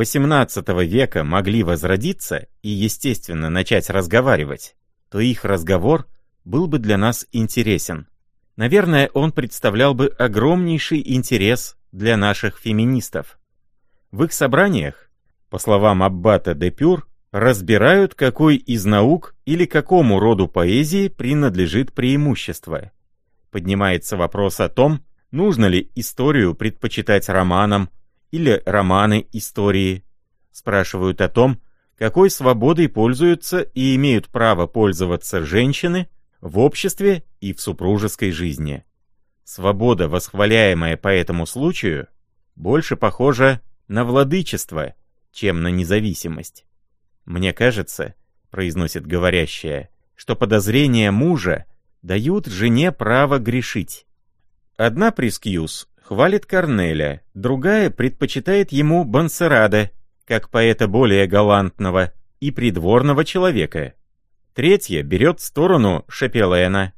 XVIII века могли возродиться и, естественно, начать разговаривать, то их разговор был бы для нас интересен. Наверное, он представлял бы огромнейший интерес для наших феминистов. В их собраниях, по словам аббата де Пюр, разбирают, какой из наук или какому роду поэзии принадлежит преимущество. Поднимается вопрос о том, нужно ли историю предпочитать романам или романы истории. Спрашивают о том, какой свободой пользуются и имеют право пользоваться женщины в обществе и в супружеской жизни. Свобода, восхваляемая по этому случаю, больше похожа на владычество, чем на независимость. «Мне кажется, — произносит говорящая, — что подозрения мужа дают жене право грешить. Одна прескьюс хвалит Корнеля, другая предпочитает ему Бонсерраде, как поэта более галантного и придворного человека. Третья берет сторону Шапелена.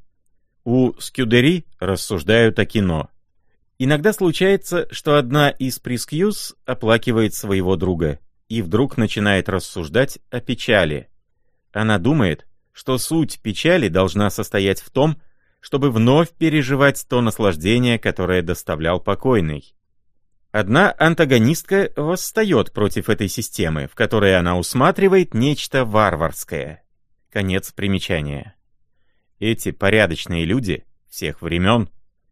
У Скюдери рассуждают о кино. Иногда случается, что одна из прескьюз оплакивает своего друга и вдруг начинает рассуждать о печали. Она думает, что суть печали должна состоять в том, чтобы вновь переживать то наслаждение, которое доставлял покойный. Одна антагонистка восстает против этой системы, в которой она усматривает нечто варварское. Конец примечания. Эти порядочные люди всех времен,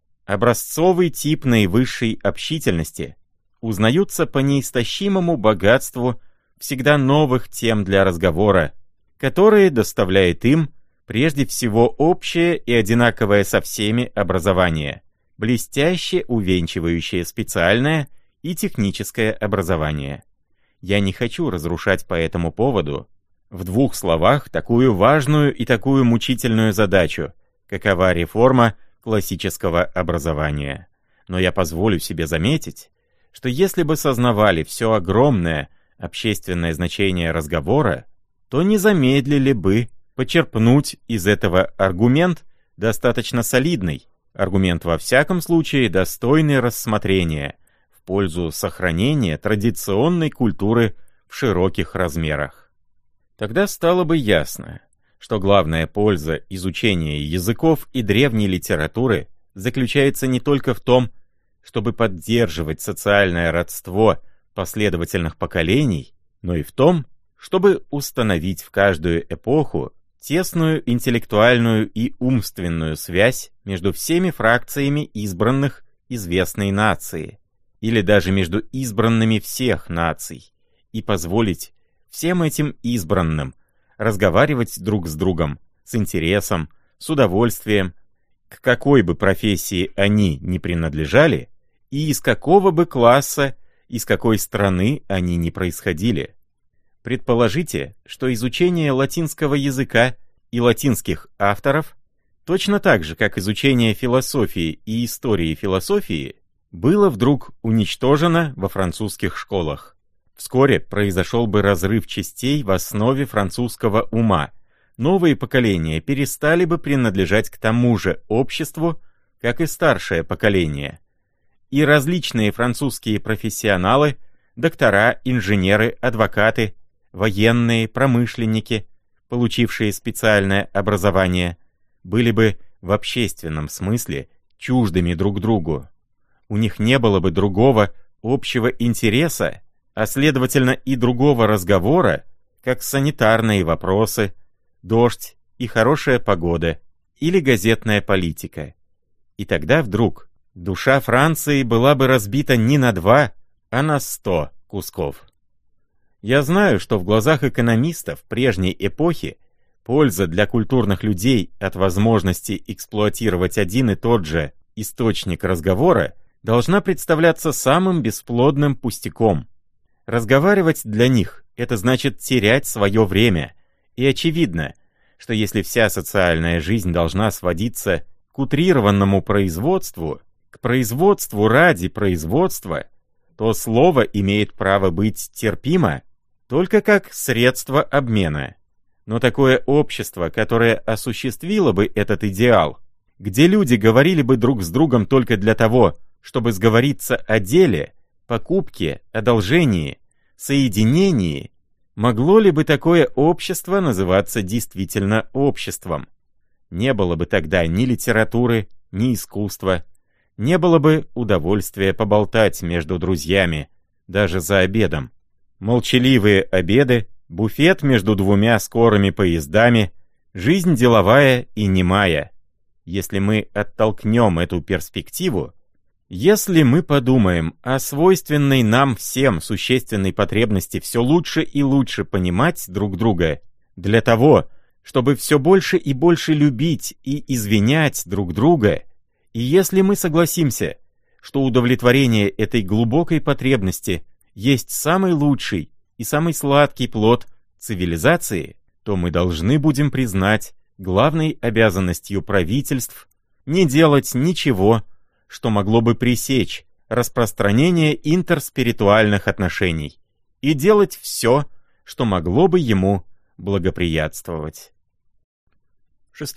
образцовый тип наивысшей общительности, узнаются по неистощимому богатству всегда новых тем для разговора, которые доставляет им прежде всего общее и одинаковое со всеми образование, блестяще увенчивающее специальное и техническое образование. Я не хочу разрушать по этому поводу в двух словах такую важную и такую мучительную задачу, какова реформа классического образования. Но я позволю себе заметить, что если бы сознавали все огромное общественное значение разговора, то не замедлили бы почерпнуть из этого аргумент достаточно солидный, аргумент во всяком случае достойный рассмотрения в пользу сохранения традиционной культуры в широких размерах. Тогда стало бы ясно, что главная польза изучения языков и древней литературы заключается не только в том, чтобы поддерживать социальное родство последовательных поколений, но и в том, чтобы установить в каждую эпоху тесную интеллектуальную и умственную связь между всеми фракциями избранных известной нации, или даже между избранными всех наций, и позволить всем этим избранным разговаривать друг с другом, с интересом, с удовольствием, к какой бы профессии они ни принадлежали, и из какого бы класса, из какой страны они ни происходили. Предположите, что изучение латинского языка и латинских авторов, точно так же, как изучение философии и истории философии, было вдруг уничтожено во французских школах. Вскоре произошел бы разрыв частей в основе французского ума. Новые поколения перестали бы принадлежать к тому же обществу, как и старшее поколение. И различные французские профессионалы, доктора, инженеры, адвокаты, военные, промышленники, получившие специальное образование, были бы в общественном смысле чуждыми друг другу. У них не было бы другого общего интереса, а следовательно и другого разговора, как санитарные вопросы, дождь и хорошая погода, или газетная политика. И тогда вдруг душа Франции была бы разбита не на 2, а на 100 кусков. Я знаю, что в глазах экономистов прежней эпохи польза для культурных людей от возможности эксплуатировать один и тот же источник разговора должна представляться самым бесплодным пустяком. Разговаривать для них — это значит терять свое время, и очевидно, что если вся социальная жизнь должна сводиться к утрированному производству, к производству ради производства, то слово имеет право быть терпимо только как средство обмена. Но такое общество, которое осуществило бы этот идеал, где люди говорили бы друг с другом только для того, чтобы сговориться о деле, покупке, одолжении, соединении, могло ли бы такое общество называться действительно обществом? Не было бы тогда ни литературы, ни искусства, не было бы удовольствия поболтать между друзьями, даже за обедом. Молчаливые обеды, буфет между 2 скорыми поездами, жизнь деловая и немая. Если мы оттолкнем эту перспективу, если мы подумаем о свойственной нам всем существенной потребности все лучше и лучше понимать друг друга, для того, чтобы все больше и больше любить и извинять друг друга, и если мы согласимся, что удовлетворение этой глубокой потребности есть самый лучший и самый сладкий плод цивилизации, то мы должны будем признать главной обязанностью правительств не делать ничего, что могло бы пресечь распространение интерспиритуальных отношений, и делать все, что могло бы ему благоприятствовать. 6.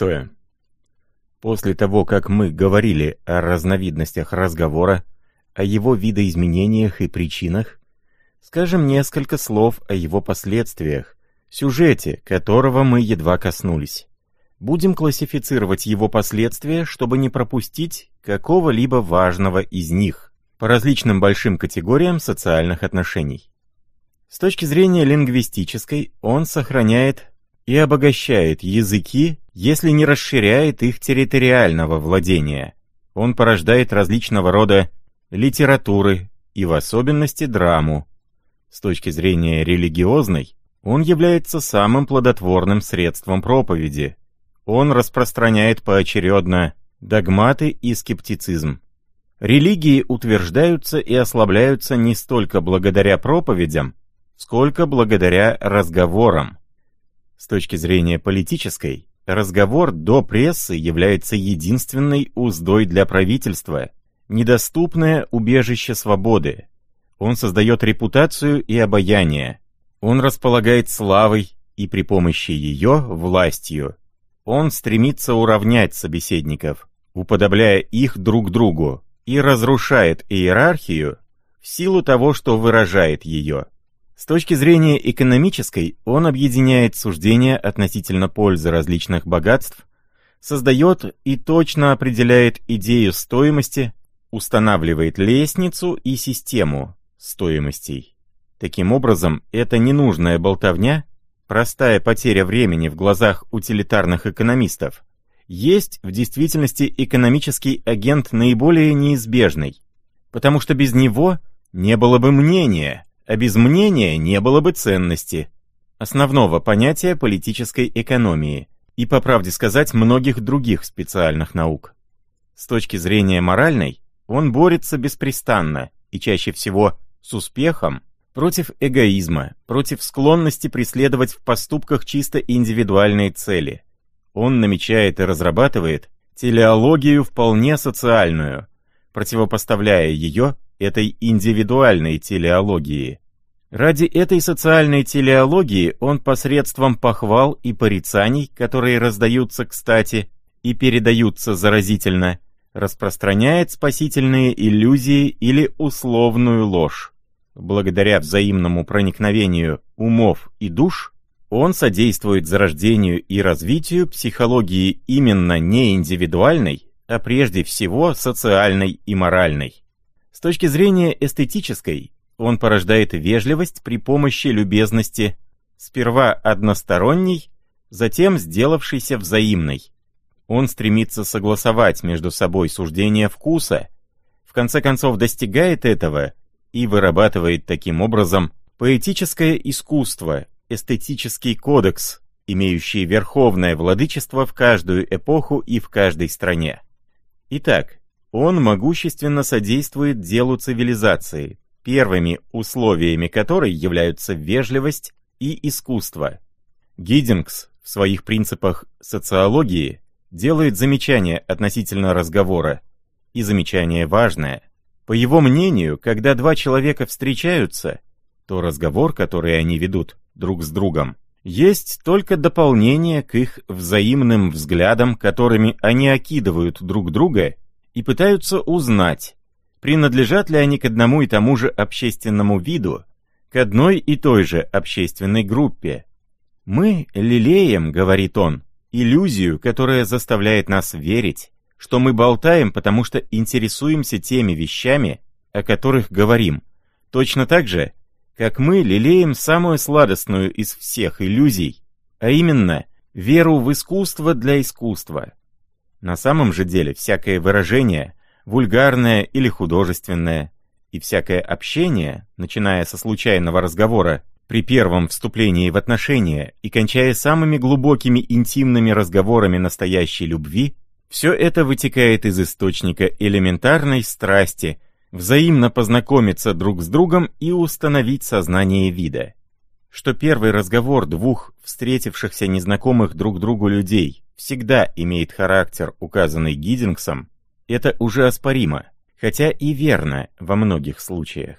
После того, как мы говорили о разновидностях разговора, о его видоизменениях и причинах, скажем несколько слов о его последствиях, сюжете которого мы едва коснулись. Будем классифицировать его последствия, чтобы не пропустить какого-либо важного из них по различным большим категориям социальных отношений. С точки зрения лингвистической, он сохраняет и обогащает языки, если не расширяет их территориального владения. Он порождает различного рода литературы и в особенности драму. С точки зрения религиозной, он является самым плодотворным средством проповеди. Он распространяет поочередно догматы и скептицизм. Религии утверждаются и ослабляются не столько благодаря проповедям, сколько благодаря разговорам. С точки зрения политической, разговор до прессы является единственной уздой для правительства, недоступное убежище свободы. Он создает репутацию и обаяние. Он располагает славой и при помощи ее властью. Он стремится уравнять собеседников, уподобляя их друг другу, и разрушает иерархию в силу того, что выражает ее. С точки зрения экономической, он объединяет суждения относительно пользы различных богатств, создает и точно определяет идею стоимости, устанавливает лестницу и систему стоимостей. Таким образом, эта ненужная болтовня, простая потеря времени в глазах утилитарных экономистов, есть в действительности экономический агент наиболее неизбежный, потому что без него не было бы мнения, а без мнения не было бы ценности, основного понятия политической экономии и, по правде сказать, многих других специальных наук. С точки зрения моральной, он борется беспрестанно и чаще всего с успехом против эгоизма, против склонности преследовать в поступках чисто индивидуальные цели. Он намечает и разрабатывает телеологию вполне социальную, противопоставляя ее этой индивидуальной телеологии. Ради этой социальной телеологии он посредством похвал и порицаний, которые раздаются кстати и передаются заразительно, распространяет спасительные иллюзии или условную ложь. Благодаря взаимному проникновению умов и душ, он содействует зарождению и развитию психологии именно не индивидуальной, а прежде всего социальной и моральной. С точки зрения эстетической, он порождает вежливость при помощи любезности, сперва односторонней, затем сделавшейся взаимной. Он стремится согласовать между собой суждения вкуса, в конце концов достигает этого и вырабатывает таким образом поэтическое искусство, эстетический кодекс, имеющий верховное владычество в каждую эпоху и в каждой стране. Итак, он могущественно содействует делу цивилизации, первыми условиями которой являются вежливость и искусство. Гиддингс в своих принципах социологии делает замечание относительно разговора, и замечание важное. По его мнению, когда два человека встречаются, то разговор, который они ведут друг с другом, есть только дополнение к их взаимным взглядам, которыми они окидывают друг друга и пытаются узнать, принадлежат ли они к одному и тому же общественному виду, к одной и той же общественной группе. «Мы лелеем, — говорит он, — иллюзию, которая заставляет нас верить, что мы болтаем, потому что интересуемся теми вещами, о которых говорим, точно так же, как мы лелеем самую сладостную из всех иллюзий, а именно веру в искусство для искусства. На самом же деле всякое выражение, вульгарное или художественное, и всякое общение, начиная со случайного разговора при первом вступлении в отношения и кончая самыми глубокими интимными разговорами настоящей любви, все это вытекает из источника элементарной страсти взаимно познакомиться друг с другом и установить сознание вида. Что первый разговор двух встретившихся незнакомых друг другу людей всегда имеет характер, указанный Гиддингсом, это уже оспоримо, хотя и верно во многих случаях.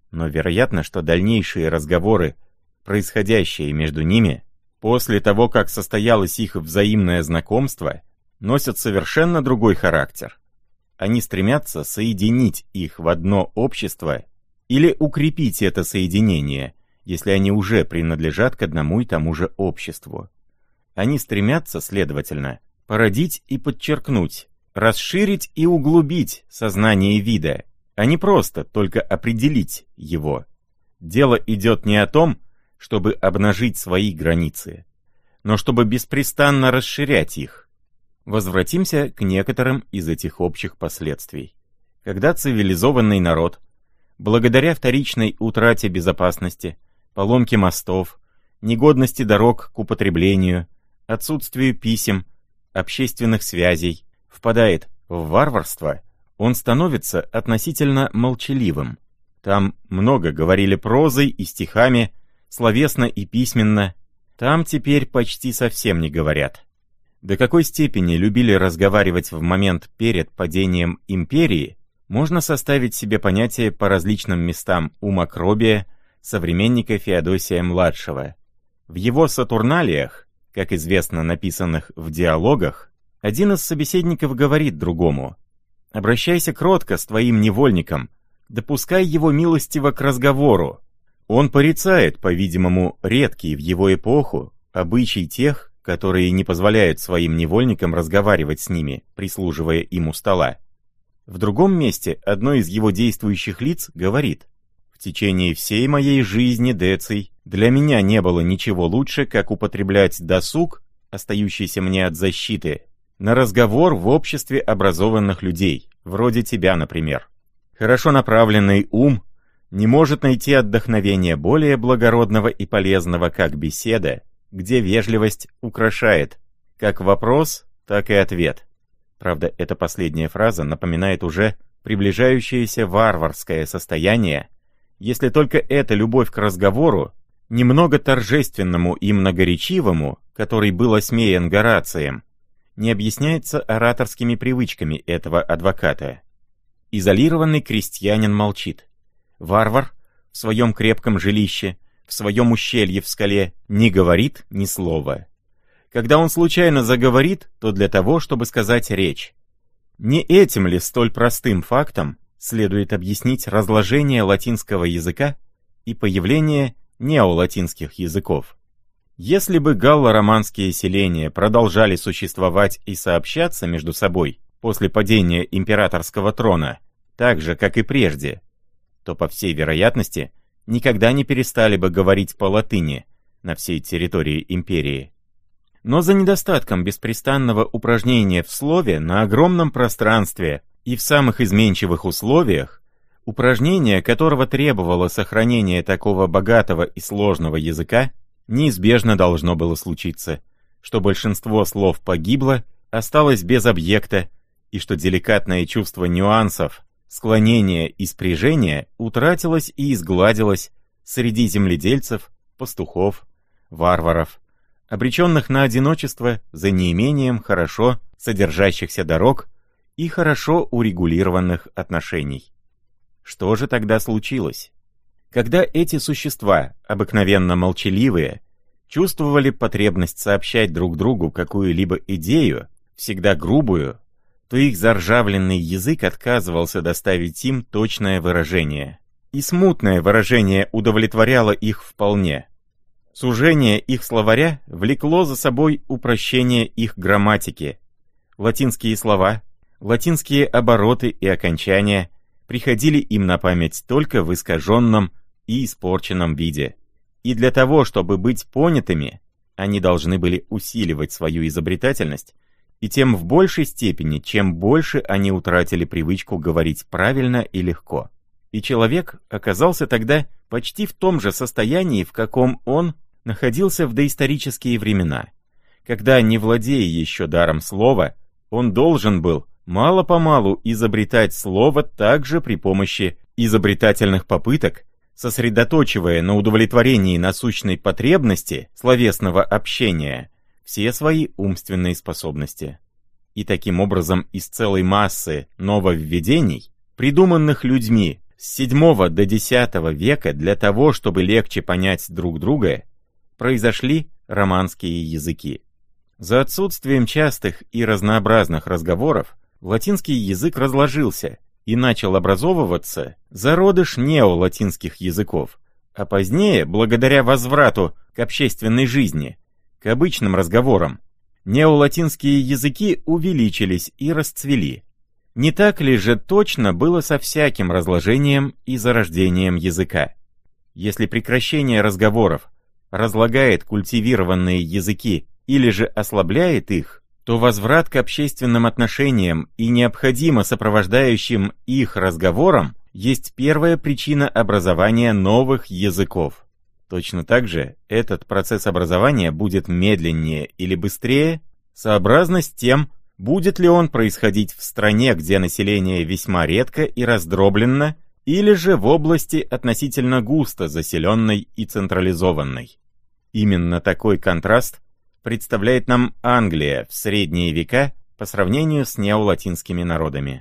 но вероятно, что дальнейшие разговоры, происходящие между ними, после того, как состоялось их взаимное знакомство, носят совершенно другой характер. Они стремятся соединить их в одно общество или укрепить это соединение, если они уже принадлежат к одному и тому же обществу. Они стремятся, следовательно, породить и подчеркнуть, расширить и углубить сознание вида, а не просто только определить его. Дело идет не о том, чтобы обнажить свои границы, но чтобы беспрестанно расширять их. Возвратимся к некоторым из этих общих последствий. Когда цивилизованный народ, благодаря вторичной утрате безопасности, поломке мостов, негодности дорог к употреблению, отсутствию писем, общественных связей, впадает в варварство, он становится относительно молчаливым. Там много говорили прозой и стихами, словесно и письменно. Там теперь почти совсем не говорят. До какой степени любили разговаривать в момент перед падением империи, можно составить себе понятие по различным местам у Макробия, современника Феодосия-младшего. В его «Сатурналиях», как известно, написанных в диалогах, один из собеседников говорит другому: «Обращайся кротко с твоим невольником, допускай его милостиво к разговору». Он порицает, по-видимому, редкий в его эпоху обычай тех, которые не позволяют своим невольникам разговаривать с ними, прислуживая им у стола. В другом месте одно из его действующих лиц говорит: «В течение всей моей жизни, Деций, для меня не было ничего лучше, как употреблять досуг, остающийся мне от защиты, на разговор в обществе образованных людей, вроде тебя, например. Хорошо направленный ум не может найти отдохновения более благородного и полезного, как беседа, где вежливость украшает как вопрос, так и ответ». Правда, эта последняя фраза напоминает уже приближающееся варварское состояние, если только эта любовь к разговору, немного торжественному и многоречивому, который был осмеян Горацием, не объясняется ораторскими привычками этого адвоката. Изолированный крестьянин молчит. Варвар в своем крепком жилище, в своем ущелье в скале, не говорит ни слова. Когда он случайно заговорит, то для того, чтобы сказать речь. Не этим ли столь простым фактом следует объяснить разложение латинского языка и появление неолатинских языков? Если бы галло-романские селения продолжали существовать и сообщаться между собой после падения императорского трона, так же, как и прежде, то, по всей вероятности, никогда не перестали бы говорить по-латыни на всей территории империи. Но за недостатком беспрестанного упражнения в слове на огромном пространстве и в самых изменчивых условиях, упражнение которого требовало сохранения такого богатого и сложного языка, неизбежно должно было случиться, что большинство слов погибло, осталось без объекта, и что деликатное чувство нюансов, склонения и спряжения утратилось и изгладилось среди земледельцев, пастухов, варваров, обреченных на одиночество за неимением хорошо содержащихся дорог и хорошо урегулированных отношений. Что же тогда случилось? Когда эти существа, обыкновенно молчаливые, чувствовали потребность сообщать друг другу какую-либо идею, всегда грубую, то их заржавленный язык отказывался доставить им точное выражение. И смутное выражение удовлетворяло их вполне. Сужение их словаря влекло за собой упрощение их грамматики. Латинские слова, латинские обороты и окончания приходили им на память только в искаженном и испорченном виде. И для того, чтобы быть понятыми, они должны были усиливать свою изобретательность, и тем в большей степени, чем больше они утратили привычку говорить правильно и легко. И человек оказался тогда почти в том же состоянии, в каком он находился в доисторические времена, когда, не владея еще даром слова, он должен был мало-помалу изобретать слово также при помощи изобретательных попыток, сосредоточивая на удовлетворении насущной потребности словесного общения все свои умственные способности. И таким образом из целой массы нововведений, придуманных людьми с 7 до 10 века для того, чтобы легче понять друг друга, произошли романские языки. За отсутствием частых и разнообразных разговоров латинский язык разложился и начал образовываться зародыш неолатинских языков, а позднее, благодаря возврату к общественной жизни, к обычным разговорам, неолатинские языки увеличились и расцвели. Не так ли же точно было со всяким разложением и зарождением языка? Если прекращение разговоров разлагает культивированные языки или же ослабляет их, то возврат к общественным отношениям и необходимо сопровождающим их разговорам есть первая причина образования новых языков. Точно так же этот процесс образования будет медленнее или быстрее, сообразно с тем, будет ли он происходить в стране, где население весьма редко и раздробленно, или же в области относительно густо заселенной и централизованной. Именно такой контраст представляет нам Англия в средние века по сравнению с неолатинскими народами.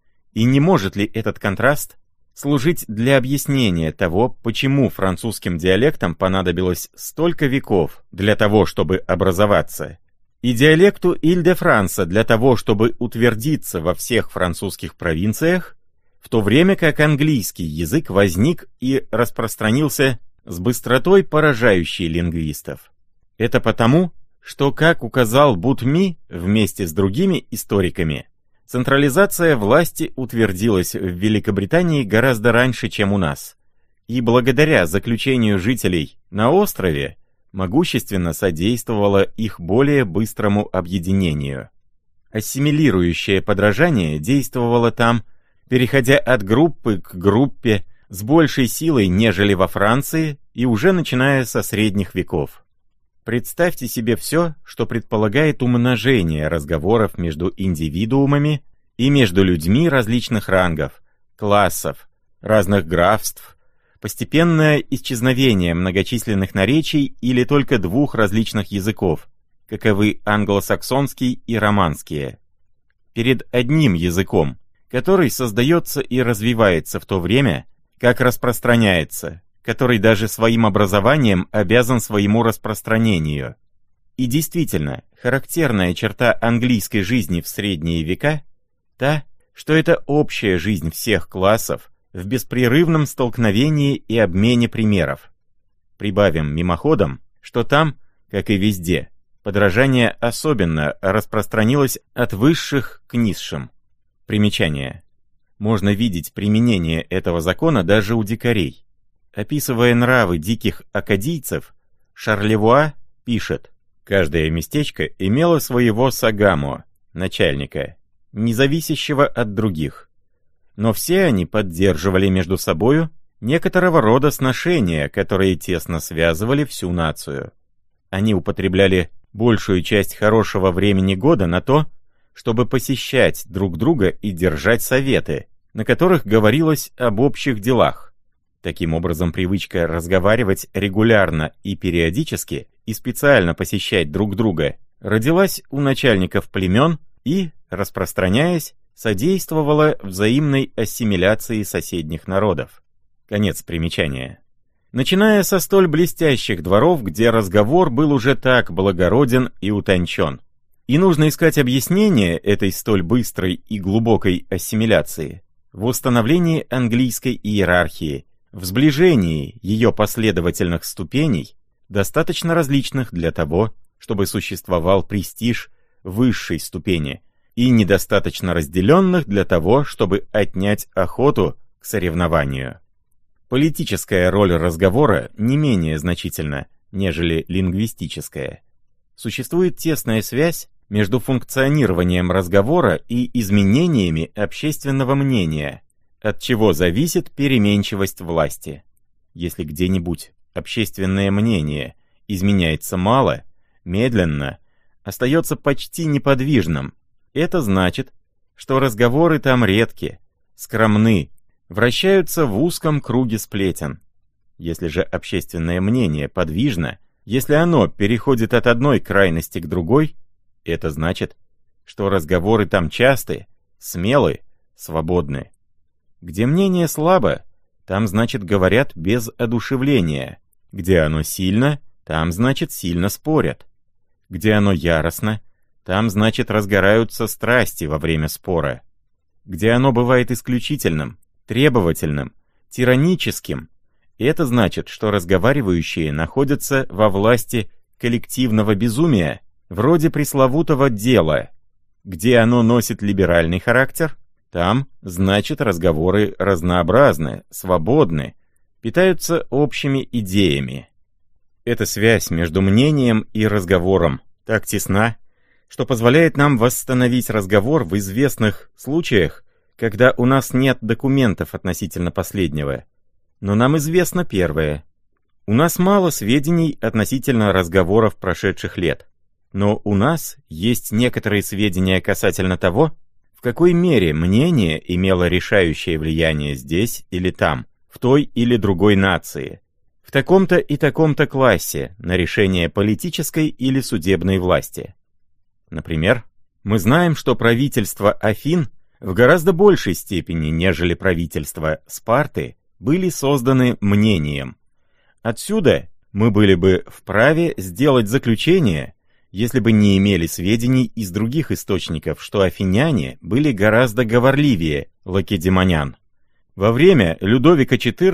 И не может ли этот контраст служить для объяснения того, почему французским диалектам понадобилось столько веков для того, чтобы образоваться, и диалекту Иль-де-Франса для того, чтобы утвердиться во всех французских провинциях, в то время как английский язык возник и распространился с быстротой, поражающей лингвистов. Это потому, что, как указал Бутми вместе с другими историками, централизация власти утвердилась в Великобритании гораздо раньше, чем у нас, и благодаря заключению жителей на острове могущественно содействовала их более быстрому объединению. Ассимилирующее подражание действовало там, переходя от группы к группе с большей силой, нежели во Франции, и уже начиная со средних веков. Представьте себе все, что предполагает умножение разговоров между индивидуумами и между людьми различных рангов, классов, разных графств, постепенное исчезновение многочисленных наречий или только двух различных языков, каковы англосаксонский и романские, перед одним языком, который создается и развивается в то время, как распространяется, который даже своим образованием обязан своему распространению. И действительно, характерная черта английской жизни в средние века – та, что это общая жизнь всех классов в беспрерывном столкновении и обмене примеров. Прибавим мимоходом, что там, как и везде, подражание особенно распространилось от высших к низшим. Примечание. Можно видеть применение этого закона даже у дикарей. Описывая нравы диких акадийцев, Шарлевуа пишет: «Каждое местечко имело своего сагамо, начальника, независящего от других. Но все они поддерживали между собою некоторого рода сношения, которые тесно связывали всю нацию. Они употребляли большую часть хорошего времени года на то, чтобы посещать друг друга и держать советы, на которых говорилось об общих делах. Таким образом, привычка разговаривать регулярно и периодически и специально посещать друг друга родилась у начальников племен и, распространяясь, содействовала взаимной ассимиляции соседних народов». Конец примечания. Начиная со столь блестящих дворов, где разговор был уже так благороден и утончен. И нужно искать объяснение этой столь быстрой и глубокой ассимиляции в установлении английской иерархии, в сближении ее последовательных ступеней, достаточно различных для того, чтобы существовал престиж высшей ступени, и недостаточно разделенных для того, чтобы отнять охоту к соревнованию. Политическая роль разговора не менее значительна, нежели лингвистическая. Существует тесная связь между функционированием разговора и изменениями общественного мнения, от чего зависит переменчивость власти. Если где-нибудь общественное мнение изменяется мало, медленно, остается почти неподвижным, это значит, что разговоры там редки, скромны, вращаются в узком круге сплетен. Если же общественное мнение подвижно, если оно переходит от одной крайности к другой, это значит, что разговоры там часты, смелы, свободны. Где мнение слабо, там, значит, говорят без одушевления. Где оно сильно, там, значит, сильно спорят. Где оно яростно, там, значит, разгораются страсти во время спора. Где оно бывает исключительным, требовательным, тираническим, это значит, что разговаривающие находятся во власти коллективного безумия, вроде пресловутого дела. Где оно носит либеральный характер, там, значит, разговоры разнообразны, свободны, питаются общими идеями. Эта связь между мнением и разговором так тесна, что позволяет нам восстановить разговор в известных случаях, когда у нас нет документов относительно последнего. Но нам известно первое. У нас мало сведений относительно разговоров прошедших лет. Но у нас есть некоторые сведения касательно того, в какой мере мнение имело решающее влияние здесь или там, в той или другой нации, в таком-то и таком-то классе на решение политической или судебной власти. Например, мы знаем, что правительство Афин в гораздо большей степени, нежели правительство Спарты, были созданы мнением. Отсюда мы были бы вправе сделать заключение, если бы не имели сведений из других источников, что афиняне были гораздо говорливее лакедемонян. Во время Людовика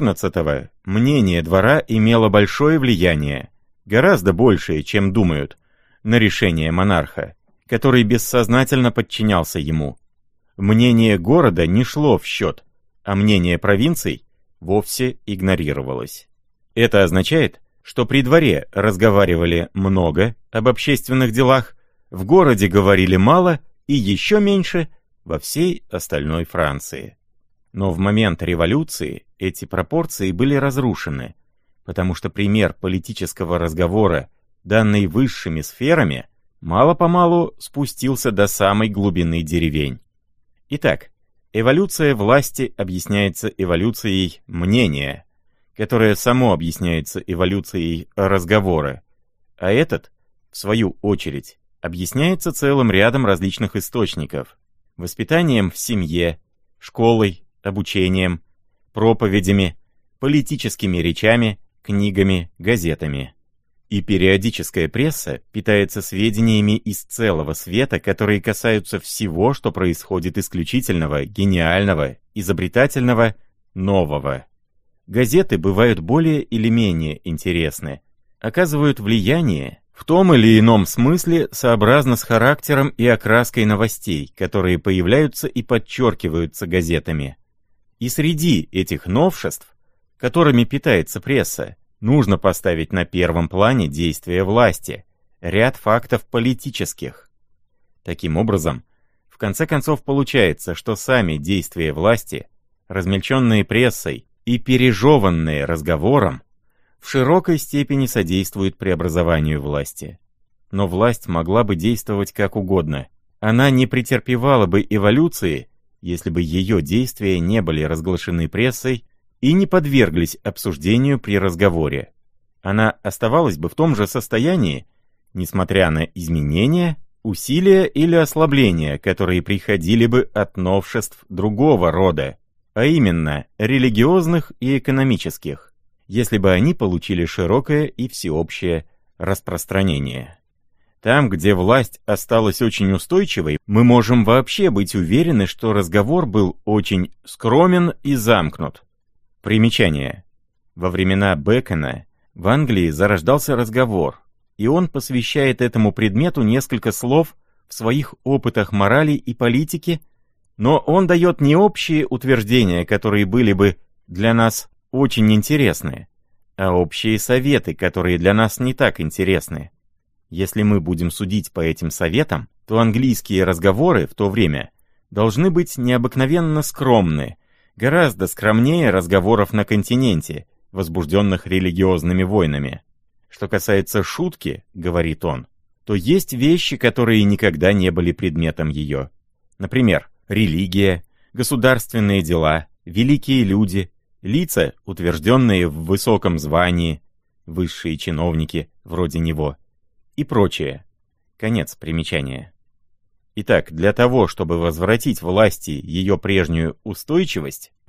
XIV мнение двора имело большое влияние, гораздо большее, чем думают, на решение монарха, который бессознательно подчинялся ему. Мнение города не шло в счет, а мнение провинций вовсе игнорировалось. Это означает, что при дворе разговаривали много об общественных делах, в городе говорили мало и еще меньше во всей остальной Франции. Но в момент революции эти пропорции были разрушены, потому что пример политического разговора, данный высшими сферами, мало-помалу спустился до самой глубины деревень. Итак, эволюция власти объясняется эволюцией мнения, которое само объясняется эволюцией разговора, а этот, в свою очередь, объясняется целым рядом различных источников: воспитанием в семье, школой, обучением, проповедями, политическими речами, книгами, газетами. И периодическая пресса питается сведениями из целого света, которые касаются всего, что происходит исключительного, гениального, изобретательного, нового. Газеты бывают более или менее интересны, оказывают влияние в том или ином смысле сообразно с характером и окраской новостей, которые появляются и подчеркиваются газетами. И среди этих новшеств, которыми питается пресса, нужно поставить на первом плане действия власти, ряд фактов политических. Таким образом, в конце концов получается, что сами действия власти, размельченные прессой и пережеванные разговором, в широкой степени содействуют преобразованию власти. Но власть могла бы действовать как угодно. Она не претерпевала бы эволюции, если бы ее действия не были разглашены прессой и не подверглись обсуждению при разговоре. Она оставалась бы в том же состоянии, несмотря на изменения, усилия или ослабления, которые приходили бы от новшеств другого рода, а именно религиозных и экономических, если бы они получили широкое и всеобщее распространение. Там, где власть осталась очень устойчивой, мы можем вообще быть уверены, что разговор был очень скромен и замкнут. Примечание. Во времена Бэкона в Англии зарождался разговор, и он посвящает этому предмету несколько слов в своих опытах морали и политики, но он дает не общие утверждения, которые были бы для нас очень интересны, а общие советы, которые для нас не так интересны. Если мы будем судить по этим советам, то английские разговоры в то время должны быть необыкновенно скромны, гораздо скромнее разговоров на континенте, возбужденных религиозными войнами. Что касается шутки, говорит он, то есть вещи, которые никогда не были предметом ее. Например, религия, государственные дела, великие люди, лица, утвержденные в высоком звании, высшие чиновники вроде него и прочее. Конец примечания. Итак, для того, чтобы возвратить власти ее прежнюю устойчивость,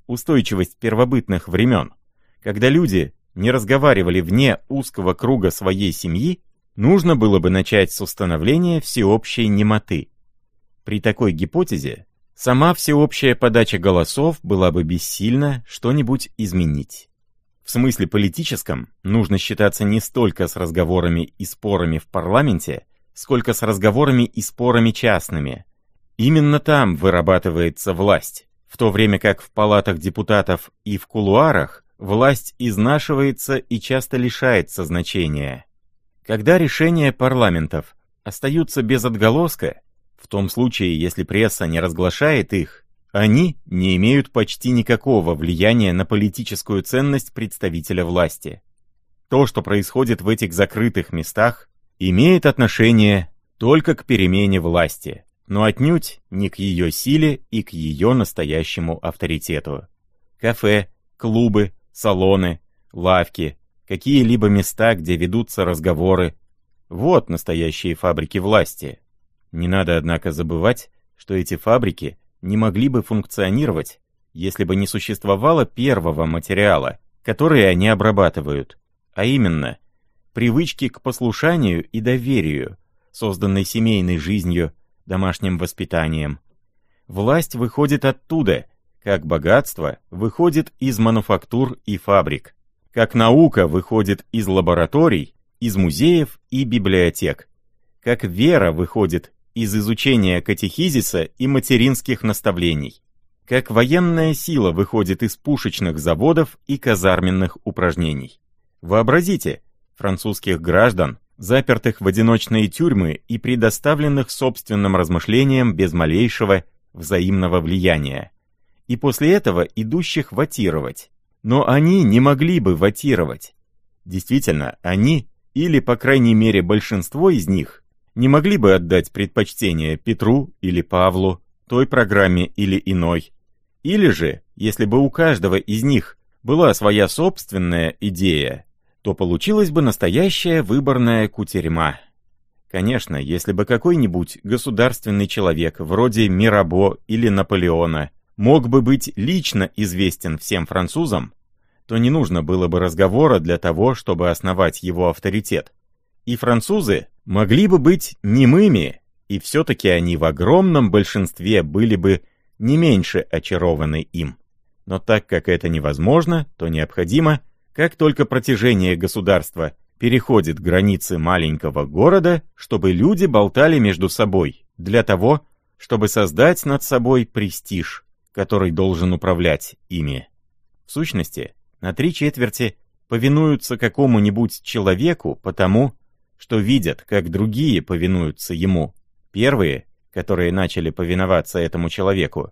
устойчивость первобытных времен, когда люди не разговаривали вне узкого круга своей семьи, нужно было бы начать с установления всеобщей немоты. При такой гипотезе сама всеобщая подача голосов была бы бессильна что-нибудь изменить. В смысле политическом нужно считаться не столько с разговорами и спорами в парламенте, сколько с разговорами и спорами частными. Именно там вырабатывается власть, в то время как в палатах депутатов и в кулуарах власть изнашивается и часто лишается значения. Когда решения парламентов остаются без отголоска, в том случае, если пресса не разглашает их, они не имеют почти никакого влияния на политическую ценность представителя власти. То, что происходит в этих закрытых местах, имеет отношение только к перемене власти, но отнюдь не к ее силе и к ее настоящему авторитету. Кафе, клубы, салоны, лавки, какие-либо места, где ведутся разговоры — вот настоящие фабрики власти. Не надо, однако, забывать, что эти фабрики не могли бы функционировать, если бы не существовало первого материала, который они обрабатывают, а именно привычки к послушанию и доверию, созданной семейной жизнью, домашним воспитанием. Власть выходит оттуда, как богатство выходит из мануфактур и фабрик, как наука выходит из лабораторий, из музеев и библиотек, как вера выходит из изучения катехизиса и материнских наставлений, как военная сила выходит из пушечных заводов и казарменных упражнений. Вообразите французских граждан, запертых в одиночные тюрьмы и предоставленных собственным размышлениям без малейшего взаимного влияния, и после этого идущих вотировать. Но они не могли бы вотировать. Действительно, они, или по крайней мере большинство из них, не могли бы отдать предпочтение Петру или Павлу, той программе или иной. Или же, если бы у каждого из них была своя собственная идея, то получилась бы настоящая выборная кутерьма. Конечно, если бы какой-нибудь государственный человек, вроде Мирабо или Наполеона, мог бы быть лично известен всем французам, то не нужно было бы разговора для того, чтобы основать его авторитет. И французы могли бы быть немыми, и все-таки они в огромном большинстве были бы не меньше очарованы им. Но так как это невозможно, то необходимо, как только протяжение государства переходит границы маленького города, чтобы люди болтали между собой, для того, чтобы создать над собой престиж, который должен управлять ими. В сущности, на 3/4 повинуются какому-нибудь человеку потому, что видят, как другие повинуются ему. Первые, которые начали повиноваться этому человеку,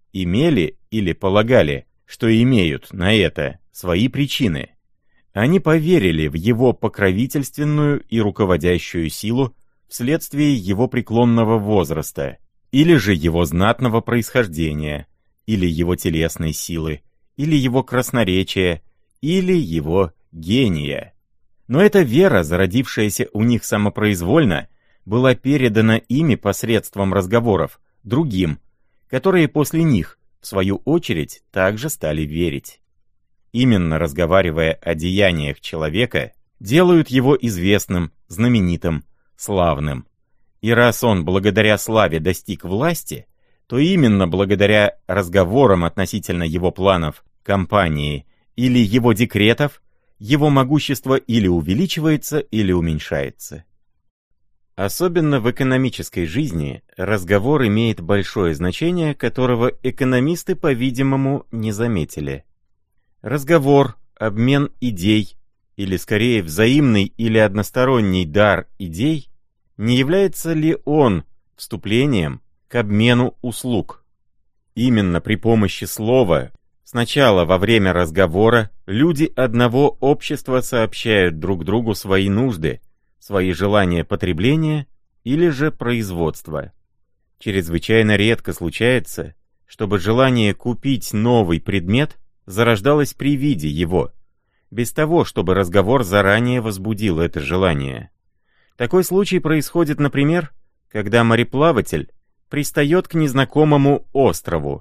имели или полагали, что имеют на это свои причины. Они поверили в его покровительственную и руководящую силу вследствие его преклонного возраста, или же его знатного происхождения, или его телесной силы, или его красноречия, или его гения. Но эта вера, зародившаяся у них самопроизвольно, была передана ими посредством разговоров другим, которые после них, в свою очередь, также стали верить. Именно разговаривая о деяниях человека, делают его известным, знаменитым, славным. И раз он благодаря славе достиг власти, то именно благодаря разговорам относительно его планов, кампании или его декретов, его могущество или увеличивается, или уменьшается. Особенно в экономической жизни разговор имеет большое значение, которого экономисты, по-видимому, не заметили. Разговор, обмен идей, или скорее взаимный или односторонний дар идей, не является ли он вступлением к обмену услуг? Именно при помощи слова, сначала во время разговора, люди одного общества сообщают друг другу свои нужды, свои желания потребления или же производства. Чрезвычайно редко случается, чтобы желание купить новый предмет зарождалось при виде его, без того, чтобы разговор заранее возбудил это желание. Такой случай происходит, например, когда мореплаватель пристает к незнакомому острову.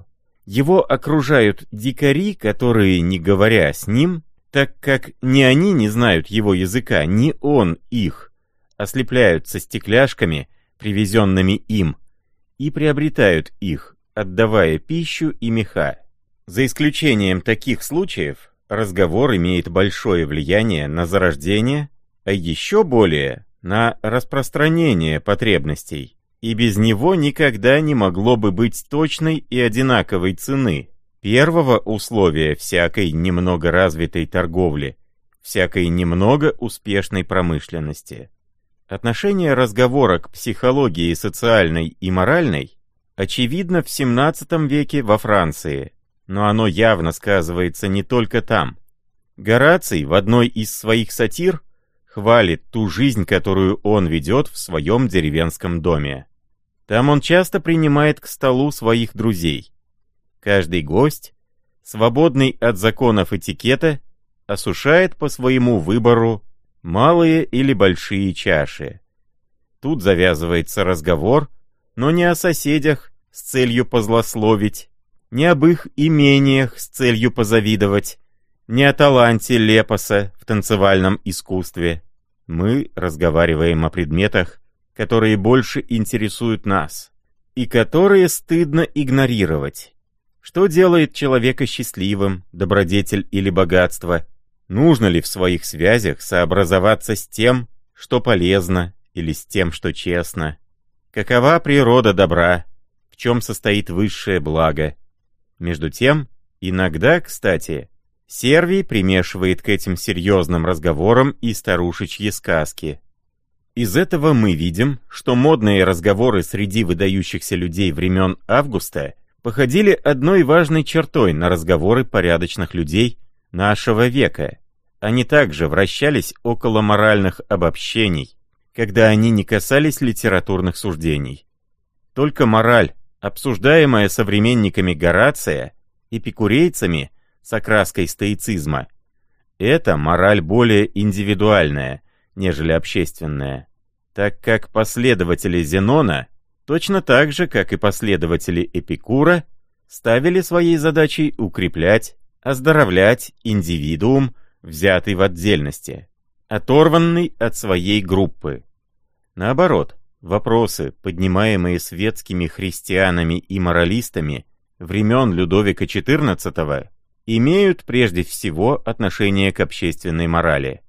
Его окружают дикари, которые, не говоря с ним, так как ни они не знают его языка, ни он их, ослепляются стекляшками, привезенными им, и приобретают их, отдавая пищу и меха. За исключением таких случаев, разговор имеет большое влияние на зарождение, а еще более на распространение потребностей, и без него никогда не могло бы быть точной и одинаковой цены, первого условия всякой немного развитой торговли, всякой немного успешной промышленности. Отношение разговора к психологии социальной и моральной очевидно в XVII веке во Франции, но оно явно сказывается не только там. Гораций в одной из своих сатир хвалит ту жизнь, которую он ведет в своем деревенском доме. Там он часто принимает к столу своих друзей. Каждый гость, свободный от законов этикета, осушает по своему выбору малые или большие чаши. Тут завязывается разговор, но не о соседях с целью позлословить, не об их имениях с целью позавидовать, не о таланте Лепоса в танцевальном искусстве. Мы разговариваем о предметах, которые больше интересуют нас, и которые стыдно игнорировать. Что делает человека счастливым, добродетель или богатство? Нужно ли в своих связях сообразоваться с тем, что полезно, или с тем, что честно? Какова природа добра? В чем состоит высшее благо? Между тем, иногда, кстати, Сервий примешивает к этим серьезным разговорам и старушечьи сказки. Из этого мы видим, что модные разговоры среди выдающихся людей времен Августа походили одной важной чертой на разговоры порядочных людей нашего века. Они также вращались около моральных обобщений, когда они не касались литературных суждений. Только мораль, обсуждаемая современниками Горация, эпикурейцами с окраской стоицизма, это мораль более индивидуальная, нежели общественная, так как последователи Зенона, точно так же, как и последователи Эпикура, ставили своей задачей укреплять, оздоровлять индивидуум, взятый в отдельности, оторванный от своей группы. Наоборот, вопросы, поднимаемые светскими христианами и моралистами времен Людовика XIV, имеют прежде всего отношение к общественной морали.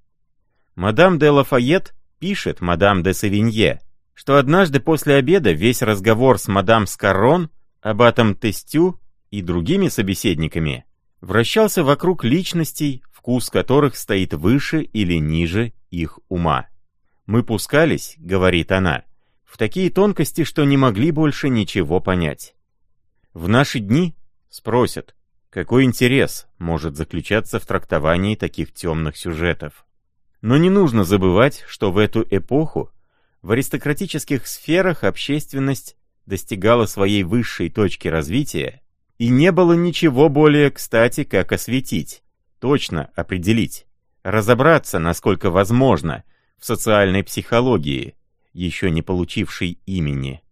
Мадам де Лафайет пишет мадам де Савинье, что однажды после обеда весь разговор с мадам Скаррон, аббатом Тестю и другими собеседниками вращался вокруг личностей, вкус которых стоит выше или ниже их ума. «Мы пускались, — говорит она, — в такие тонкости, что не могли больше ничего понять». В наши дни спросят, какой интерес может заключаться в трактовании таких темных сюжетов. Но не нужно забывать, что в эту эпоху в аристократических сферах общественность достигала своей высшей точки развития, и не было ничего более кстати, как осветить, точно определить, разобраться, насколько возможно, в социальной психологии, еще не получившей имени.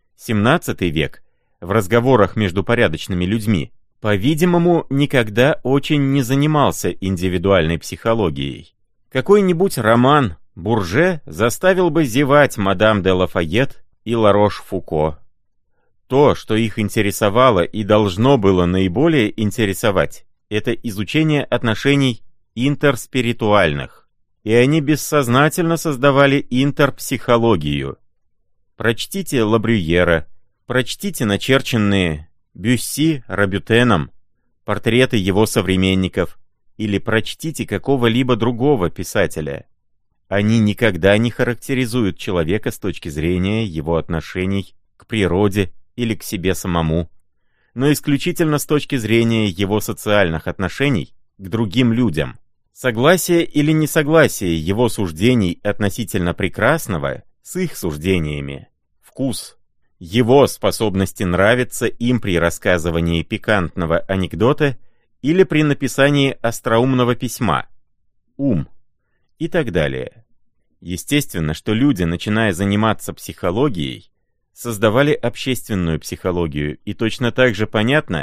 XVII век в разговорах между порядочными людьми, по-видимому, никогда очень не занимался индивидуальной психологией. Какой-нибудь роман Бурже заставил бы зевать мадам де Лафайет и Ларош-Фуко. То, что их интересовало и должно было наиболее интересовать, это изучение отношений интерспиритуальных, и они бессознательно создавали интерпсихологию. Прочтите Лабрюера, прочтите начерченные Бюсси Рабютеном портреты его современников, или прочтите какого-либо другого писателя. Они никогда не характеризуют человека с точки зрения его отношений к природе или к себе самому, но исключительно с точки зрения его социальных отношений к другим людям. Согласие или несогласие его суждений относительно прекрасного с их суждениями. Вкус. Его способности нравиться им при рассказывании пикантного анекдота или при написании остроумного письма. Ум. И так далее. Естественно, что люди, начиная заниматься психологией, создавали общественную психологию, и точно так же понятно,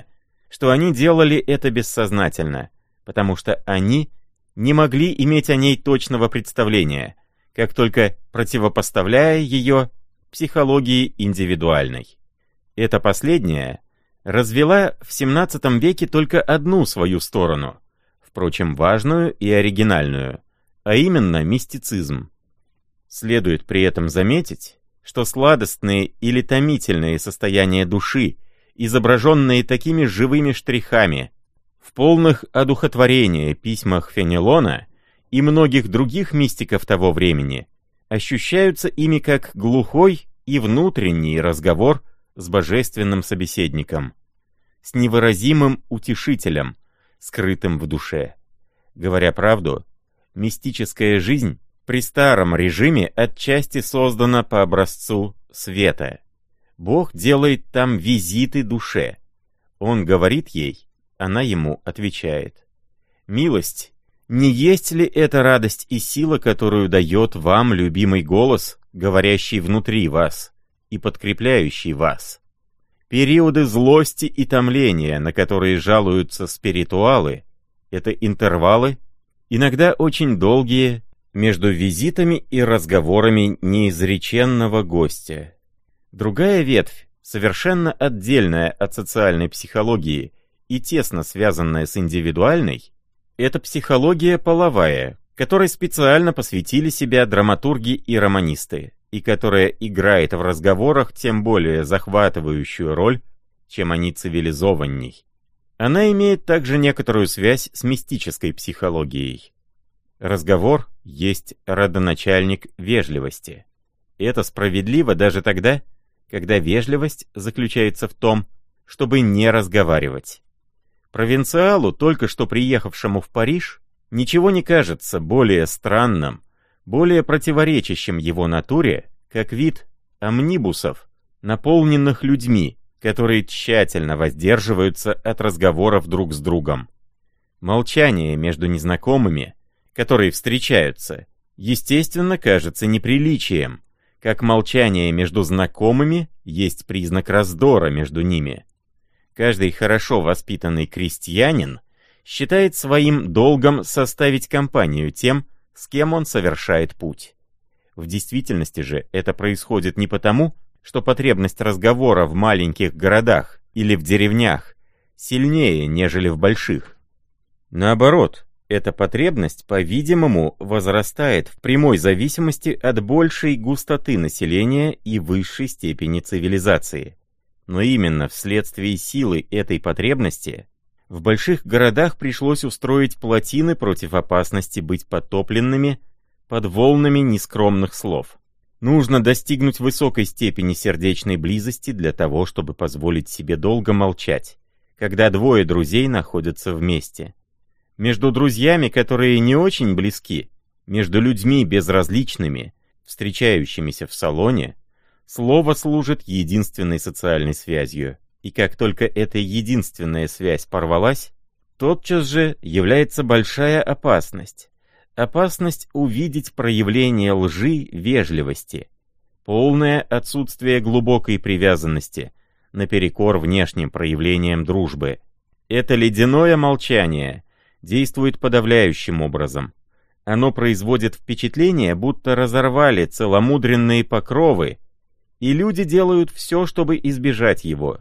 что они делали это бессознательно, потому что они не могли иметь о ней точного представления, как только противопоставляя ее психологии индивидуальной. Эта последняя развела в XVII веке только одну свою сторону, впрочем, важную и оригинальную, а именно мистицизм. Следует при этом заметить, что сладостные или томительные состояния души, изображенные такими живыми штрихами в полных одухотворения письмах Фенелона и многих других мистиков того времени, ощущаются ими как глухой и внутренний разговор с божественным собеседником, с невыразимым утешителем, скрытым в душе. Говоря правду, мистическая жизнь при старом режиме отчасти создана по образцу света. Бог делает там визиты душе. Он говорит ей, она ему отвечает. Милость, не есть ли это радость и сила, которую дает вам любимый голос, говорящий внутри вас и подкрепляющий вас? Периоды злости и томления, на которые жалуются спиритуалы, это интервалы, иногда очень долгие, между визитами и разговорами неизреченного гостя. Другая ветвь, совершенно отдельная от социальной психологии и тесно связанная с индивидуальной, это психология половая, которой специально посвятили себя драматурги и романисты, и которая играет в разговорах тем более захватывающую роль, чем они цивилизованней. Она имеет также некоторую связь с мистической психологией. Разговор есть родоначальник вежливости. Это справедливо даже тогда, когда вежливость заключается в том, чтобы не разговаривать. Провинциалу, только что приехавшему в Париж, ничего не кажется более странным, более противоречащим его натуре, как вид амнибусов, наполненных людьми, которые тщательно воздерживаются от разговоров друг с другом. Молчание между незнакомыми, которые встречаются, естественно, кажется неприличием, как молчание между знакомыми есть признак раздора между ними. Каждый хорошо воспитанный крестьянин считает своим долгом составить компанию тем, с кем он совершает путь. В действительности же это происходит не потому, что потребность разговора в маленьких городах или в деревнях сильнее, нежели в больших. Наоборот, эта потребность, по-видимому, возрастает в прямой зависимости от большей густоты населения и высшей степени цивилизации. Но именно вследствие силы этой потребности в больших городах пришлось устроить плотины против опасности быть потопленными под волнами нескромных слов. Нужно достигнуть высокой степени сердечной близости для того, чтобы позволить себе долго молчать, когда двое друзей находятся вместе. Между друзьями, которые не очень близки, между людьми безразличными, встречающимися в салоне, слово служит единственной социальной связью, и как только эта единственная связь порвалась, тотчас же является большая опасность. Опасность увидеть проявление лжи вежливости, полное отсутствие глубокой привязанности, наперекор внешним проявлениям дружбы. Это ледяное молчание действует подавляющим образом. Оно производит впечатление, будто разорвали целомудренные покровы, и люди делают все, чтобы избежать его.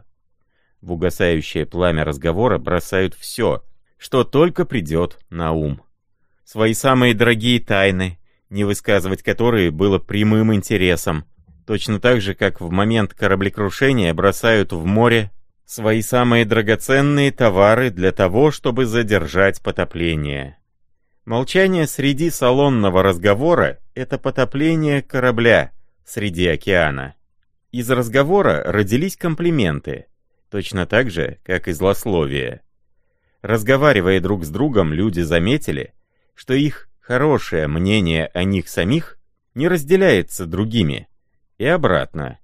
В угасающее пламя разговора бросают все, что только придет на ум. Свои самые дорогие тайны, не высказывать которые было прямым интересом, точно так же, как в момент кораблекрушения бросают в море свои самые драгоценные товары для того, чтобы задержать потопление. Молчание среди салонного разговора — это потопление корабля среди океана. Из разговора родились комплименты, точно так же, как и злословие. Разговаривая друг с другом, люди заметили, что их хорошее мнение о них самих не разделяется другими, и обратно.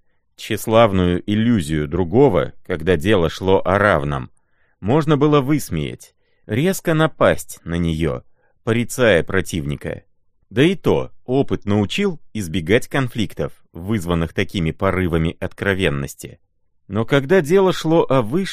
Тщеславную иллюзию другого, когда дело шло о равном, можно было высмеять, резко напасть на нее, порицая противника. Да и то опыт научил избегать конфликтов, вызванных такими порывами откровенности. Но когда дело шло о высшем,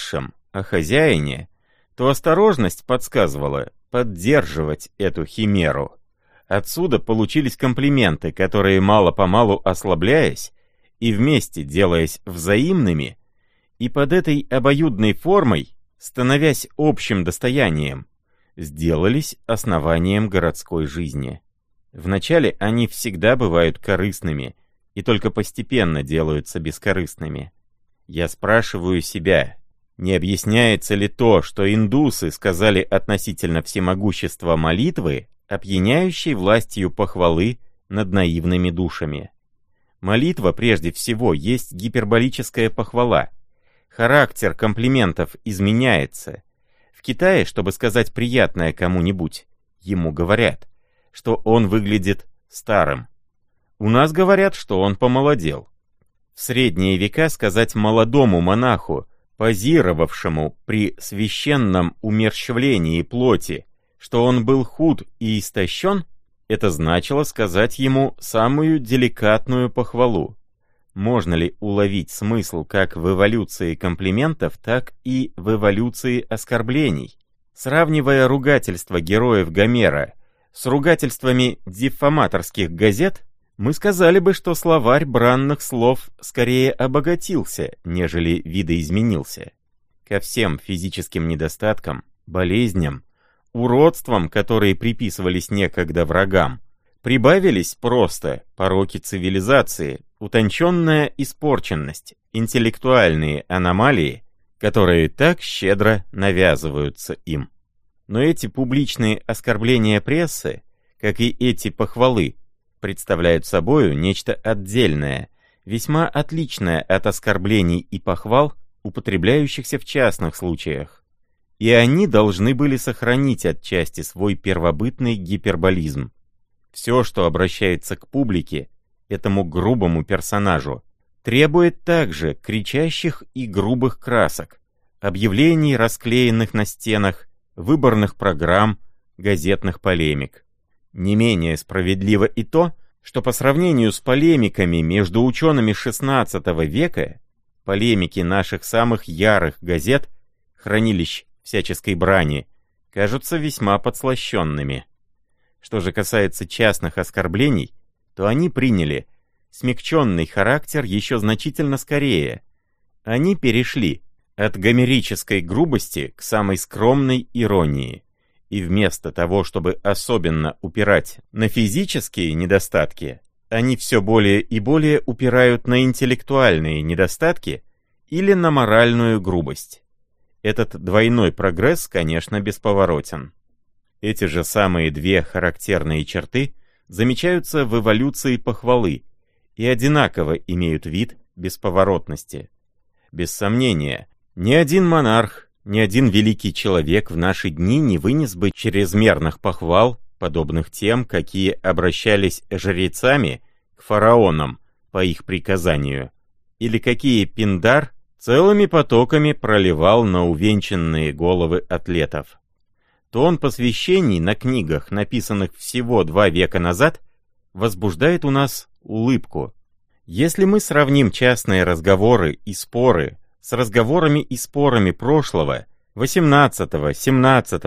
о хозяине, то осторожность подсказывала поддерживать эту химеру. Отсюда получились комплименты, которые мало-помалу ослабляясь и вместе делаясь взаимными, и под этой обоюдной формой, становясь общим достоянием, сделались основанием городской жизни. Вначале они всегда бывают корыстными и только постепенно делаются бескорыстными. Я спрашиваю себя, не объясняется ли то, что индусы сказали относительно всемогущества молитвы, опьяняющей властью похвалы над наивными душами? Молитва прежде всего есть гиперболическая похвала. Характер комплиментов изменяется. В Китае, чтобы сказать приятное кому-нибудь, ему говорят, что он выглядит старым. У нас говорят, что он помолодел. В средние века сказать молодому монаху, позировавшему при священном умерщвлении плоти, что он был худ и истощен, это значило сказать ему самую деликатную похвалу. Можно ли уловить смысл как в эволюции комплиментов, так и в эволюции оскорблений? Сравнивая ругательства героев Гомера с ругательствами диффаматорских газет, мы сказали бы, что словарь бранных слов скорее обогатился, нежели видоизменился. Ко всем физическим недостаткам, болезням, уродствам, которые приписывались некогда врагам, прибавились просто пороки цивилизации, утонченная испорченность, интеллектуальные аномалии, которые так щедро навязываются им. Но эти публичные оскорбления прессы, как и эти похвалы, представляют собою нечто отдельное, весьма отличное от оскорблений и похвал, употребляющихся в частных случаях. И они должны были сохранить отчасти свой первобытный гиперболизм. Все, что обращается к публике, этому грубому персонажу, требует также кричащих и грубых красок, объявлений, расклеенных на стенах, выборных программ, газетных полемик. Не менее справедливо и то, что по сравнению с полемиками между учеными XVI века, полемики наших самых ярых газет, хранилищ всяческой брани, кажутся весьма подслащенными. Что же касается частных оскорблений, то они приняли смягченный характер еще значительно скорее. Они перешли от гомерической грубости к самой скромной иронии. И вместо того, чтобы особенно упирать на физические недостатки, они все более и более упирают на интеллектуальные недостатки или на моральную грубость. Этот двойной прогресс, конечно, бесповоротен. Эти же самые две характерные черты замечаются в эволюции похвалы и одинаково имеют вид бесповоротности. Без сомнения, ни один монарх, ни один великий человек в наши дни не вынес бы чрезмерных похвал, подобных тем, какие обращались жрецами к фараонам по их приказанию, или какие Пиндар целыми потоками проливал на увенчанные головы атлетов. Тон посвящений на книгах, написанных всего 2 века назад, возбуждает у нас улыбку. Если мы сравним частные разговоры и споры с разговорами и спорами прошлого, XVIII, XVII,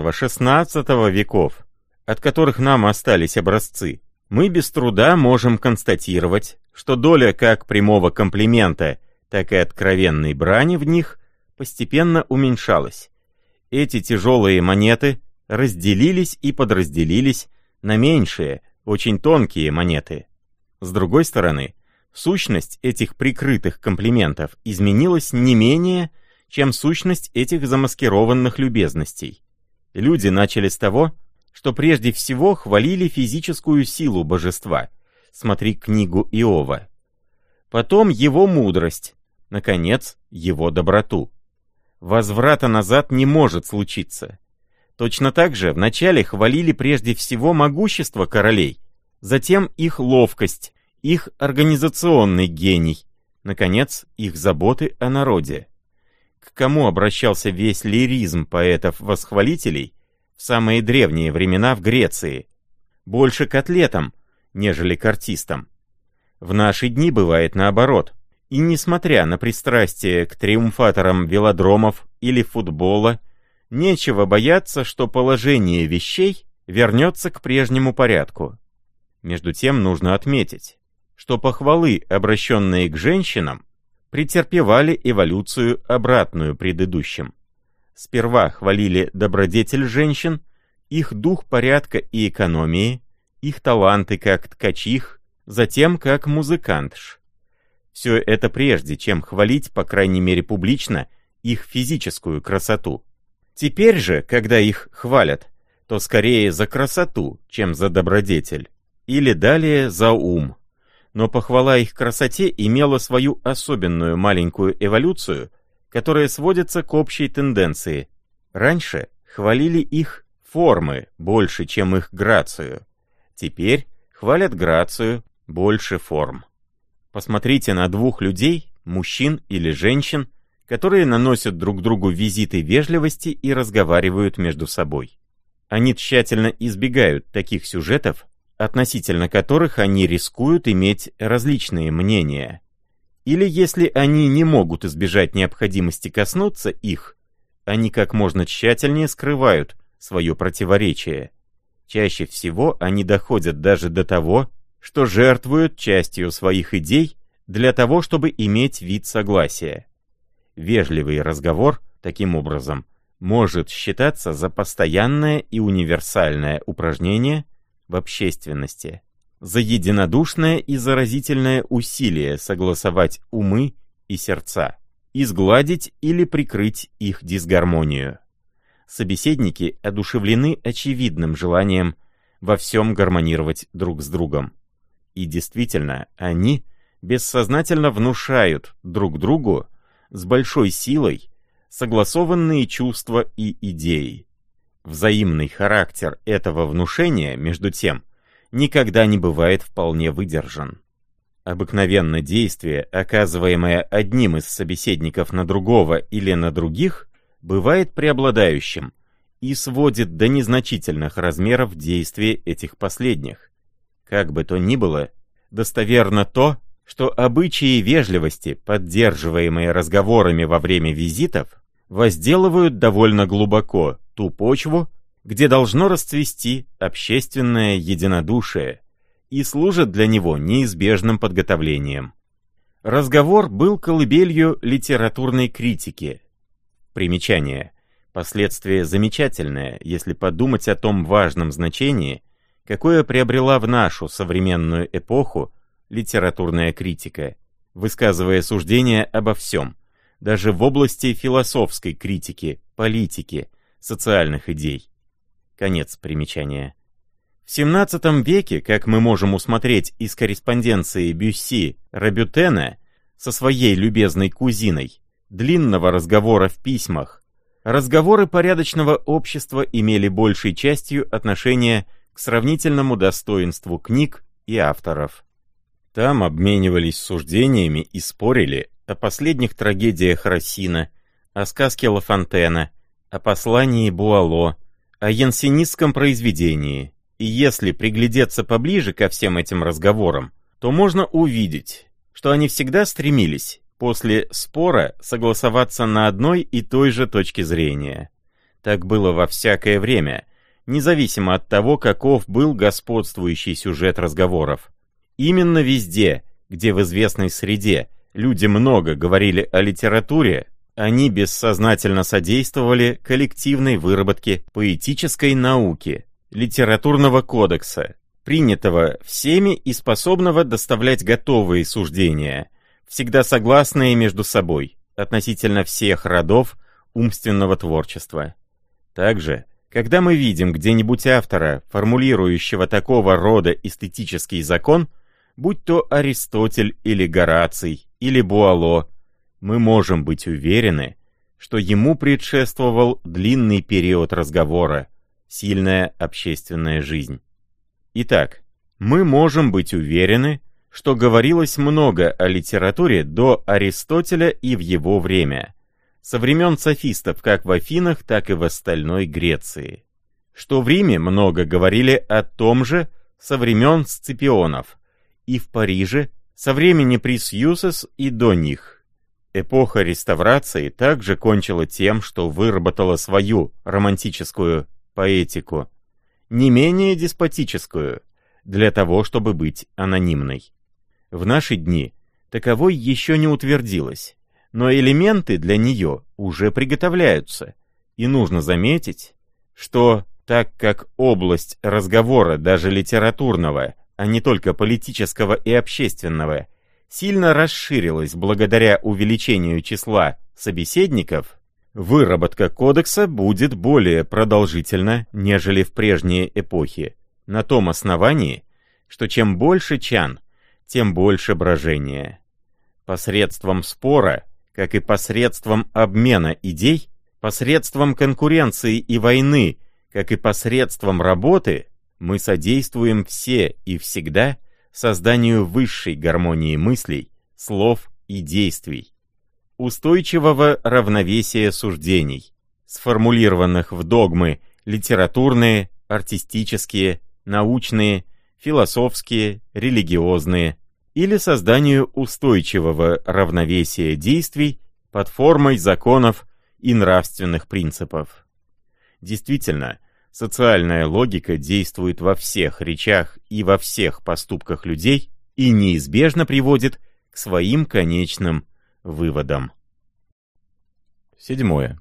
XVI веков, от которых нам остались образцы, мы без труда можем констатировать, что доля как прямого комплимента, так и откровенной брани в них постепенно уменьшалась. Эти тяжелые монеты разделились и подразделились на меньшие, очень тонкие монеты. С другой стороны, сущность этих прикрытых комплиментов изменилась не менее, чем сущность этих замаскированных любезностей. Люди начали с того, что прежде всего хвалили физическую силу божества, смотри книгу Иова. Потом его мудрость, наконец, его доброту. Возврата назад не может случиться. Точно так же вначале хвалили прежде всего могущество королей, затем их ловкость, их организационный гений, наконец, их заботы о народе. К кому обращался весь лиризм поэтов-восхвалителей в самые древние времена в Греции? Больше к атлетам, нежели к артистам. В наши дни бывает наоборот. И несмотря на пристрастие к триумфаторам велодромов или футбола, нечего бояться, что положение вещей вернется к прежнему порядку. Между тем нужно отметить, что похвалы, обращенные к женщинам, претерпевали эволюцию обратную предыдущим. Сперва хвалили добродетель женщин, их дух порядка и экономии, их таланты как ткачих, затем как музыкантш. Все это прежде, чем хвалить, по крайней мере публично, их физическую красоту. Теперь же, когда их хвалят, то скорее за красоту, чем за добродетель, или далее за ум. Но похвала их красоте имела свою особенную маленькую эволюцию, которая сводится к общей тенденции. Раньше хвалили их формы больше, чем их грацию. Теперь хвалят грацию больше форм. Посмотрите на двух людей, мужчин или женщин, которые наносят друг другу визиты вежливости и разговаривают между собой. Они тщательно избегают таких сюжетов, относительно которых они рискуют иметь различные мнения. Или если они не могут избежать необходимости коснуться их, они как можно тщательнее скрывают свое противоречие. Чаще всего они доходят даже до того, что жертвуют частью своих идей для того, чтобы иметь вид согласия. Вежливый разговор, таким образом, может считаться за постоянное и универсальное упражнение в общественности, за единодушное и заразительное усилие согласовать умы и сердца, изгладить или прикрыть их дисгармонию. Собеседники одушевлены очевидным желанием во всем гармонировать друг с другом. И действительно, они бессознательно внушают друг другу с большой силой согласованные чувства и идеи. Взаимный характер этого внушения, между тем, никогда не бывает вполне выдержан. Обыкновенно действие, оказываемое одним из собеседников на другого или на других, бывает преобладающим и сводит до незначительных размеров действия этих последних. Как бы то ни было, достоверно то, что обычаи вежливости, поддерживаемые разговорами во время визитов, возделывают довольно глубоко ту почву, где должно расцвести общественное единодушие, и служат для него неизбежным подготовлением. Разговор был колыбелью литературной критики. Примечание. Последствие замечательное, если подумать о том важном значении, какое приобрела в нашу современную эпоху литературная критика, высказывая суждения обо всем, даже в области философской критики, политики, социальных идей. Конец примечания. В XVII веке, как мы можем усмотреть из корреспонденции Бюсси Рабютена со своей любезной кузиной, длинного разговора в письмах, разговоры порядочного общества имели большей частью отношение к сравнительному достоинству книг и авторов. Там обменивались суждениями и спорили о последних трагедиях Рассина, о сказке Ла Фонтена, о послании Буало, о янсенистском произведении. И если приглядеться поближе ко всем этим разговорам, то можно увидеть, что они всегда стремились после спора согласоваться на одной и той же точке зрения. Так было во всякое время, независимо от того, каков был господствующий сюжет разговоров. Именно везде, где в известной среде люди много говорили о литературе, они бессознательно содействовали коллективной выработке поэтической науки, литературного кодекса, принятого всеми и способного доставлять готовые суждения, всегда согласные между собой, относительно всех родов умственного творчества. Также, когда мы видим где-нибудь автора, формулирующего такого рода эстетический закон, будь то Аристотель или Гораций или Буало, мы можем быть уверены, что ему предшествовал длинный период разговора, сильная общественная жизнь. Итак, мы можем быть уверены, что говорилось много о литературе до Аристотеля и в его время, со времен софистов как в Афинах, так и в остальной Греции. Что в Риме много говорили о том же со времен Сципионов, и в Париже со времени Присьюсес и до них. Эпоха реставрации также кончила тем, что выработала свою романтическую поэтику, не менее деспотическую, для того, чтобы быть анонимной. В наши дни таковой еще не утвердилась, но элементы для нее уже приготовляются, и нужно заметить, что так как область разговора, даже литературного, а не только политического и общественного, сильно расширилась благодаря увеличению числа собеседников, выработка кодекса будет более продолжительна, нежели в прежние эпохи, на том основании, что чем больше чан, тем больше брожения. Посредством спора, как и посредством обмена идей, посредством конкуренции и войны, как и посредством работы, мы содействуем все и всегда созданию высшей гармонии мыслей, слов и действий, устойчивого равновесия суждений, сформулированных в догмы литературные, артистические, научные, философские, религиозные, или созданию устойчивого равновесия действий под формой законов и нравственных принципов. Действительно, социальная логика действует во всех речах и во всех поступках людей и неизбежно приводит к своим конечным выводам. 7.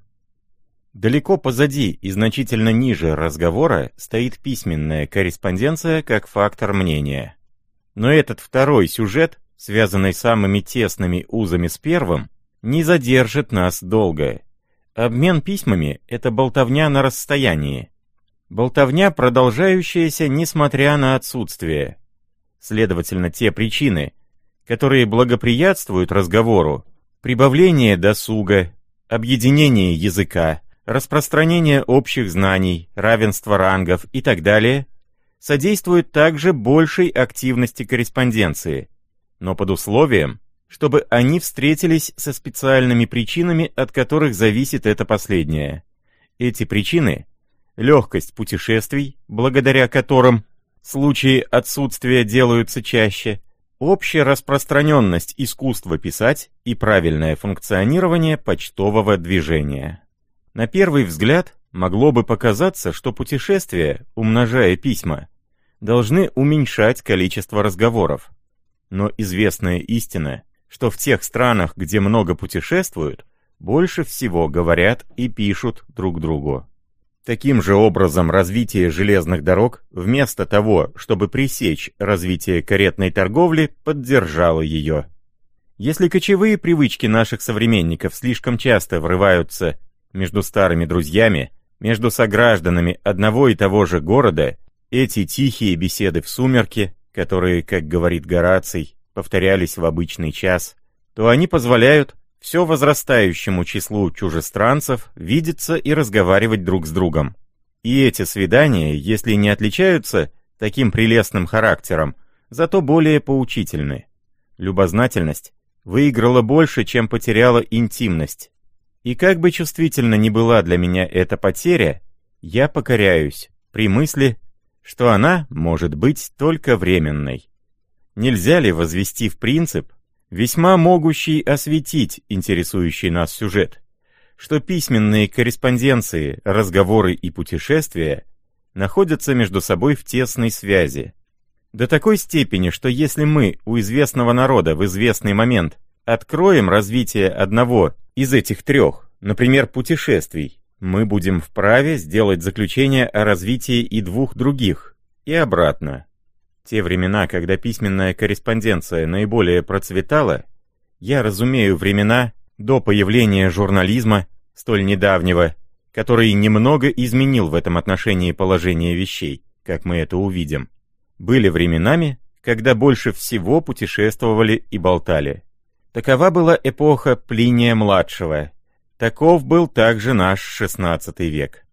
Далеко позади и значительно ниже разговора стоит письменная корреспонденция как фактор мнения. Но этот второй сюжет, связанный самыми тесными узами с первым, не задержит нас долго. Обмен письмами — это болтовня на расстоянии. Болтовня, продолжающаяся несмотря на отсутствие. Следовательно, те причины, которые благоприятствуют разговору, прибавление досуга, объединение языка, распространение общих знаний, равенство рангов и так далее, содействуют также большей активности корреспонденции, но под условием, чтобы они встретились со специальными причинами, от которых зависит это последнее. Эти причины — легкость путешествий, благодаря которым случаи отсутствия делаются чаще, общая распространенность искусства писать и правильное функционирование почтового движения. На первый взгляд могло бы показаться, что путешествия, умножая письма, должны уменьшать количество разговоров. Но известная истина, что в тех странах, где много путешествуют, больше всего говорят и пишут друг другу. Таким же образом, развитие железных дорог, вместо того, чтобы пресечь развитие каретной торговли, поддержало ее. Если кочевые привычки наших современников слишком часто врываются между старыми друзьями, между согражданами одного и того же города, эти тихие беседы в сумерки, которые, как говорит Гораций, повторялись в обычный час, то они позволяют все возрастающему числу чужестранцев видеться и разговаривать друг с другом. И эти свидания, если не отличаются таким прелестным характером, зато более поучительны. Любознательность выиграла больше, чем потеряла интимность. И как бы чувствительна ни была для меня эта потеря, я покоряюсь при мысли, что она может быть только временной. Нельзя ли возвести в принцип, весьма могущий осветить интересующий нас сюжет, что письменные корреспонденции, разговоры и путешествия находятся между собой в тесной связи. До такой степени, что если мы у известного народа в известный момент откроем развитие одного из этих трех, например, путешествий, мы будем вправе сделать заключение о развитии и двух других, и обратно. Те времена, когда письменная корреспонденция наиболее процветала, я разумею времена до появления журнализма, столь недавнего, который немного изменил в этом отношении положение вещей, как мы это увидим, были временами, когда больше всего путешествовали и болтали. Такова была эпоха Плиния-младшего. Таков был также наш XVI век.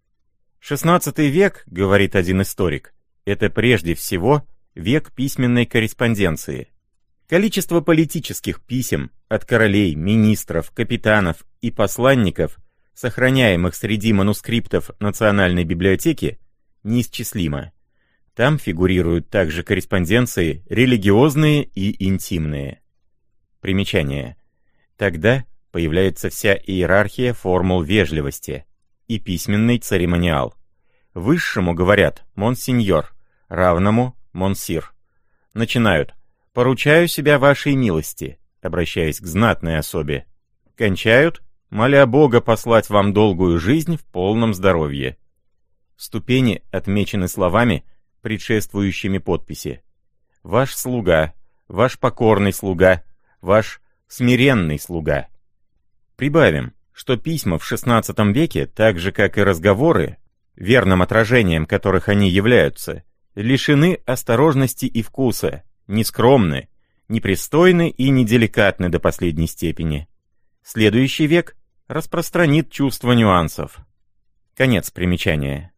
XVI век, говорит один историк, это прежде всего век письменной корреспонденции. Количество политических писем от королей, министров, капитанов и посланников, сохраняемых среди манускриптов Национальной библиотеки, неисчислимо. Там фигурируют также корреспонденции религиозные и интимные. Примечание. Тогда появляется вся иерархия формул вежливости и письменный церемониал. Высшему говорят «монсеньор», равному «монсир». Начинают «поручаю себя вашей милости», обращаясь к знатной особе. Кончают «моля Бога послать вам долгую жизнь в полном здоровье». Ступени отмечены словами, предшествующими подписи. «Ваш слуга», «ваш покорный слуга», «ваш смиренный слуга». Прибавим, что письма в XVI веке, так же как и разговоры, верным отражением которых они являются, лишены осторожности и вкуса, нескромны, непристойны и неделикатны до последней степени. Следующий век распространит чувство нюансов. Конец примечания.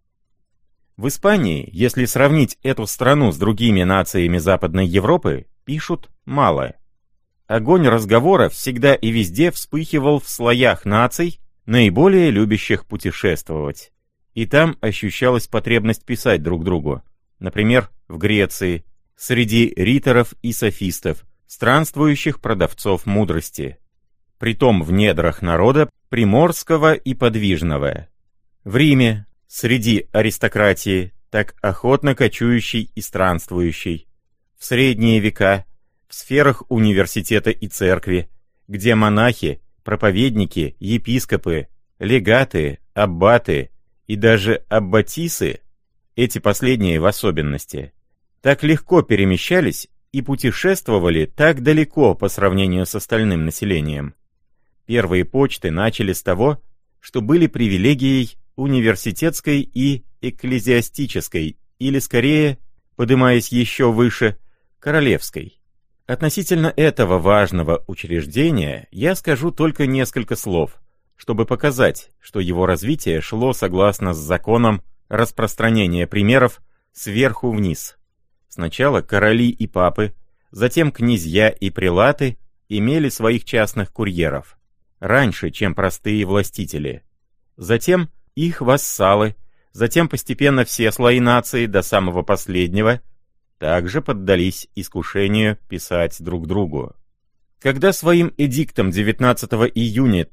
В Испании, если сравнить эту страну с другими нациями Западной Европы, пишут мало. Огонь разговора всегда и везде вспыхивал в слоях наций, наиболее любящих путешествовать. И там ощущалась потребность писать друг другу. Например, в Греции, среди риторов и софистов, странствующих продавцов мудрости. Притом в недрах народа приморского и подвижного. В Риме, среди аристократии, так охотно кочующей и странствующей. В средние века, в сферах университета и церкви, где монахи, проповедники, епископы, легаты, аббаты и даже аббатисы, эти последние в особенности, так легко перемещались и путешествовали так далеко по сравнению с остальным населением. Первые почты начали с того, что были привилегией университетской и экклезиастической, или скорее, подымаясь еще выше, королевской. Относительно этого важного учреждения я скажу только несколько слов, чтобы показать, что его развитие шло согласно с законом распространения примеров сверху вниз. Сначала короли и папы, затем князья и прелаты имели своих частных курьеров, раньше, чем простые властители. Затем их вассалы, затем постепенно все слои нации до самого последнего также поддались искушению писать друг другу. Когда своим эдиктом 19 июня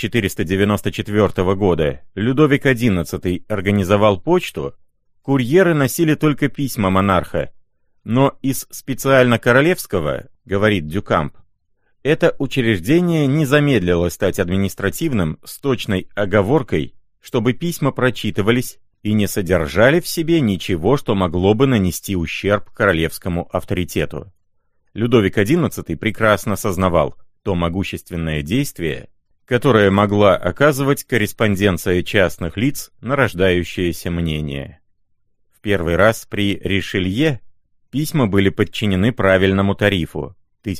1494 года Людовик XI организовал почту, курьеры носили только письма монарха, но из специально королевского, говорит Дюкамп, это учреждение не замедлило стать административным с точной оговоркой, чтобы письма прочитывались и не содержали в себе ничего, что могло бы нанести ущерб королевскому авторитету. Людовик XI прекрасно сознавал то могущественное действие, которое могла оказывать корреспонденция частных лиц на рождающееся мнение. В первый раз при Ришелье письма были подчинены правильному тарифу,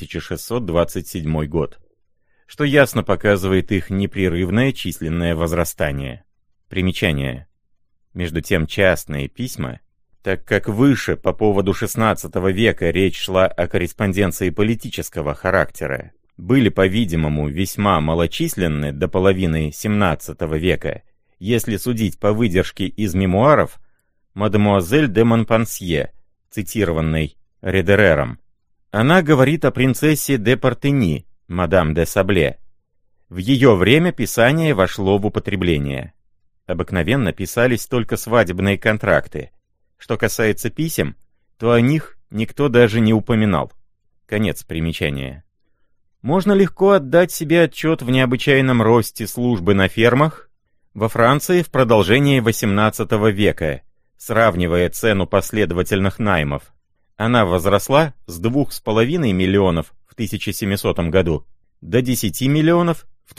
1627 год, что ясно показывает их непрерывное численное возрастание. Примечание. Между тем частные письма, так как выше по поводу XVI века речь шла о корреспонденции политического характера, были, по-видимому, весьма малочисленны до половины XVII века, если судить по выдержке из мемуаров мадемуазель де Монпансье, цитированной Редерером. Она говорит о принцессе де Партени, мадам де Сабле. В ее время писание вошло в употребление. Обыкновенно писались только свадебные контракты. Что касается писем, то о них никто даже не упоминал. Конец примечания. Можно легко отдать себе отчет в необычайном росте службы на фермах во Франции в продолжении XVIII века, сравнивая цену последовательных наймов. Она возросла с 2,5 миллионов в 1700 году до 10 миллионов в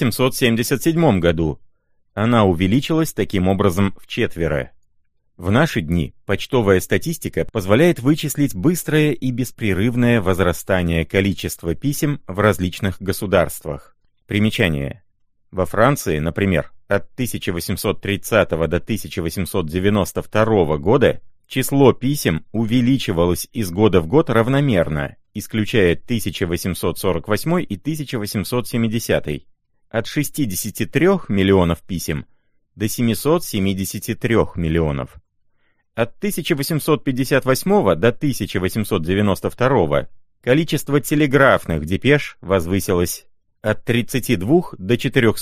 1777 году. Она увеличилась таким образом вчетверо. В наши дни почтовая статистика позволяет вычислить быстрое и беспрерывное возрастание количества писем в различных государствах. Примечание. Во Франции, например, от 1830 до 1892 года число писем увеличивалось из года в год равномерно, исключая 1848 и 1870, от 63 миллионов писем до 773 миллионов. От 1858 до 1892 количество телеграфных депеш возвысилось от 32 до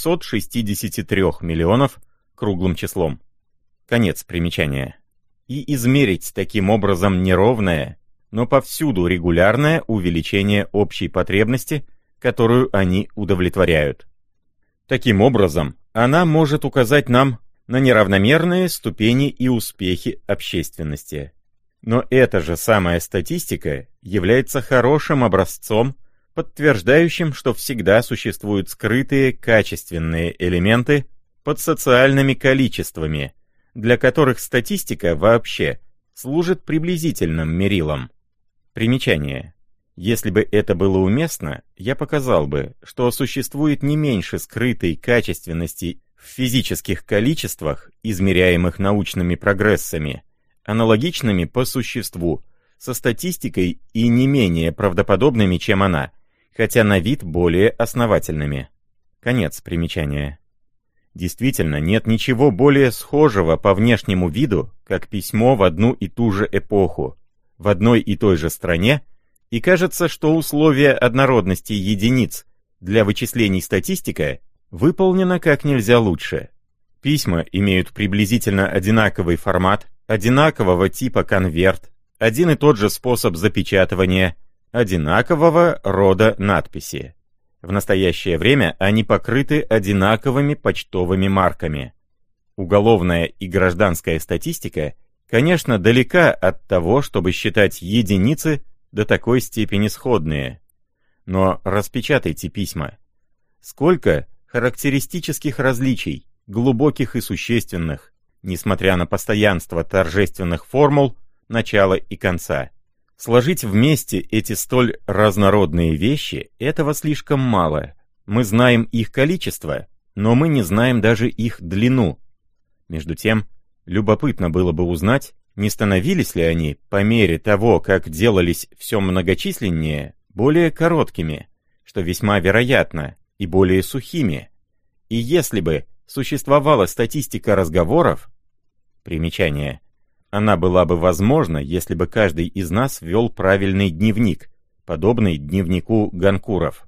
463 миллионов круглым числом. Конец примечания. И измерить таким образом неровное, но повсюду регулярное увеличение общей потребности, которую они удовлетворяют. Таким образом, она может указать нам на неравномерные ступени и успехи общественности. Но эта же самая статистика является хорошим образцом, подтверждающим, что всегда существуют скрытые качественные элементы под социальными количествами, для которых статистика вообще служит приблизительным мерилом. Примечание. Если бы это было уместно, я показал бы, что существует не меньше скрытой качественности в физических количествах, измеряемых научными прогрессами, аналогичными по существу, со статистикой и не менее правдоподобными, чем она, хотя на вид более основательными. Конец примечания. Действительно, нет ничего более схожего по внешнему виду, как письмо в одну и ту же эпоху, в одной и той же стране, и кажется, что условие однородности единиц для вычислений статистика выполнено как нельзя лучше. Письма имеют приблизительно одинаковый формат, одинакового типа конверт, один и тот же способ запечатывания, одинакового рода надписи. В настоящее время они покрыты одинаковыми почтовыми марками. Уголовная и гражданская статистика, конечно, далека от того, чтобы считать единицы до такой степени сходные. Но распечатайте письма. Сколько характеристических различий, глубоких и существенных, несмотря на постоянство торжественных формул начала и конца. Сложить вместе эти столь разнородные вещи — этого слишком мало. Мы знаем их количество, но мы не знаем даже их длину. Между тем, любопытно было бы узнать, не становились ли они, по мере того, как делались все многочисленнее, более короткими, что весьма вероятно, и более сухими. И если бы существовала статистика разговоров, примечание, она была бы возможна, если бы каждый из нас вел правильный дневник, подобный дневнику Ганкуров.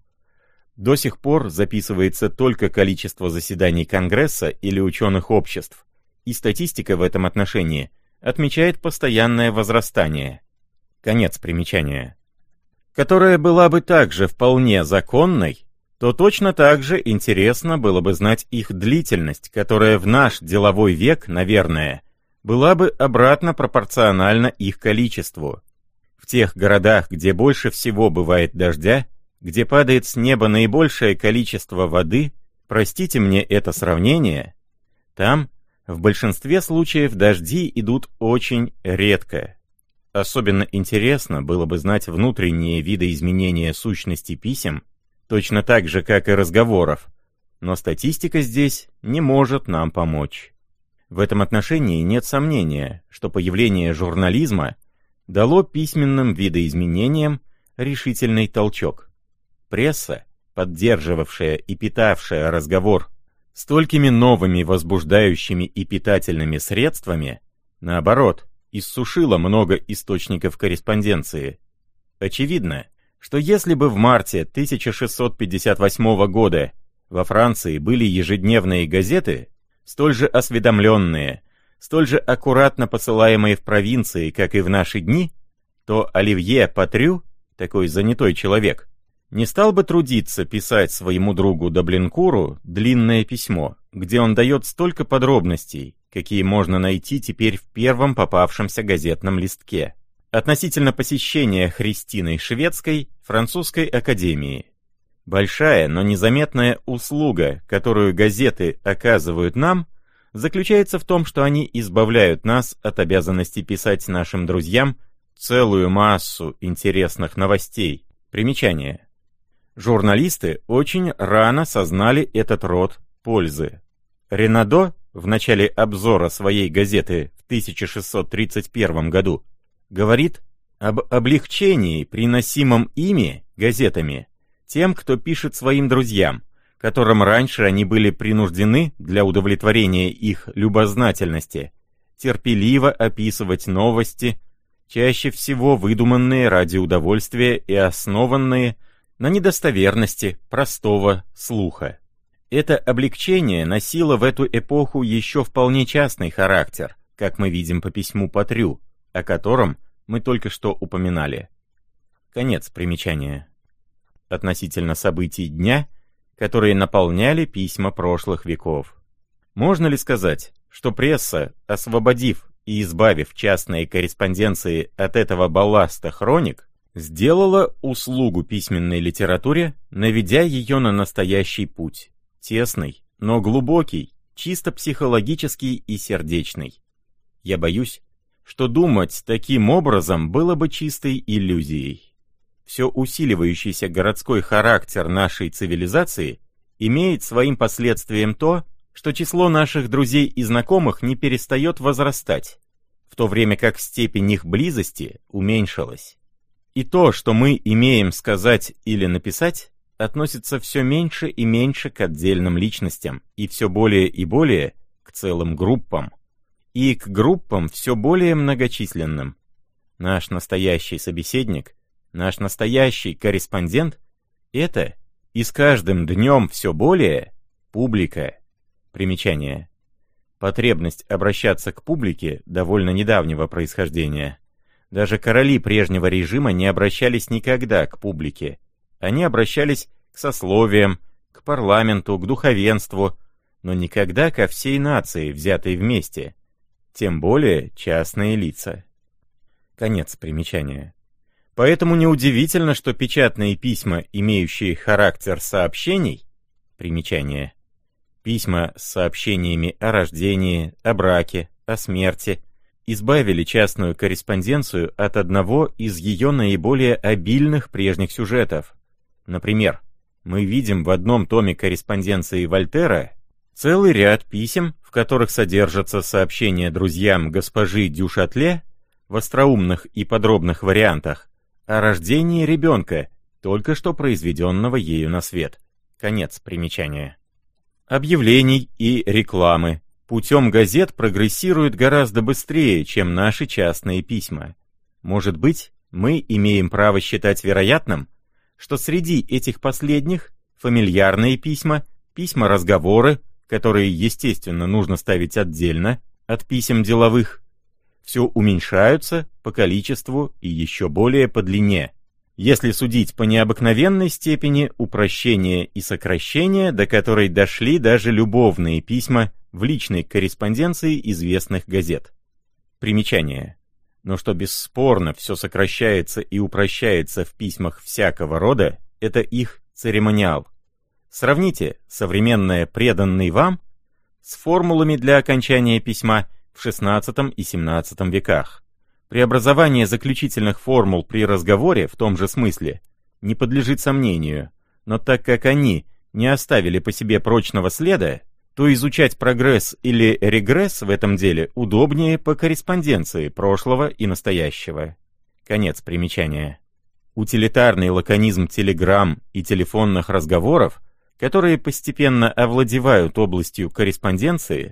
До сих пор записывается только количество заседаний Конгресса или ученых обществ, и статистика в этом отношении отмечает постоянное возрастание. Конец примечания. Которая была бы также вполне законной, то точно так же интересно было бы знать их длительность, которая в наш деловой век, наверное, была бы обратно пропорциональна их количеству. В тех городах, где больше всего бывает дождя, где падает с неба наибольшее количество воды, простите мне это сравнение, там в большинстве случаев дожди идут очень редко. Особенно интересно было бы знать внутренние видоизменения сущности писем, точно так же, как и разговоров, но статистика здесь не может нам помочь. В этом отношении нет сомнения, что появление журнализма дало письменным видоизменениям решительный толчок. Пресса, поддерживавшая и питавшая разговор столькими новыми возбуждающими и питательными средствами, наоборот, иссушила много источников корреспонденции. Очевидно, что если бы в марте 1658 года во Франции были ежедневные газеты, столь же осведомленные, столь же аккуратно посылаемые в провинции, как и в наши дни, то Оливье Патрю, такой занятой человек, не стал бы трудиться писать своему другу Д'Аблинкуру длинное письмо, где он дает столько подробностей, какие можно найти теперь в первом попавшемся газетном листке, относительно посещения Христиной Шведской французской академии. Большая, но незаметная услуга, которую газеты оказывают нам, заключается в том, что они избавляют нас от обязанности писать нашим друзьям целую массу интересных новостей. Примечание. Журналисты очень рано сознали этот род пользы. Ренадо в начале обзора своей газеты в 1631 году говорит об облегчении, приносимом ими, газетами, тем, кто пишет своим друзьям, которым раньше они были принуждены для удовлетворения их любознательности терпеливо описывать новости, чаще всего выдуманные ради удовольствия и основанные на недостоверности простого слуха. Это облегчение носило в эту эпоху еще вполне частный характер, как мы видим по письму Патрю, о котором мы только что упоминали. Конец примечания. Относительно событий дня, которые наполняли письма прошлых веков. Можно ли сказать, что пресса, освободив и избавив частные корреспонденции от этого балласта хроник, сделала услугу письменной литературе, наведя ее на настоящий путь, тесный, но глубокий, чисто психологический и сердечный? Я боюсь, что думать таким образом было бы чистой иллюзией. Все усиливающийся городской характер нашей цивилизации имеет своим последствием то, что число наших друзей и знакомых не перестает возрастать, в то время как степень их близости уменьшилась. И то, что мы имеем сказать или написать, относится все меньше и меньше к отдельным личностям, и все более и более к целым группам, и к группам все более многочисленным. Наш настоящий собеседник, наш настоящий корреспондент — это, и с каждым днем все более, публика. Примечание. Потребность обращаться к публике довольно недавнего происхождения. Даже короли прежнего режима не обращались никогда к публике. Они обращались к сословиям, к парламенту, к духовенству, но никогда ко всей нации, взятой вместе. Тем более частные лица. Конец примечания. Поэтому неудивительно, что печатные письма, имеющие характер сообщений, примечание, письма с сообщениями о рождении, о браке, о смерти, избавили частную корреспонденцию от одного из ее наиболее обильных прежних сюжетов. Например, мы видим в одном томе корреспонденции Вольтера целый ряд писем, в которых содержатся сообщения друзьям госпожи Дюшатле в остроумных и подробных вариантах о рождении ребенка, только что произведенного ею на свет. Конец примечания. Объявлений и рекламы путем газет прогрессируют гораздо быстрее, чем наши частные письма. Может быть, мы имеем право считать вероятным, что среди этих последних фамильярные письма, письма-разговоры, которые, естественно, нужно ставить отдельно от писем деловых, все уменьшаются по количеству и еще более по длине, если судить по необыкновенной степени упрощения и сокращения, до которой дошли даже любовные письма в личной корреспонденции известных газет. Примечание. Но что бесспорно все сокращается и упрощается в письмах всякого рода, это их церемониал. Сравните современное «преданный вам» с формулами для окончания письма в XVI и XVII веках. Преобразование заключительных формул при разговоре в том же смысле не подлежит сомнению, но так как они не оставили по себе прочного следа, то изучать прогресс или регресс в этом деле удобнее по корреспонденции прошлого и настоящего. Конец примечания. Утилитарный лаконизм телеграмм и телефонных разговоров, которые постепенно овладевают областью корреспонденции,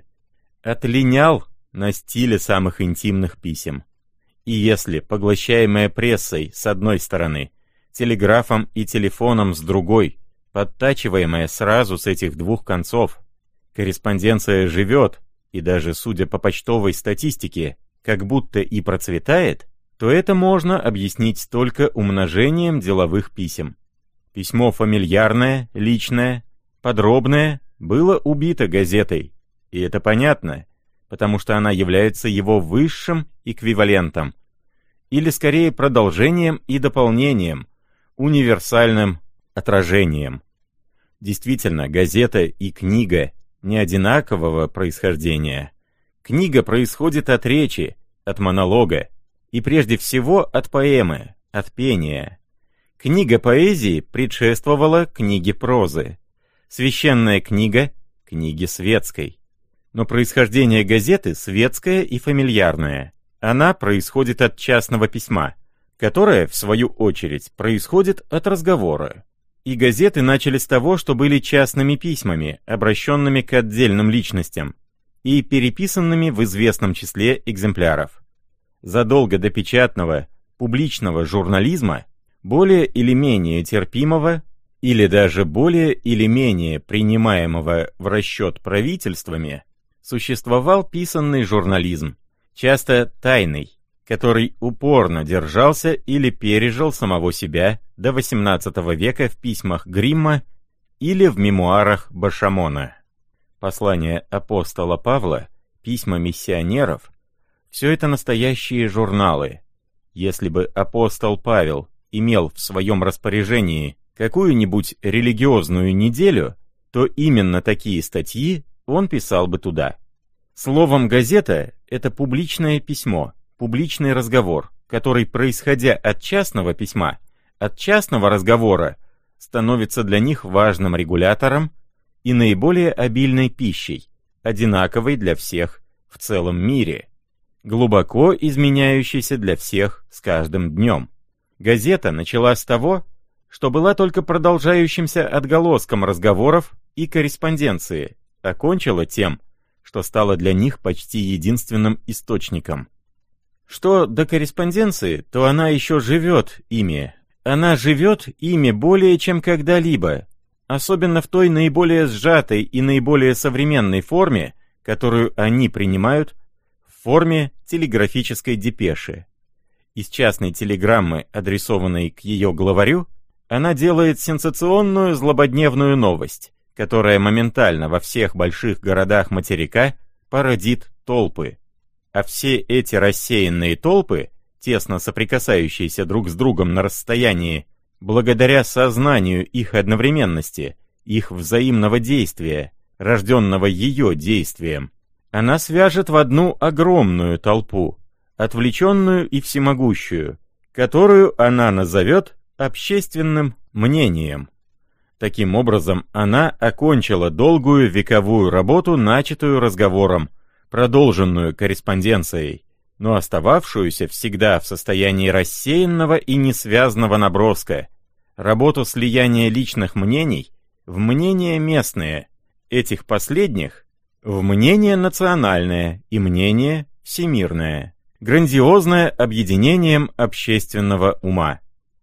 отлинял на стиле самых интимных писем. И если, поглощаемая прессой с одной стороны, телеграфом и телефоном с другой, подтачиваемая сразу с этих двух концов, корреспонденция живет, и даже судя по почтовой статистике, как будто и процветает, то это можно объяснить только умножением деловых писем. Письмо фамильярное, личное, подробное было убито газетой, и это понятно, потому что она является его высшим эквивалентом, или скорее продолжением и дополнением, универсальным отражением. Действительно, газета и книга не одинакового происхождения. Книга происходит от речи, от монолога, и прежде всего от поэмы, от пения. Книга поэзии предшествовала книге прозы, священная книга — книге светской. Но происхождение газеты светское и фамильярное. Она происходит от частного письма, которое, в свою очередь, происходит от разговора. И газеты начали с того, что были частными письмами, обращенными к отдельным личностям. и переписанными в известном числе экземпляров. Задолго до печатного, публичного журнализма, более или менее терпимого, или даже более или менее принимаемого в расчет правительствами, существовал писанный журнализм, часто тайный, который упорно держался или пережил самого себя до XVIII века в письмах Гримма или в мемуарах Башамона. Послания апостола Павла, письма миссионеров — все это настоящие журналы. Если бы апостол Павел имел в своем распоряжении какую-нибудь религиозную неделю, то именно такие статьи он писал бы туда. Словом, газета — это публичное письмо, публичный разговор, который, происходя от частного письма, от частного разговора, становится для них важным регулятором и наиболее обильной пищей, одинаковой для всех в целом мире, глубоко изменяющейся для всех с каждым днем. Газета начала с того, что была только продолжающимся отголоском разговоров и корреспонденции, а кончила тем, что стало для них почти единственным источником. Что до корреспонденции, то она еще живет ими. Она живет ими более чем когда-либо, особенно в той наиболее сжатой и наиболее современной форме, которую они принимают в форме телеграфической депеши. Из частной телеграммы, адресованной к ее главарю, она делает сенсационную злободневную новость, которая моментально во всех больших городах материка породит толпы. А все эти рассеянные толпы, тесно соприкасающиеся друг с другом на расстоянии, благодаря сознанию их одновременности, их взаимного действия, рожденного ее действием, она свяжет в одну огромную толпу, отвлеченную и всемогущую, которую она назовет общественным мнением. Таким образом, она окончила долгую вековую работу, начатую разговором, продолженную корреспонденцией, но остававшуюся всегда в состоянии рассеянного и несвязного наброска, работу слияния личных мнений в мнения местные, этих последних в мнение национальное и мнение всемирное, грандиозное объединением общественного ума.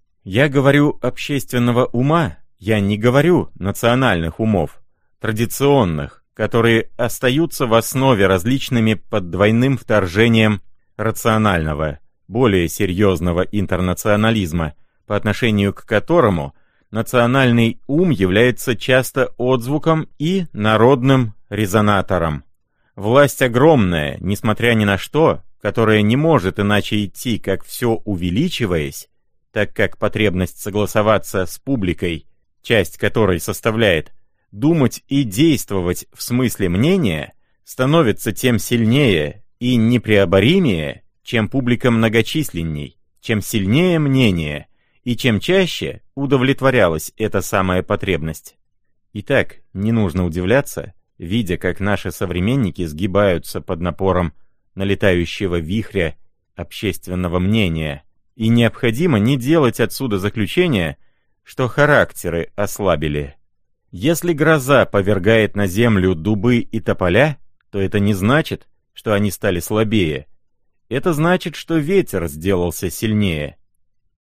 Я говорю общественного ума, я не говорю национальных умов, традиционных, которые остаются в основе различными под двойным вторжением рационального, более серьезного интернационализма, по отношению к которому национальный ум является часто отзвуком и народным резонатором. Власть огромная, несмотря ни на что, которая не может иначе идти, как все увеличиваясь, так как потребность согласоваться с публикой, часть которой составляет думать и действовать в смысле мнения, становится тем сильнее и непреоборимее, чем публика многочисленней, чем сильнее мнение, и чем чаще удовлетворялась эта самая потребность. Итак, не нужно удивляться, видя, как наши современники сгибаются под напором налетающего вихря общественного мнения, и необходимо не делать отсюда заключения, что характеры ослабели. Если гроза повергает на землю дубы и тополя, то это не значит, что они стали слабее. Это значит, что ветер сделался сильнее.